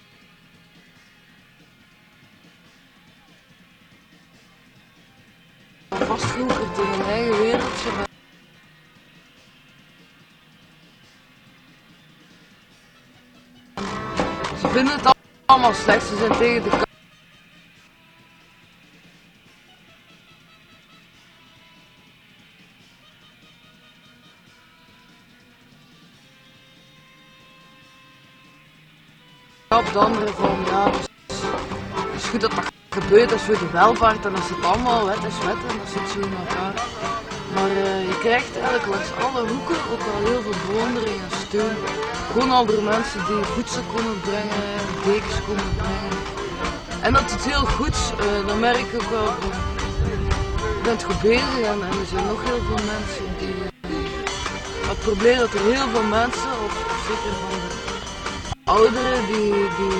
Speaker 9: vastgehoekerd in hun eigen wereldje. Ze vinden het allemaal slecht, ze zijn tegen de de andere van ja, het is goed dat dat gebeurt, dat is voor de welvaart en dat zit allemaal wet is wet en dat zit zo in elkaar. Maar je krijgt eigenlijk langs alle hoeken ook wel heel veel bewondering en steun. Gewoon al door mensen die voedsel komen brengen, dekens komen brengen. En dat is heel goed, dat merk ik ook wel. Je bent goed bezig en er zijn nog heel veel mensen die... het probleem dat er heel veel mensen, of zeker van de ouderen, die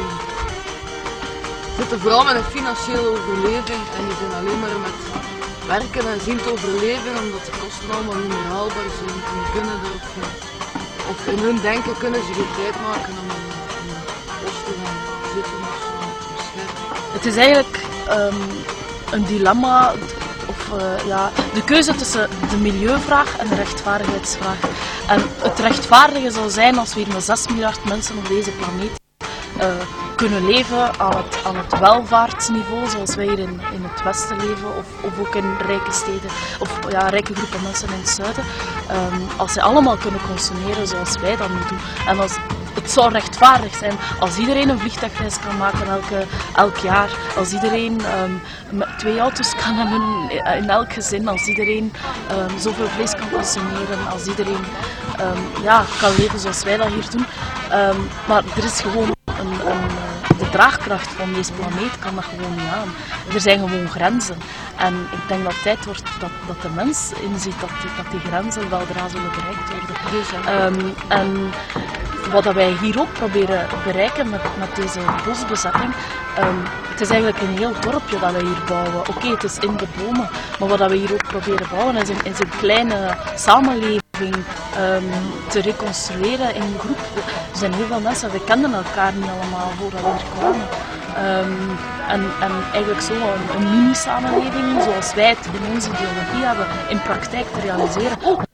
Speaker 9: zitten vooral met een financiële overleving en die zijn alleen maar met werken en zien te overleven omdat de kosten allemaal niet meer haalbaar zijn en die kunnen er of in hun denken kunnen ze geen tijd maken om een post te gaan zitten of zo te beschermen.
Speaker 10: Het is eigenlijk een dilemma, de keuze tussen de milieuvraag en de rechtvaardigheidsvraag. En het rechtvaardige zou zijn als we hier met 6 miljard mensen op deze planeet kunnen leven aan het welvaartsniveau zoals wij hier in het westen leven of ook in rijke steden of rijke groepen mensen in het zuiden. Als zij allemaal kunnen consumeren zoals wij dat nu doen. En het zou rechtvaardig zijn als iedereen een vliegtuigreis kan maken elk jaar, als iedereen met 2 auto's kan hebben in elk gezin, als iedereen zoveel vlees kan consumeren, als iedereen kan leven zoals wij dat hier doen. Maar er is gewoon de draagkracht van deze planeet kan dat gewoon niet aan. Er zijn gewoon grenzen. En ik denk dat het tijd wordt dat de mens inziet dat die grenzen weldra zullen bereikt worden. En wat wij hier ook proberen bereiken met deze bosbezetting, het is eigenlijk een heel dorpje dat wij hier bouwen. Oké, het is in de bomen, maar wat we hier ook proberen bouwen is een kleine samenleving te reconstrueren in een groep. Er zijn heel veel mensen, we kenden elkaar niet allemaal voordat we hier kwamen. En eigenlijk zo een mini-samenleving zoals wij het in onze ideologie hebben in praktijk te realiseren.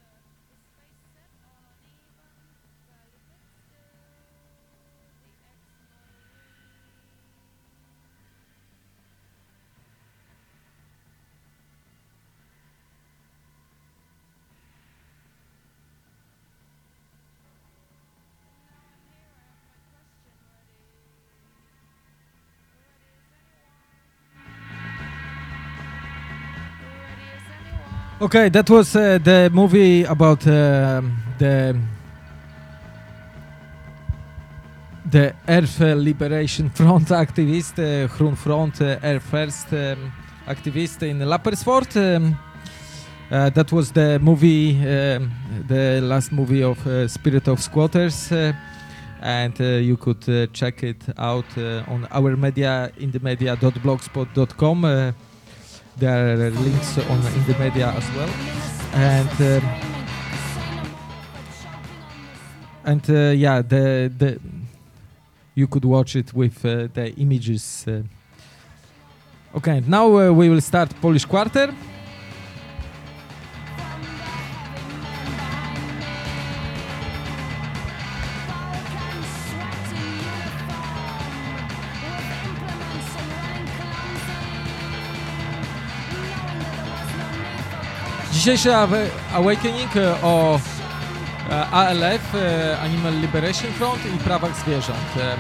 Speaker 5: Okay, that was the movie about the Earth Liberation Front activist, Groen Front, Earth First activist in Lappersfort. That was the movie, the last movie of Spirit of Squatters, and you could check it out on our media, inthemedia.blogspot.com. There are links on in the media as well, and you could watch it with the images. Okay, now we will start Polish Quarter. Dzisiejszy Awakening o ALF, Animal Liberation Front i prawach zwierząt.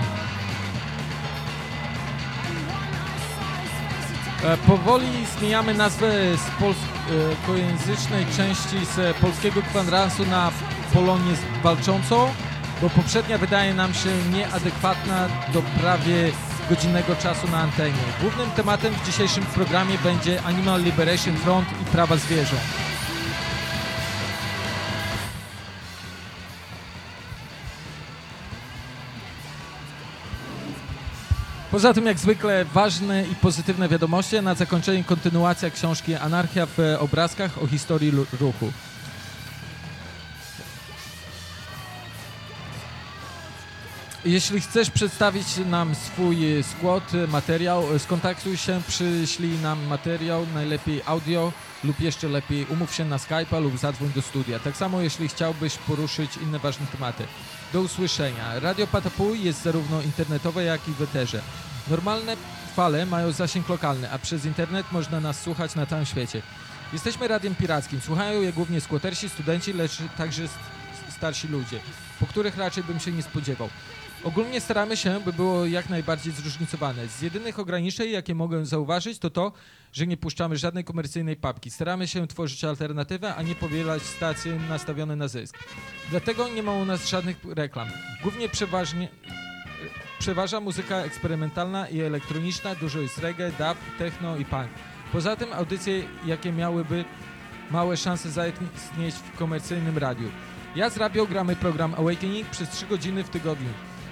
Speaker 5: Powoli zmieniamy nazwę z polskojęzycznej części z polskiego kwadransu na Polonię Walczącą, bo poprzednia wydaje nam się nieadekwatna do prawie godzinnego czasu na antenie. Głównym tematem w dzisiejszym programie będzie Animal Liberation Front i prawa zwierząt. Poza tym, jak zwykle, ważne i pozytywne wiadomości, a na zakończenie kontynuacja książki Anarchia w obrazkach o historii ruchu. Jeśli chcesz przedstawić nam swój skład, materiał, skontaktuj się, przyślij nam materiał, najlepiej audio lub jeszcze lepiej umów się na Skype'a lub zadzwoń do studia. Tak samo jeśli chciałbyś poruszyć inne ważne tematy. Do usłyszenia. Radio Patapu jest zarówno internetowe, jak i w eterze. Normalne fale mają zasięg lokalny, a przez internet można nas słuchać na całym świecie. Jesteśmy radiem pirackim. Słuchają je głównie skłotersi, studenci, lecz także starsi ludzie, po których raczej bym się nie spodziewał. Ogólnie staramy się, by było jak najbardziej zróżnicowane. Z jedynych ograniczeń, jakie mogę zauważyć, to, że nie puszczamy żadnej komercyjnej papki. Staramy się tworzyć alternatywę, a nie powielać stacje nastawione na zysk. Dlatego nie ma u nas żadnych reklam. Głównie przeważa muzyka eksperymentalna i elektroniczna, dużo jest reggae, dub, techno i punk. Poza tym audycje, jakie miałyby małe szanse zaistnieć w komercyjnym radiu. Ja z Radio gramy program Awakening przez 3 godziny w tygodniu,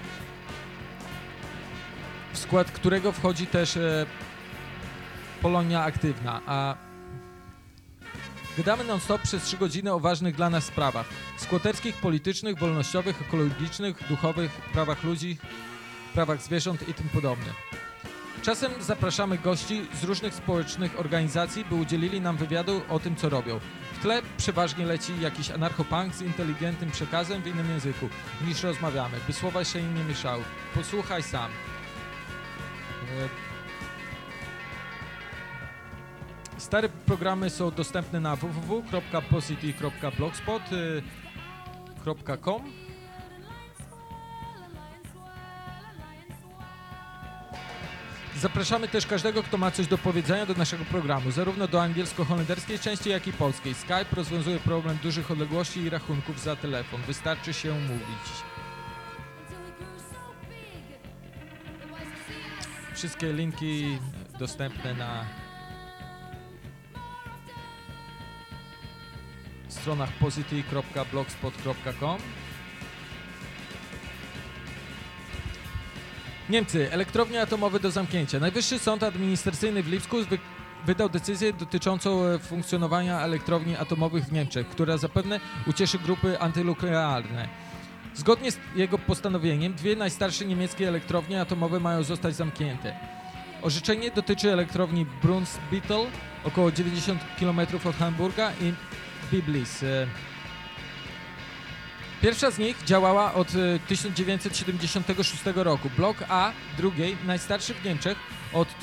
Speaker 5: w skład którego wchodzi też Polonia Aktywna, a gadamy non-stop przez 3 godziny o ważnych dla nas sprawach skłoterskich, politycznych, wolnościowych, ekologicznych, duchowych, prawach ludzi, prawach zwierząt i tym podobne. Czasem zapraszamy gości z różnych społecznych organizacji, by udzielili nam wywiadu o tym, co robią. W tle przeważnie leci jakiś anarchopunk z inteligentnym przekazem w innym języku, niż rozmawiamy, by słowa się im nie mieszały. Posłuchaj sam. Stare programy są dostępne na www.posity.blogspot.com. Zapraszamy też każdego, kto ma coś do powiedzenia do naszego programu, zarówno do angielsko-holenderskiej części, jak i polskiej. Skype rozwiązuje problem dużych odległości i rachunków za telefon. Wystarczy się mówić. Wszystkie linki dostępne na stronach posity.blogspot.com. Niemcy. Elektrownie atomowe do zamknięcia. Najwyższy Sąd Administracyjny w Lipsku wydał decyzję dotyczącą funkcjonowania elektrowni atomowych w Niemczech, która zapewne ucieszy grupy antynuklearne. Zgodnie z jego postanowieniem 2 najstarsze niemieckie elektrownie atomowe mają zostać zamknięte. Orzeczenie dotyczy elektrowni Brunsbüttel, około 90 km od Hamburga, i Biblis. Pierwsza z nich działała od 1976 roku. Blok A, drugiej, najstarszy w Niemczech, od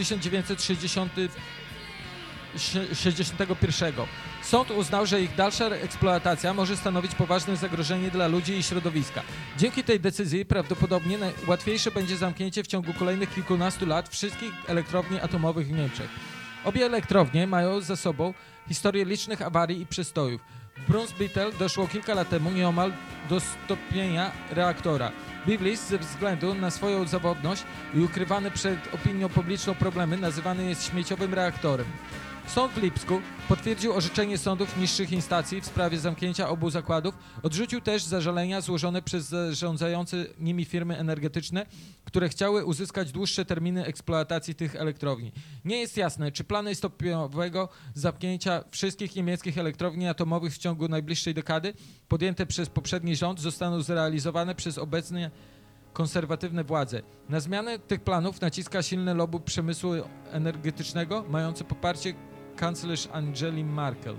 Speaker 5: 1961. Sąd uznał, że ich dalsza eksploatacja może stanowić poważne zagrożenie dla ludzi i środowiska. Dzięki tej decyzji prawdopodobnie łatwiejsze będzie zamknięcie w ciągu kolejnych kilkunastu lat wszystkich elektrowni atomowych w Niemczech. Obie elektrownie mają za sobą historię licznych awarii i przestojów. W Brunsbüttel doszło kilka lat temu nieomal do stopienia reaktora. Biblis ze względu na swoją zawodność i ukrywane przed opinią publiczną problemy nazywany jest śmieciowym reaktorem. Sąd w Lipsku potwierdził orzeczenie sądów niższych instancji w sprawie zamknięcia obu zakładów, odrzucił też zażalenia złożone przez zarządzające nimi firmy energetyczne, które chciały uzyskać dłuższe terminy eksploatacji tych elektrowni. Nie jest jasne, czy plany stopniowego zamknięcia wszystkich niemieckich elektrowni atomowych w ciągu najbliższej dekady, podjęte przez poprzedni rząd, zostaną zrealizowane przez obecnie konserwatywne władze. Na zmianę tych planów naciska silne lobby przemysłu energetycznego, mające poparcie kanclerz Angeli Merkel.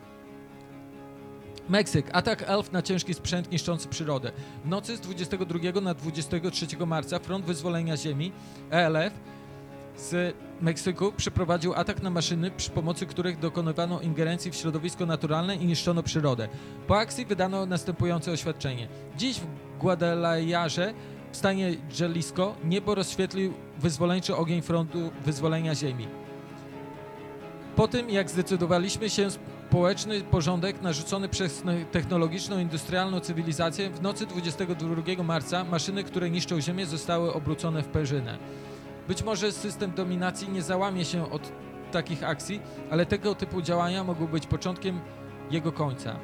Speaker 5: Meksyk. Atak elf na ciężki sprzęt niszczący przyrodę. W nocy z 22 na 23 marca Front Wyzwolenia Ziemi, ELF, z Meksyku przeprowadził atak na maszyny, przy pomocy których dokonywano ingerencji w środowisko naturalne i niszczono przyrodę. Po akcji wydano następujące oświadczenie. Dziś w Guadalajarze w stanie Jalisco niebo rozświetlił wyzwoleńczy ogień frontu wyzwolenia ziemi. Po tym, jak zdecydowaliśmy się społeczny porządek narzucony przez technologiczną, industrialną cywilizację, w nocy 22 marca maszyny, które niszczą ziemię, zostały obrócone w perzynę. Być może system dominacji nie załamie się od takich akcji, ale tego typu działania mogą być początkiem jego końca.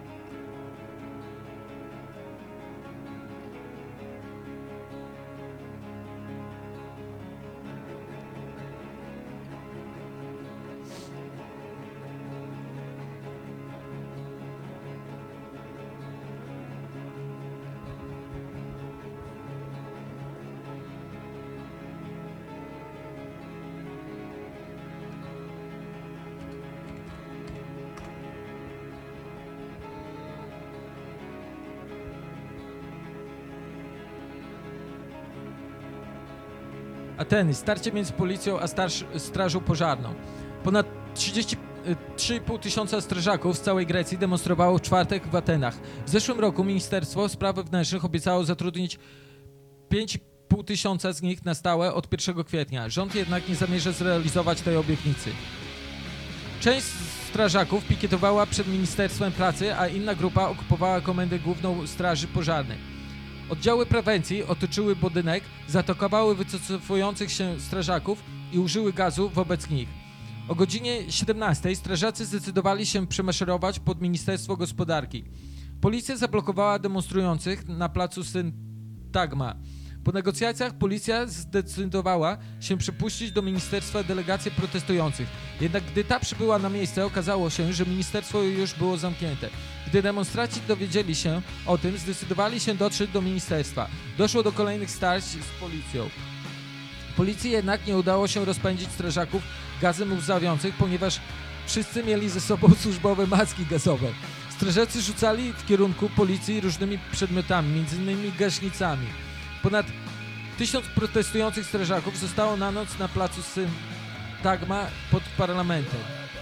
Speaker 5: Ateny. Starcie między policją a strażą pożarną. Ponad 3,5 tysiąca strażaków z całej Grecji demonstrowało w czwartek w Atenach. W zeszłym roku Ministerstwo Spraw Wewnętrznych obiecało zatrudnić 5,5 tysiąca z nich na stałe od 1 kwietnia. Rząd jednak nie zamierza zrealizować tej obietnicy. Część strażaków pikietowała przed Ministerstwem Pracy, a inna grupa okupowała Komendę Główną Straży Pożarnej. Oddziały prewencji otoczyły budynek, zaatakowały wycofujących się strażaków i użyły gazu wobec nich. O godzinie 17 strażacy zdecydowali się przemaszerować pod Ministerstwo Gospodarki. Policja zablokowała demonstrujących na placu Syntagma. Po negocjacjach policja zdecydowała się przepuścić do ministerstwa delegację protestujących. Jednak gdy ta przybyła na miejsce, okazało się, że ministerstwo już było zamknięte. Gdy demonstranci dowiedzieli się o tym, zdecydowali się dotrzeć do ministerstwa. Doszło do kolejnych starć z policją. Policji jednak nie udało się rozpędzić strażaków gazem łzawiących, ponieważ wszyscy mieli ze sobą służbowe maski gazowe. Strażacy rzucali w kierunku policji różnymi przedmiotami, m.in. gaśnicami. Ponad 1000 protestujących strażaków zostało na noc na placu Syntagma pod parlamentem.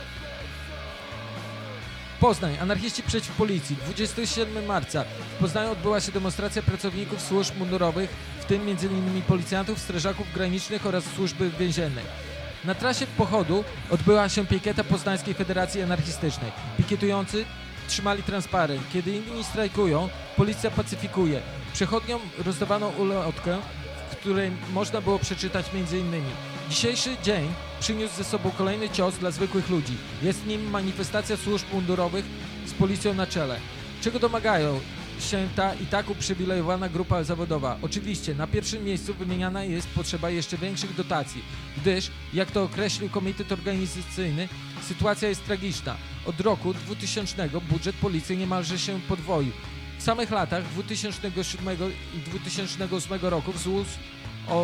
Speaker 5: Poznań. Anarchiści przeciw policji. 27 marca w Poznaniu odbyła się demonstracja pracowników służb mundurowych, w tym m.in. policjantów, strażaków granicznych oraz służby więziennej. Na trasie pochodu odbyła się pikieta Poznańskiej Federacji Anarchistycznej. Pikietujący trzymali transparent. Kiedy inni strajkują, policja pacyfikuje. Przechodniom rozdawano ulotkę, w której można było przeczytać m.in. Dzisiejszy dzień przyniósł ze sobą kolejny cios dla zwykłych ludzi. Jest nim manifestacja służb mundurowych z policją na czele. Czego domagają się ta i tak uprzywilejowana grupa zawodowa? Oczywiście na pierwszym miejscu wymieniana jest potrzeba jeszcze większych dotacji, gdyż, jak to określił Komitet Organizacyjny, sytuacja jest tragiczna. Od roku 2000 budżet policji niemalże się podwoił. W samych latach 2007 i 2008 roku wzrósł o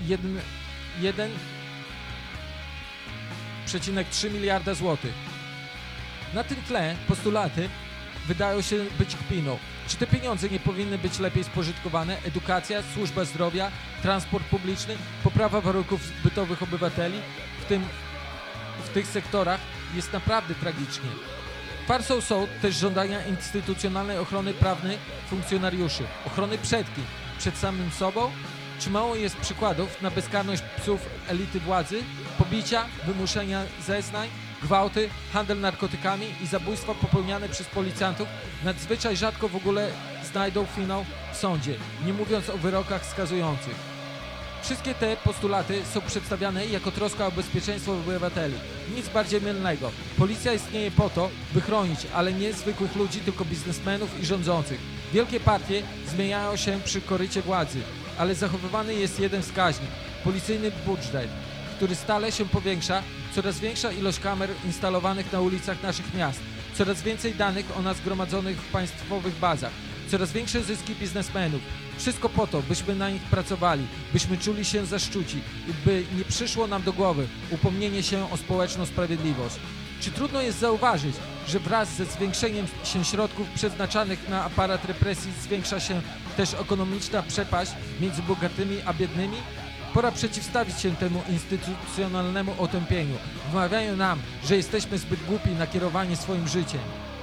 Speaker 5: 1,3 miliarda złotych. Na tym tle postulaty wydają się być kpiną. Czy te pieniądze nie powinny być lepiej spożytkowane? Edukacja, służba zdrowia, transport publiczny, poprawa warunków bytowych obywateli, w tych sektorach jest naprawdę tragicznie. Farsą są też żądania instytucjonalnej ochrony prawnej funkcjonariuszy. Ochrony przed kim? Przed samym sobą? Czy mało jest przykładów na bezkarność psów elity władzy, pobicia, wymuszenia zeznań, gwałty, handel narkotykami i zabójstwa popełniane przez policjantów nadzwyczaj rzadko w ogóle znajdą finał w sądzie, nie mówiąc o wyrokach skazujących. Wszystkie te postulaty są przedstawiane jako troska o bezpieczeństwo obywateli. Nic bardziej mylnego. Policja istnieje po to, by chronić, ale nie zwykłych ludzi, tylko biznesmenów i rządzących. Wielkie partie zmieniają się przy korycie władzy, ale zachowywany jest jeden wskaźnik – policyjny budżet, który stale się powiększa, coraz większa ilość kamer instalowanych na ulicach naszych miast, coraz więcej danych o nas zgromadzonych w państwowych bazach, coraz większe zyski biznesmenów. Wszystko po to, byśmy na nich pracowali, byśmy czuli się zaszczuci i by nie przyszło nam do głowy upomnienie się o społeczną sprawiedliwość. Czy trudno jest zauważyć, że wraz ze zwiększeniem się środków przeznaczanych na aparat represji zwiększa się też ekonomiczna przepaść między bogatymi a biednymi? Pora przeciwstawić się temu instytucjonalnemu otępieniu. Wmawiają nam, że jesteśmy zbyt głupi na kierowanie swoim życiem.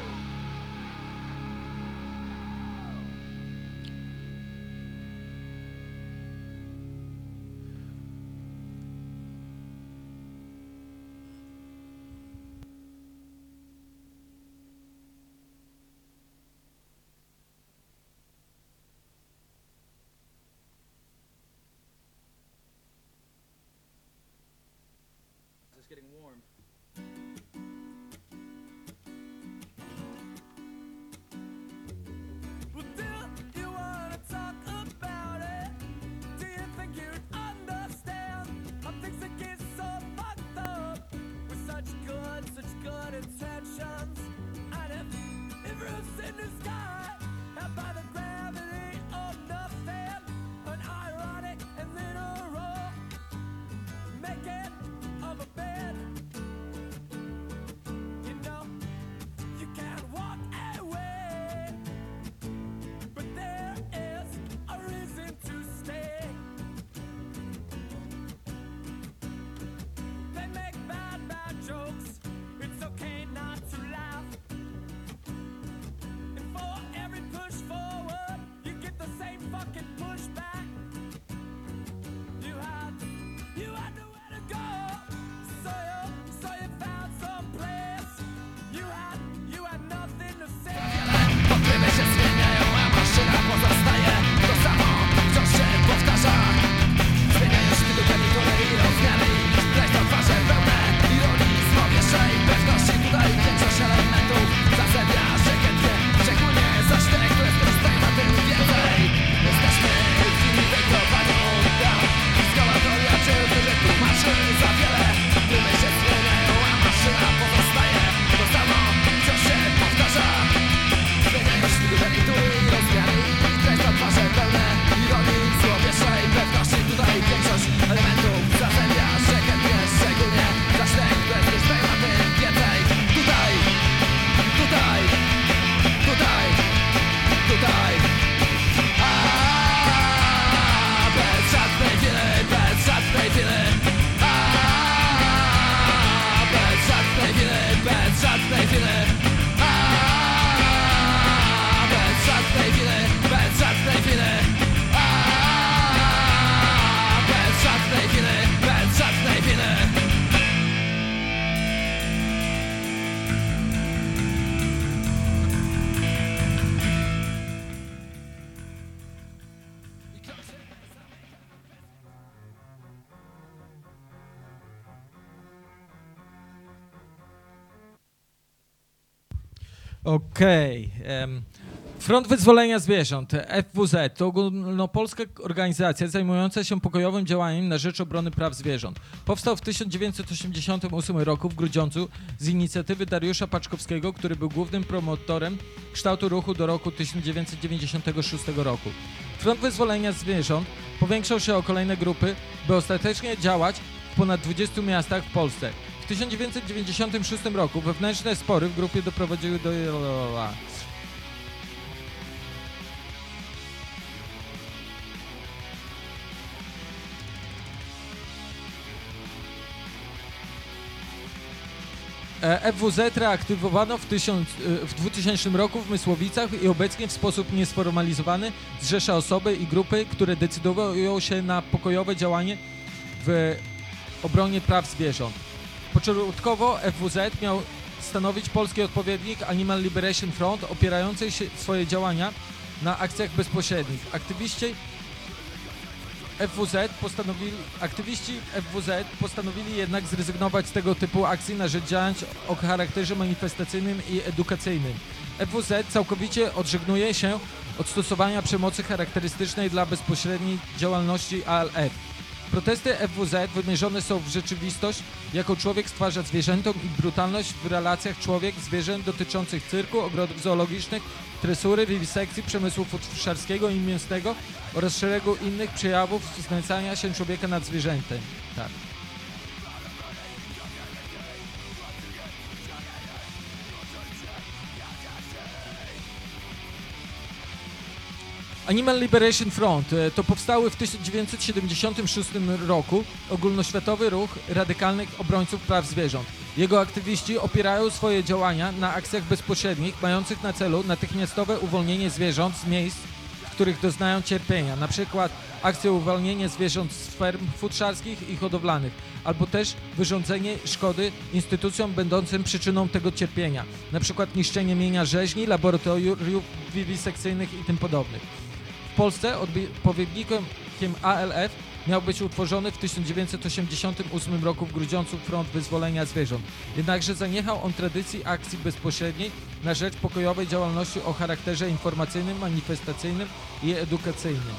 Speaker 5: Okej. Front Wyzwolenia Zwierząt, FWZ, to ogólnopolska organizacja zajmująca się pokojowym działaniem na rzecz obrony praw zwierząt. Powstał w 1988 roku w Grudziądzu z inicjatywy Dariusza Paczkowskiego, który był głównym promotorem kształtu ruchu do roku 1996 roku. Front Wyzwolenia Zwierząt powiększał się o kolejne grupy, by ostatecznie działać w ponad 20 miastach w Polsce. W 1996 roku wewnętrzne spory w grupie doprowadziły do... FWZ reaktywowano w 2000 roku w Mysłowicach i obecnie w sposób niesformalizowany zrzesza osoby i grupy, które decydują się na pokojowe działanie w obronie praw zwierząt. Początkowo FWZ miał stanowić polski odpowiednik Animal Liberation Front, opierający się swoje działania na akcjach bezpośrednich. Aktywiści FWZ postanowili jednak zrezygnować z tego typu akcji na rzecz działań o charakterze manifestacyjnym i edukacyjnym. FWZ całkowicie odżegnuje się od stosowania przemocy charakterystycznej dla bezpośredniej działalności ALF. Protesty FWZ wymierzone są w rzeczywistość, jaką człowiek stwarza zwierzętom i brutalność w relacjach człowiek-zwierzę dotyczących cyrku, ogrodów zoologicznych, tresury, wiwisekcji, przemysłu futrzarskiego i mięsnego oraz szeregu innych przejawów znęcania się człowieka nad zwierzętem. Tak. Animal Liberation Front to powstały w 1976 roku ogólnoświatowy ruch radykalnych obrońców praw zwierząt. Jego aktywiści opierają swoje działania na akcjach bezpośrednich mających na celu natychmiastowe uwolnienie zwierząt z miejsc, w których doznają cierpienia, na przykład akcje uwolnienia zwierząt z ferm futrzarskich i hodowlanych, albo też wyrządzenie szkody instytucjom będącym przyczyną tego cierpienia, na przykład niszczenie mienia rzeźni, laboratoriów wiwisekcyjnych i tym podobnych. W Polsce odpowiednikiem ALF miał być utworzony w 1988 roku w Grudziądzu Front Wyzwolenia Zwierząt. Jednakże zaniechał on tradycji akcji bezpośredniej na rzecz pokojowej działalności o charakterze informacyjnym, manifestacyjnym i edukacyjnym.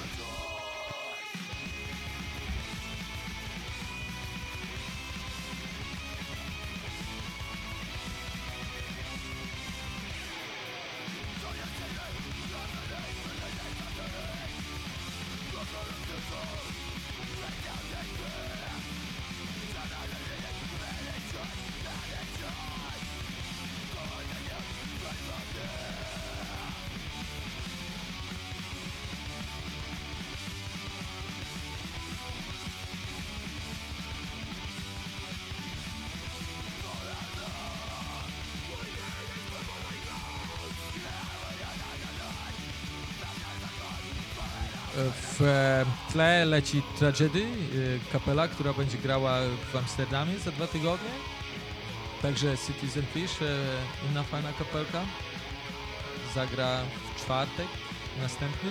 Speaker 5: W tle leci Tragedy, kapela, która będzie grała w Amsterdamie za 2 tygodnie. Także Citizen Fish, inna fajna kapelka, zagra w czwartek następny.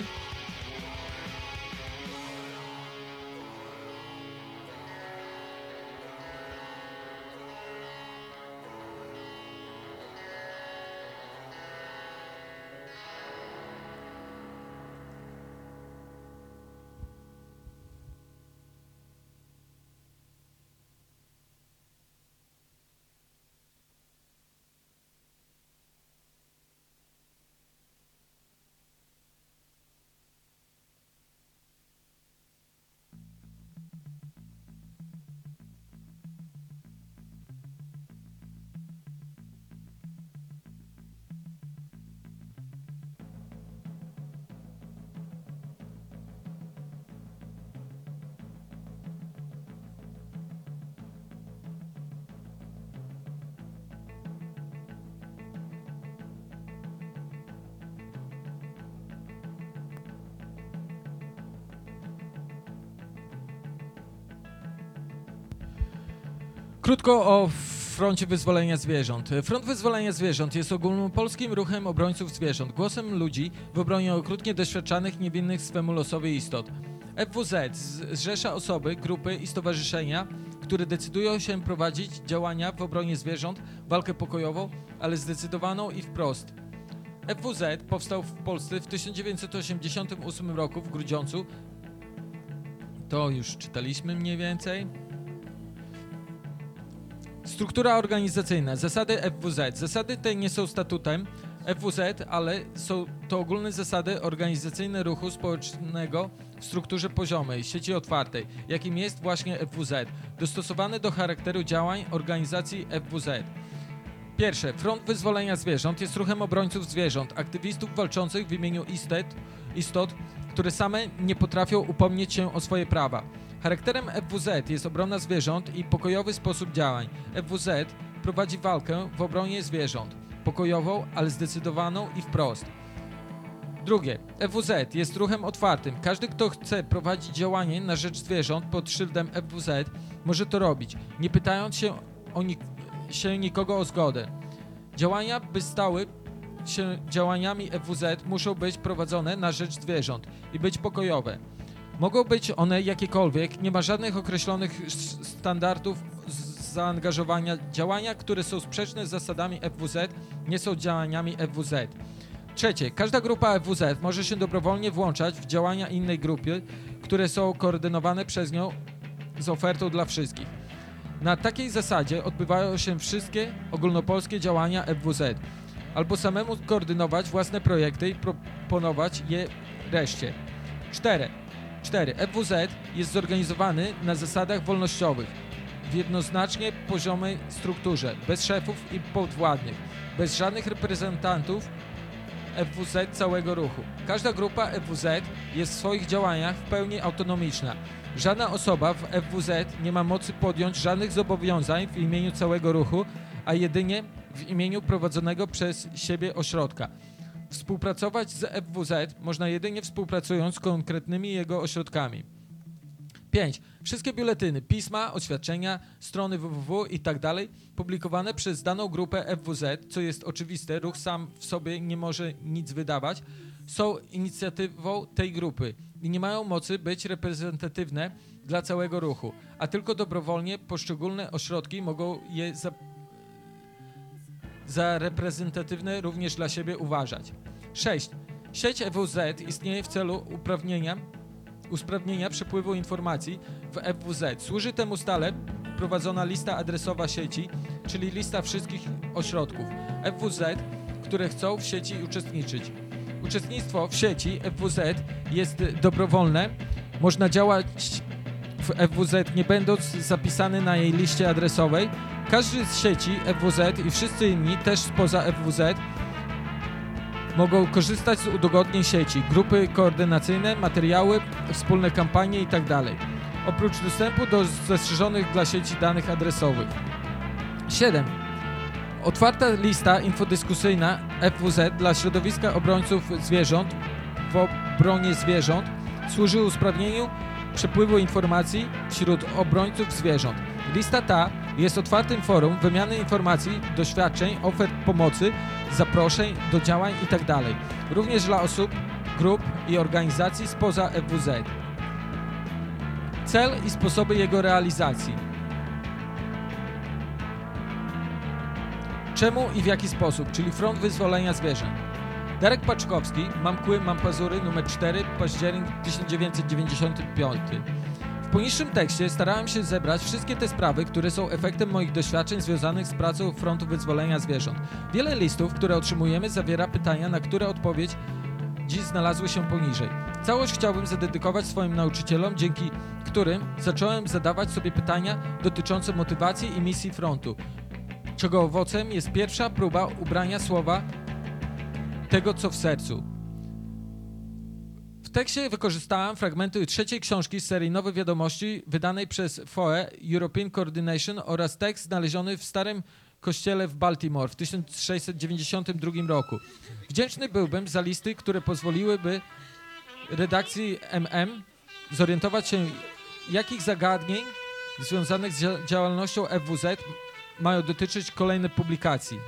Speaker 5: Krótko o Froncie Wyzwolenia Zwierząt. Front Wyzwolenia Zwierząt jest ogólnopolskim ruchem obrońców zwierząt, głosem ludzi w obronie okrutnie doświadczanych, niewinnych swemu losowi istot. FWZ zrzesza osoby, grupy i stowarzyszenia, które decydują się prowadzić działania w obronie zwierząt, walkę pokojową, ale zdecydowaną i wprost. FWZ powstał w Polsce w 1988 roku w Grudziądzu. To już czytaliśmy mniej więcej. Struktura organizacyjna, zasady FWZ. Zasady te nie są statutem FWZ, ale są to ogólne zasady organizacyjne ruchu społecznego w strukturze poziomej, sieci otwartej, jakim jest właśnie FWZ, dostosowane do charakteru działań organizacji FWZ. Pierwsze, Front Wyzwolenia Zwierząt jest ruchem obrońców zwierząt, aktywistów walczących w imieniu istot, które same nie potrafią upomnieć się o swoje prawa. Charakterem FWZ jest obrona zwierząt i pokojowy sposób działań. FWZ prowadzi walkę w obronie zwierząt, pokojową, ale zdecydowaną i wprost. Drugie, FWZ jest ruchem otwartym. Każdy, kto chce prowadzić działanie na rzecz zwierząt pod szyldem FWZ, może to robić, nie pytając się nikogo o zgodę. Działania, by stały się działaniami FWZ, muszą być prowadzone na rzecz zwierząt i być pokojowe. Mogą być one jakiekolwiek, nie ma żadnych określonych standardów zaangażowania. Działania, które są sprzeczne z zasadami FWZ, nie są działaniami FWZ. Trzecie, każda grupa FWZ może się dobrowolnie włączać w działania innej grupy, które są koordynowane przez nią z ofertą dla wszystkich. Na takiej zasadzie odbywają się wszystkie ogólnopolskie działania FWZ, albo samemu koordynować własne projekty i proponować je reszcie. 4. FWZ jest zorganizowany na zasadach wolnościowych, w jednoznacznie poziomej strukturze, bez szefów i podwładnych, bez żadnych reprezentantów. FWZ całego ruchu. Każda grupa FWZ jest w swoich działaniach w pełni autonomiczna. Żadna osoba w FWZ nie ma mocy podjąć żadnych zobowiązań w imieniu całego ruchu, a jedynie w imieniu prowadzonego przez siebie ośrodka. Współpracować z FWZ można jedynie współpracując z konkretnymi jego ośrodkami. 5. Wszystkie biuletyny, pisma, oświadczenia, strony www itd. publikowane przez daną grupę FWZ, co jest oczywiste, ruch sam w sobie nie może nic wydawać, są inicjatywą tej grupy i nie mają mocy być reprezentatywne dla całego ruchu, a tylko dobrowolnie poszczególne ośrodki mogą je za reprezentatywne również dla siebie uważać. 6. Sieć FWZ istnieje w celu usprawnienia przepływu informacji w FWZ. Służy temu stale prowadzona lista adresowa sieci, czyli lista wszystkich ośrodków FWZ, które chcą w sieci uczestniczyć. Uczestnictwo w sieci FWZ jest dobrowolne. Można działać w FWZ nie będąc zapisany na jej liście adresowej. Każdy z sieci FWZ i wszyscy inni też spoza FWZ mogą korzystać z udogodnień sieci, grupy koordynacyjne, materiały, wspólne kampanie itd. Oprócz dostępu do zastrzeżonych dla sieci danych adresowych. 7. Otwarta lista infodyskusyjna FWZ dla środowiska obrońców zwierząt w obronie zwierząt służy usprawnieniu przepływu informacji wśród obrońców zwierząt. Lista ta jest otwartym forum wymiany informacji, doświadczeń, ofert pomocy, zaproszeń do działań itd. Również dla osób, grup i organizacji spoza FWZ. Cel i sposoby jego realizacji. Czemu i w jaki sposób, czyli Front Wyzwolenia Zwierząt. Darek Paczkowski, Mam kły, mam pazury, numer 4, październik 1995. W poniższym tekście starałem się zebrać wszystkie te sprawy, które są efektem moich doświadczeń związanych z pracą Frontu Wyzwolenia Zwierząt. Wiele listów, które otrzymujemy, zawiera pytania, na które odpowiedź dziś znalazły się poniżej. Całość chciałbym zadedykować swoim nauczycielom, dzięki którym zacząłem zadawać sobie pytania dotyczące motywacji i misji frontu, czego owocem jest pierwsza próba ubrania słowa tego, co w sercu. W tekście wykorzystałem fragmenty trzeciej książki z serii Nowe Wiadomości wydanej przez FOE European Coordination oraz tekst znaleziony w Starym Kościele w Baltimore w 1692 roku. Wdzięczny byłbym za listy, które pozwoliłyby redakcji MM zorientować się, jakich zagadnień związanych z działalnością FWZ mają dotyczyć kolejne publikacji.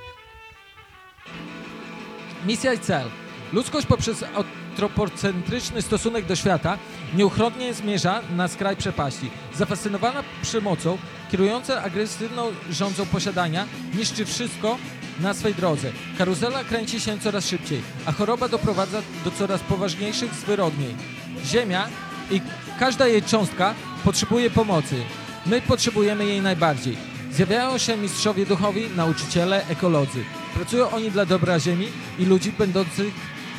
Speaker 5: Misja i cel. Ludzkość poprzez antropocentryczny stosunek do świata nieuchronnie zmierza na skraj przepaści. Zafascynowana przemocą, kierująca agresywną rządzą posiadania, niszczy wszystko na swej drodze. Karuzela kręci się coraz szybciej, a choroba doprowadza do coraz poważniejszych zwyrodnień. Ziemia i każda jej cząstka potrzebuje pomocy. My potrzebujemy jej najbardziej. Zjawiają się mistrzowie duchowi, nauczyciele, ekolodzy. Pracują oni dla dobra Ziemi i ludzi będących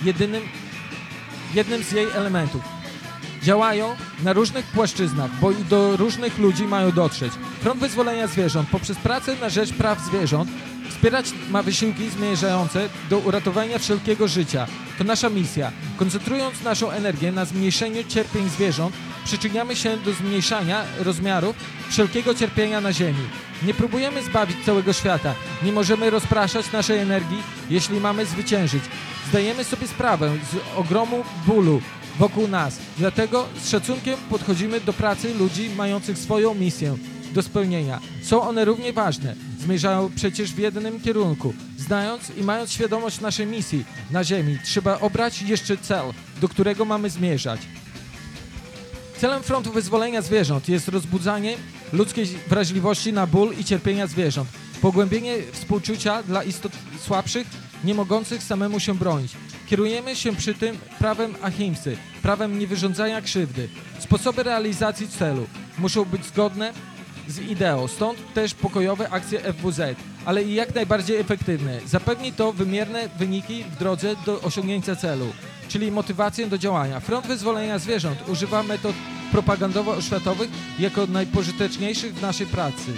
Speaker 5: jednym z jej elementów. Działają na różnych płaszczyznach, bo i do różnych ludzi mają dotrzeć. Front Wyzwolenia Zwierząt poprzez pracę na rzecz praw zwierząt wspierać ma wysiłki zmierzające do uratowania wszelkiego życia. To nasza misja. Koncentrując naszą energię na zmniejszeniu cierpień zwierząt, przyczyniamy się do zmniejszania rozmiarów wszelkiego cierpienia na Ziemi. Nie próbujemy zbawić całego świata. Nie możemy rozpraszać naszej energii, jeśli mamy zwyciężyć. Zdajemy sobie sprawę z ogromu bólu wokół nas. Dlatego z szacunkiem podchodzimy do pracy ludzi mających swoją misję do spełnienia. Są one równie ważne. Zmierzają przecież w jednym kierunku. Znając i mając świadomość naszej misji na Ziemi, trzeba obrać jeszcze cel, do którego mamy zmierzać. Celem Frontu Wyzwolenia Zwierząt jest rozbudzanie ludzkiej wrażliwości na ból i cierpienia zwierząt, pogłębienie współczucia dla istot słabszych, nie mogących samemu się bronić. Kierujemy się przy tym prawem ahimsy, prawem niewyrządzania krzywdy. Sposoby realizacji celu muszą być zgodne z ideą, stąd też pokojowe akcje FWZ, ale i jak najbardziej efektywne. Zapewni to wymierne wyniki w drodze do osiągnięcia celu, czyli motywację do działania. Front Wyzwolenia Zwierząt używa metod propagandowo-oświatowych jako najpożyteczniejszych w naszej pracy.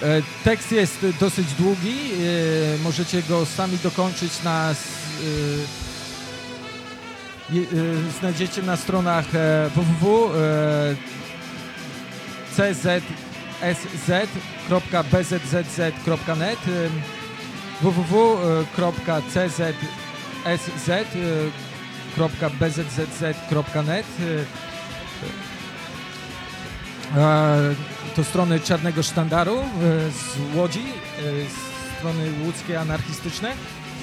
Speaker 5: Tekst jest dosyć długi, możecie go sami dokończyć znajdziecie na stronach www.czsz.bzzz.net www.czsz.bzzz.net to strony Czarnego Sztandaru z Łodzi, strony łódzkie anarchistyczne.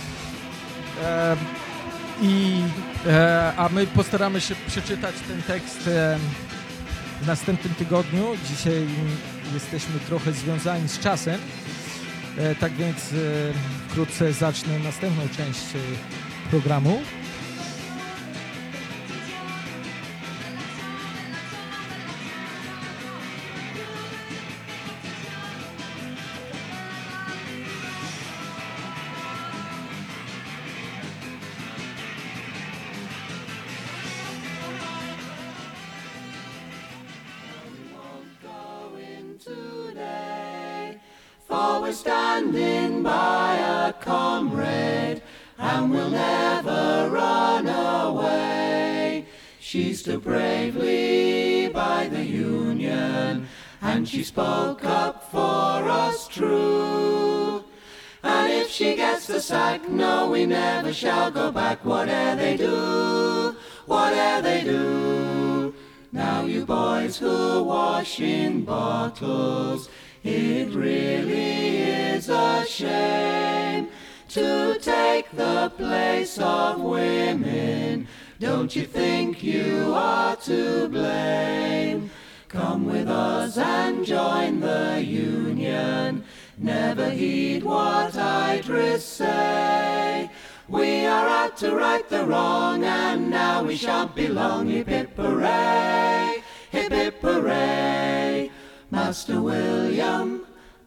Speaker 5: A my postaramy się przeczytać ten tekst w następnym tygodniu. Dzisiaj jesteśmy trochę związani z czasem, tak więc wkrótce zacznę następną część programu.
Speaker 2: For we're standing by a comrade, and we'll never run away. She stood bravely by the Union, and she spoke up for us true. And if she gets the sack, no, we never shall go back. Whatever they do, whatever they do. Now you boys who wash in bottles, it really is a shame to take the place of women. Don't you think you are to blame? Come with us and join the union. Never heed what idrists say. We are out to right the wrong, and now we shan't be long. Hip hip hooray, hip hip hooray. Master William,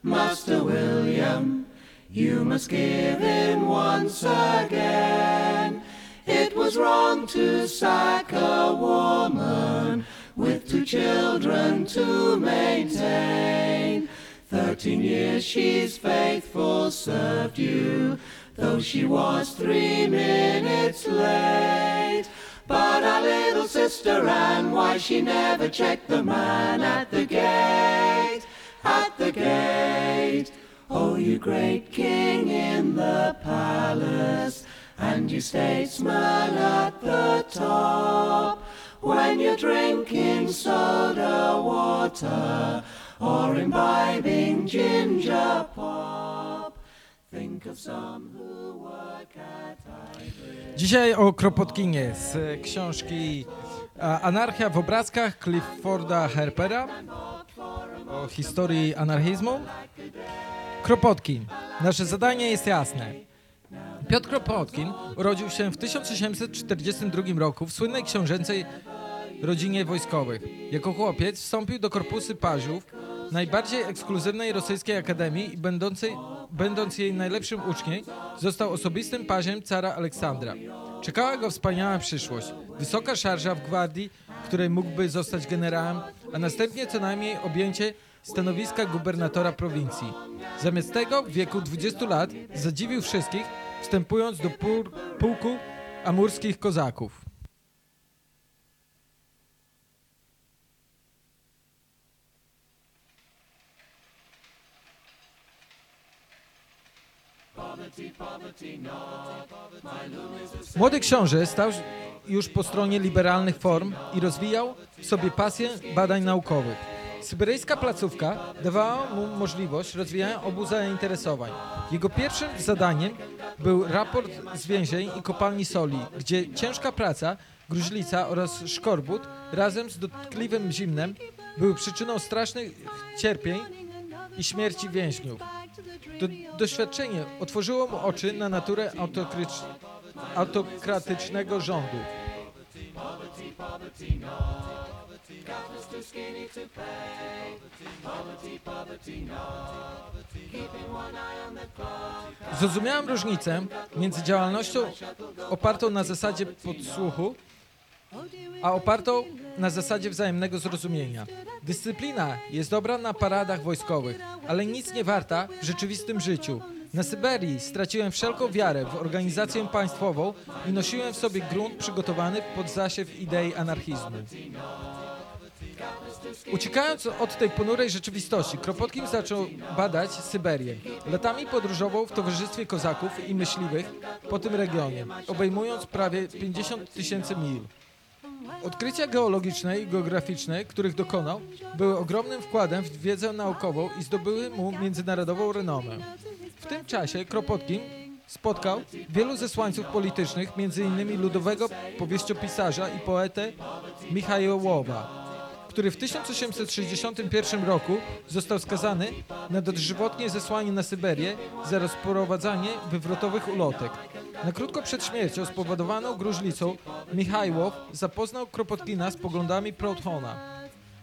Speaker 2: you must give in once again. It was wrong to sack a woman with 2 children to maintain. 13 years she's faithful served you, though she was 3 minutes late. But our little sister Anne, why she never checked the man at the gate, at the gate. Oh, you great king in the palace, and you statesman at the top, when you're drinking soda water or imbibing ginger pop, think of some who work at Irish.
Speaker 5: Dzisiaj o Kropotkinie z książki Anarchia w obrazkach Clifforda Harpera o historii anarchizmu. Kropotkin. Nasze zadanie jest jasne. Piotr Kropotkin urodził się w 1842 roku w słynnej książęcej rodzinie wojskowych. Jako chłopiec wstąpił do korpusu paziów, najbardziej ekskluzywnej rosyjskiej akademii i będąc jej najlepszym uczniem, został osobistym paziem cara Aleksandra. Czekała go wspaniała przyszłość. Wysoka szarża w gwardii, której mógłby zostać generałem, a następnie co najmniej objęcie stanowiska gubernatora prowincji. Zamiast tego w wieku 20 lat zadziwił wszystkich, wstępując do pułku amurskich kozaków. Młody książę stał już po stronie liberalnych form i rozwijał w sobie pasję badań naukowych. Syberyjska placówka dawała mu możliwość rozwijania obu zainteresowań. Jego pierwszym zadaniem był raport z więzień i kopalni soli, gdzie ciężka praca, gruźlica oraz szkorbut razem z dotkliwym zimnem były przyczyną strasznych cierpień i śmierci więźniów. To doświadczenie otworzyło mu oczy na naturę autokratycznego rządu. Zrozumiałem różnicę między działalnością opartą na zasadzie podsłuchu a opartą na zasadzie wzajemnego zrozumienia. Dyscyplina jest dobra na paradach wojskowych, ale nic nie warta w rzeczywistym życiu. Na Syberii straciłem wszelką wiarę w organizację państwową i nosiłem w sobie grunt przygotowany pod zasiew idei anarchizmu. Uciekając od tej ponurej rzeczywistości, Kropotkin zaczął badać Syberię. Latami podróżował w towarzystwie kozaków i myśliwych po tym regionie, obejmując prawie 50 000 mil. Odkrycia geologiczne i geograficzne, których dokonał, były ogromnym wkładem w wiedzę naukową i zdobyły mu międzynarodową renomę. W tym czasie Kropotkin spotkał wielu zesłańców politycznych, m.in. ludowego powieściopisarza i poetę Michaiłowa, który w 1861 roku został skazany na dożywotnie zesłanie na Syberię za rozprowadzanie wywrotowych ulotek. Na krótko przed śmiercią spowodowaną gruźlicą Michaiłow zapoznał Kropotkina z poglądami Proudhona.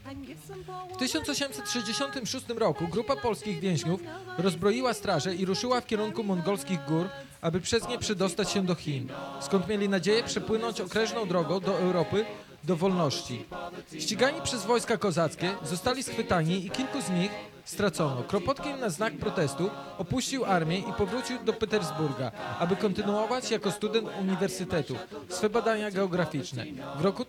Speaker 5: W 1866 roku grupa polskich więźniów rozbroiła straże i ruszyła w kierunku mongolskich gór, aby przez nie przedostać się do Chin, skąd mieli nadzieję przepłynąć okrężną drogą do Europy do wolności. Ścigani przez wojska kozackie zostali schwytani i kilku z nich stracono. Kropotkin na znak protestu opuścił armię i powrócił do Petersburga, aby kontynuować jako student uniwersytetu swe badania geograficzne. W roku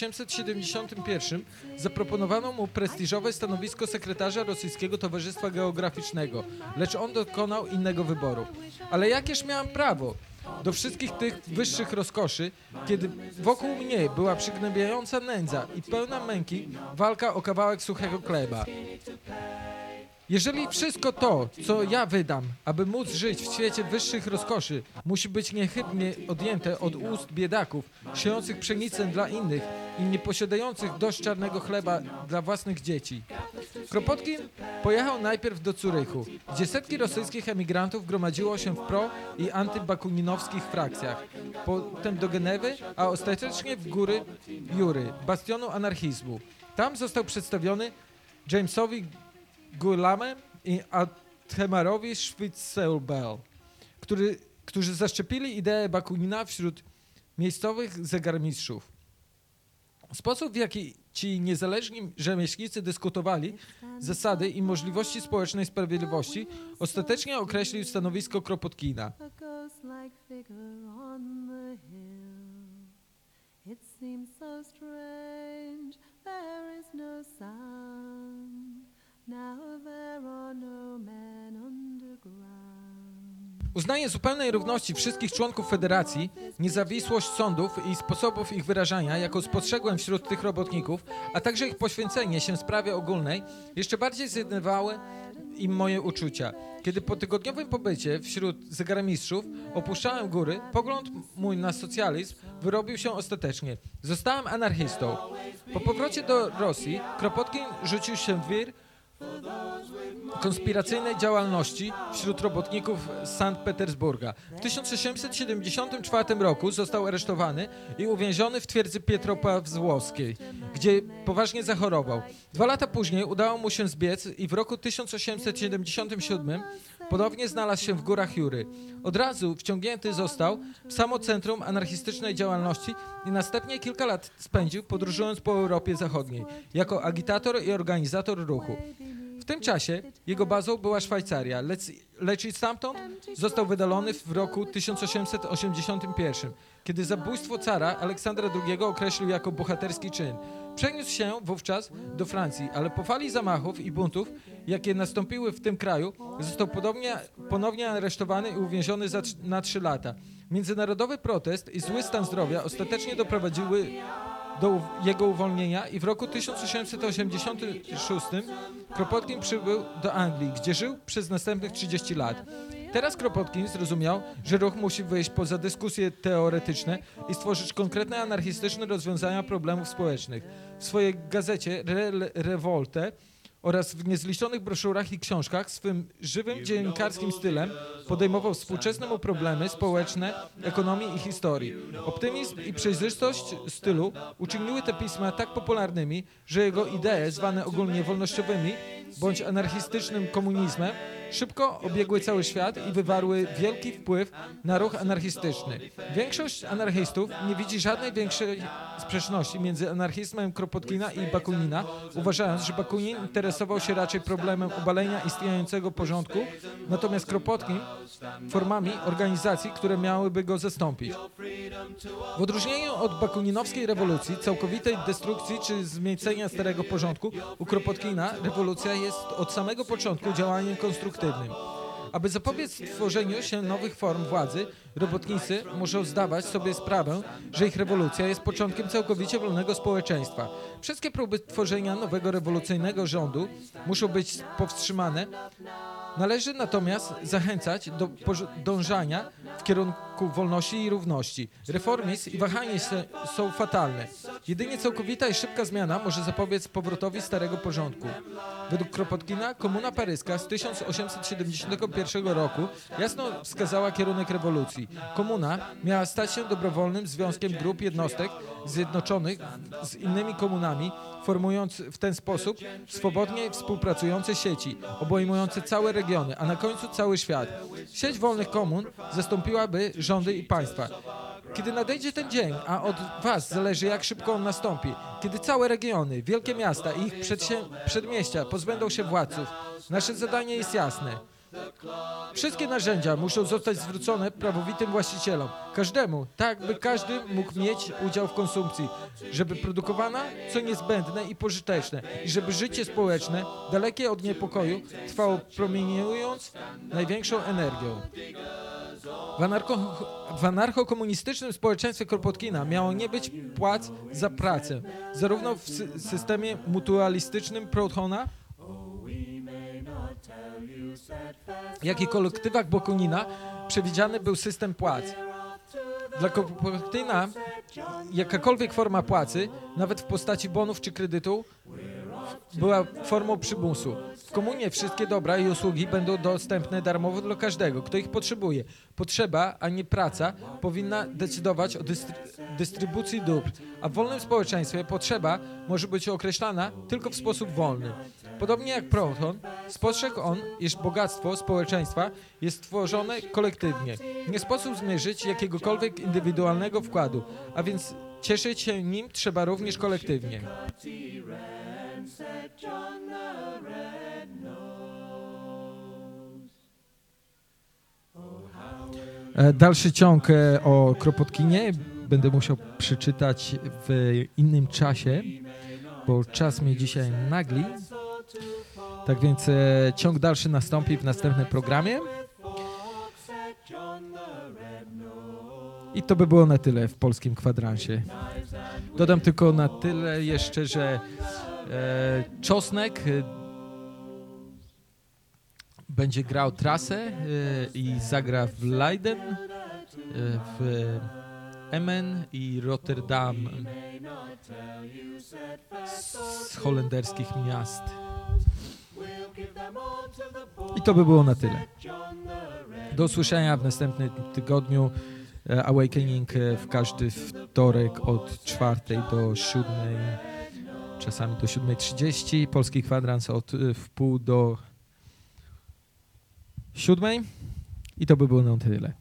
Speaker 5: 1871 zaproponowano mu prestiżowe stanowisko sekretarza Rosyjskiego Towarzystwa Geograficznego, lecz on dokonał innego wyboru. Ale jakież miałem prawo do wszystkich tych wyższych rozkoszy, kiedy wokół mnie była przygnębiająca nędza i pełna męki walka o kawałek suchego chleba? Jeżeli wszystko to, co ja wydam, aby móc żyć w świecie wyższych rozkoszy, musi być niechybnie odjęte od ust biedaków, siejących pszenicę dla innych i nieposiadających dość czarnego chleba dla własnych dzieci. Kropotkin pojechał najpierw do Curychu, gdzie setki rosyjskich emigrantów gromadziło się w pro- i antybakuninowskich frakcjach, potem do Genewy, a ostatecznie w góry Jury, bastionu anarchizmu. Tam został przedstawiony Jamesowi Gulamem i Adhemarowi Schwitzbel, którzy zaszczepili ideę Bakunina wśród miejscowych zegarmistrzów. Sposób, w jaki ci niezależni rzemieślnicy dyskutowali zasady i możliwości społecznej sprawiedliwości, ostatecznie określił stanowisko Kropotkina. Uznaje zupełnej równości wszystkich członków federacji, niezawisłość sądów i sposobów ich wyrażania, jaką spostrzegłem wśród tych robotników, a także ich poświęcenie się sprawie ogólnej, jeszcze bardziej zjednowały im moje uczucia. Kiedy po tygodniowym pobycie wśród zegarmistrzów opuszczałem góry, pogląd mój na socjalizm wyrobił się ostatecznie. Zostałem anarchistą. Po powrocie do Rosji Kropotkin rzucił się w wir konspiracyjnej działalności wśród robotników z Sankt Petersburga. W 1874 roku został aresztowany i uwięziony w twierdzy Pietropawłowskiej, gdzie poważnie zachorował. 2 lata później udało mu się zbiec i w roku 1877 ponownie znalazł się w górach Jury. Od razu wciągnięty został w samo centrum anarchistycznej działalności i następnie kilka lat spędził podróżując po Europie Zachodniej jako agitator i organizator ruchu. W tym czasie jego bazą była Szwajcaria, lecz i stamtąd został wydalony w roku 1881, kiedy zabójstwo cara Aleksandra II określił jako bohaterski czyn. Przeniósł się wówczas do Francji, ale po fali zamachów i buntów, jakie nastąpiły w tym kraju, został ponownie aresztowany i uwięziony na 3 lata. Międzynarodowy protest i zły stan zdrowia ostatecznie doprowadziły do jego uwolnienia i w roku 1886 Kropotkin przybył do Anglii, gdzie żył przez następnych 30 lat. Teraz Kropotkin zrozumiał, że ruch musi wyjść poza dyskusje teoretyczne i stworzyć konkretne anarchistyczne rozwiązania problemów społecznych. W swojej gazecie Revolte oraz w niezliczonych broszurach i książkach swym żywym dziennikarskim stylem podejmował współczesne mu problemy społeczne, ekonomii i historii. Optymizm i przejrzystość stylu uczyniły te pisma tak popularnymi, że jego idee, zwane ogólnie wolnościowymi bądź anarchistycznym komunizmem, szybko obiegły cały świat i wywarły wielki wpływ na ruch anarchistyczny. Większość anarchistów nie widzi żadnej większej sprzeczności między anarchizmem Kropotkina i Bakunina, uważając, że Bakunin interesował się raczej problemem obalenia istniejącego porządku, natomiast Kropotkin formami organizacji, które miałyby go zastąpić. W odróżnieniu od bakuninowskiej rewolucji, całkowitej destrukcji czy zmiecenia starego porządku, u Kropotkina rewolucja jest od samego początku działaniem konstruktywnym. Aby zapobiec tworzeniu się nowych form władzy, robotnicy muszą zdawać sobie sprawę, że ich rewolucja jest początkiem całkowicie wolnego społeczeństwa. Wszystkie próby tworzenia nowego rewolucyjnego rządu muszą być powstrzymane. Należy natomiast zachęcać do dążania w kierunku wolności i równości. Reformizm i wahanie są fatalne. Jedynie całkowita i szybka zmiana może zapobiec powrotowi starego porządku. Według Kropotkina komuna paryska z 1871 roku jasno wskazała kierunek rewolucji. Komuna miała stać się dobrowolnym związkiem grup jednostek zjednoczonych z innymi komunami, formując w ten sposób swobodnie współpracujące sieci, obejmujące całe regiony, a na końcu cały świat. Sieć wolnych komun zastąpiłaby rządy i państwa. Kiedy nadejdzie ten dzień, a od was zależy, jak szybko on nastąpi, kiedy całe regiony, wielkie miasta i ich przedmieścia pozbędą się władców, nasze zadanie jest jasne. Wszystkie narzędzia muszą zostać zwrócone prawowitym właścicielom. Każdemu, tak by każdy mógł mieć udział w konsumpcji, żeby produkowana co niezbędne i pożyteczne i żeby życie społeczne, dalekie od niepokoju, trwało promieniując największą energią. W anarcho-komunistycznym społeczeństwie Kropotkina miało nie być płac za pracę. Zarówno w systemie mutualistycznym Proudhona, jak i kolektywach Bakunina przewidziany był system płac. Dla Kropotkyna jakakolwiek forma płacy, nawet w postaci bonów czy kredytu, była formą przymusu. W komunie wszystkie dobra i usługi będą dostępne darmowo dla każdego, kto ich potrzebuje. Potrzeba, a nie praca, powinna decydować o dystrybucji dóbr, a w wolnym społeczeństwie potrzeba może być określana tylko w sposób wolny. Podobnie jak Proudhon, spostrzegł on, iż bogactwo społeczeństwa jest tworzone kolektywnie. Nie sposób zmierzyć jakiegokolwiek indywidualnego wkładu, a więc cieszyć się nim trzeba również kolektywnie. Dalszy ciąg o Kropotkinie będę musiał przeczytać w innym czasie, bo czas mnie dzisiaj nagli. Tak więc ciąg dalszy nastąpi w następnym programie. I to by było na tyle w polskim kwadransie. Dodam tylko na tyle jeszcze, że Czosnek będzie grał trasę i zagra w Leiden, w Emmen i Rotterdam z holenderskich miast. I to by było na tyle. Do usłyszenia w następnym tygodniu. Awakening w każdy wtorek od 4 do 7, czasami do 7:30. Polski kwadrans od wpół do 7. I to by było na tyle.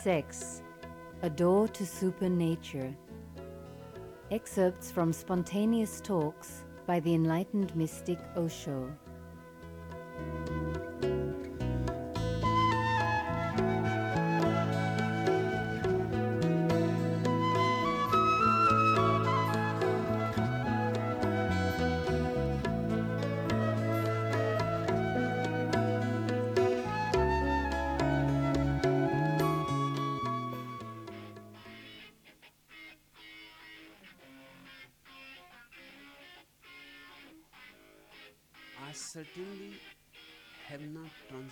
Speaker 11: Sex, A Door to Supernature. Excerpts from spontaneous talks by the enlightened mystic Osho.
Speaker 12: I certainly have not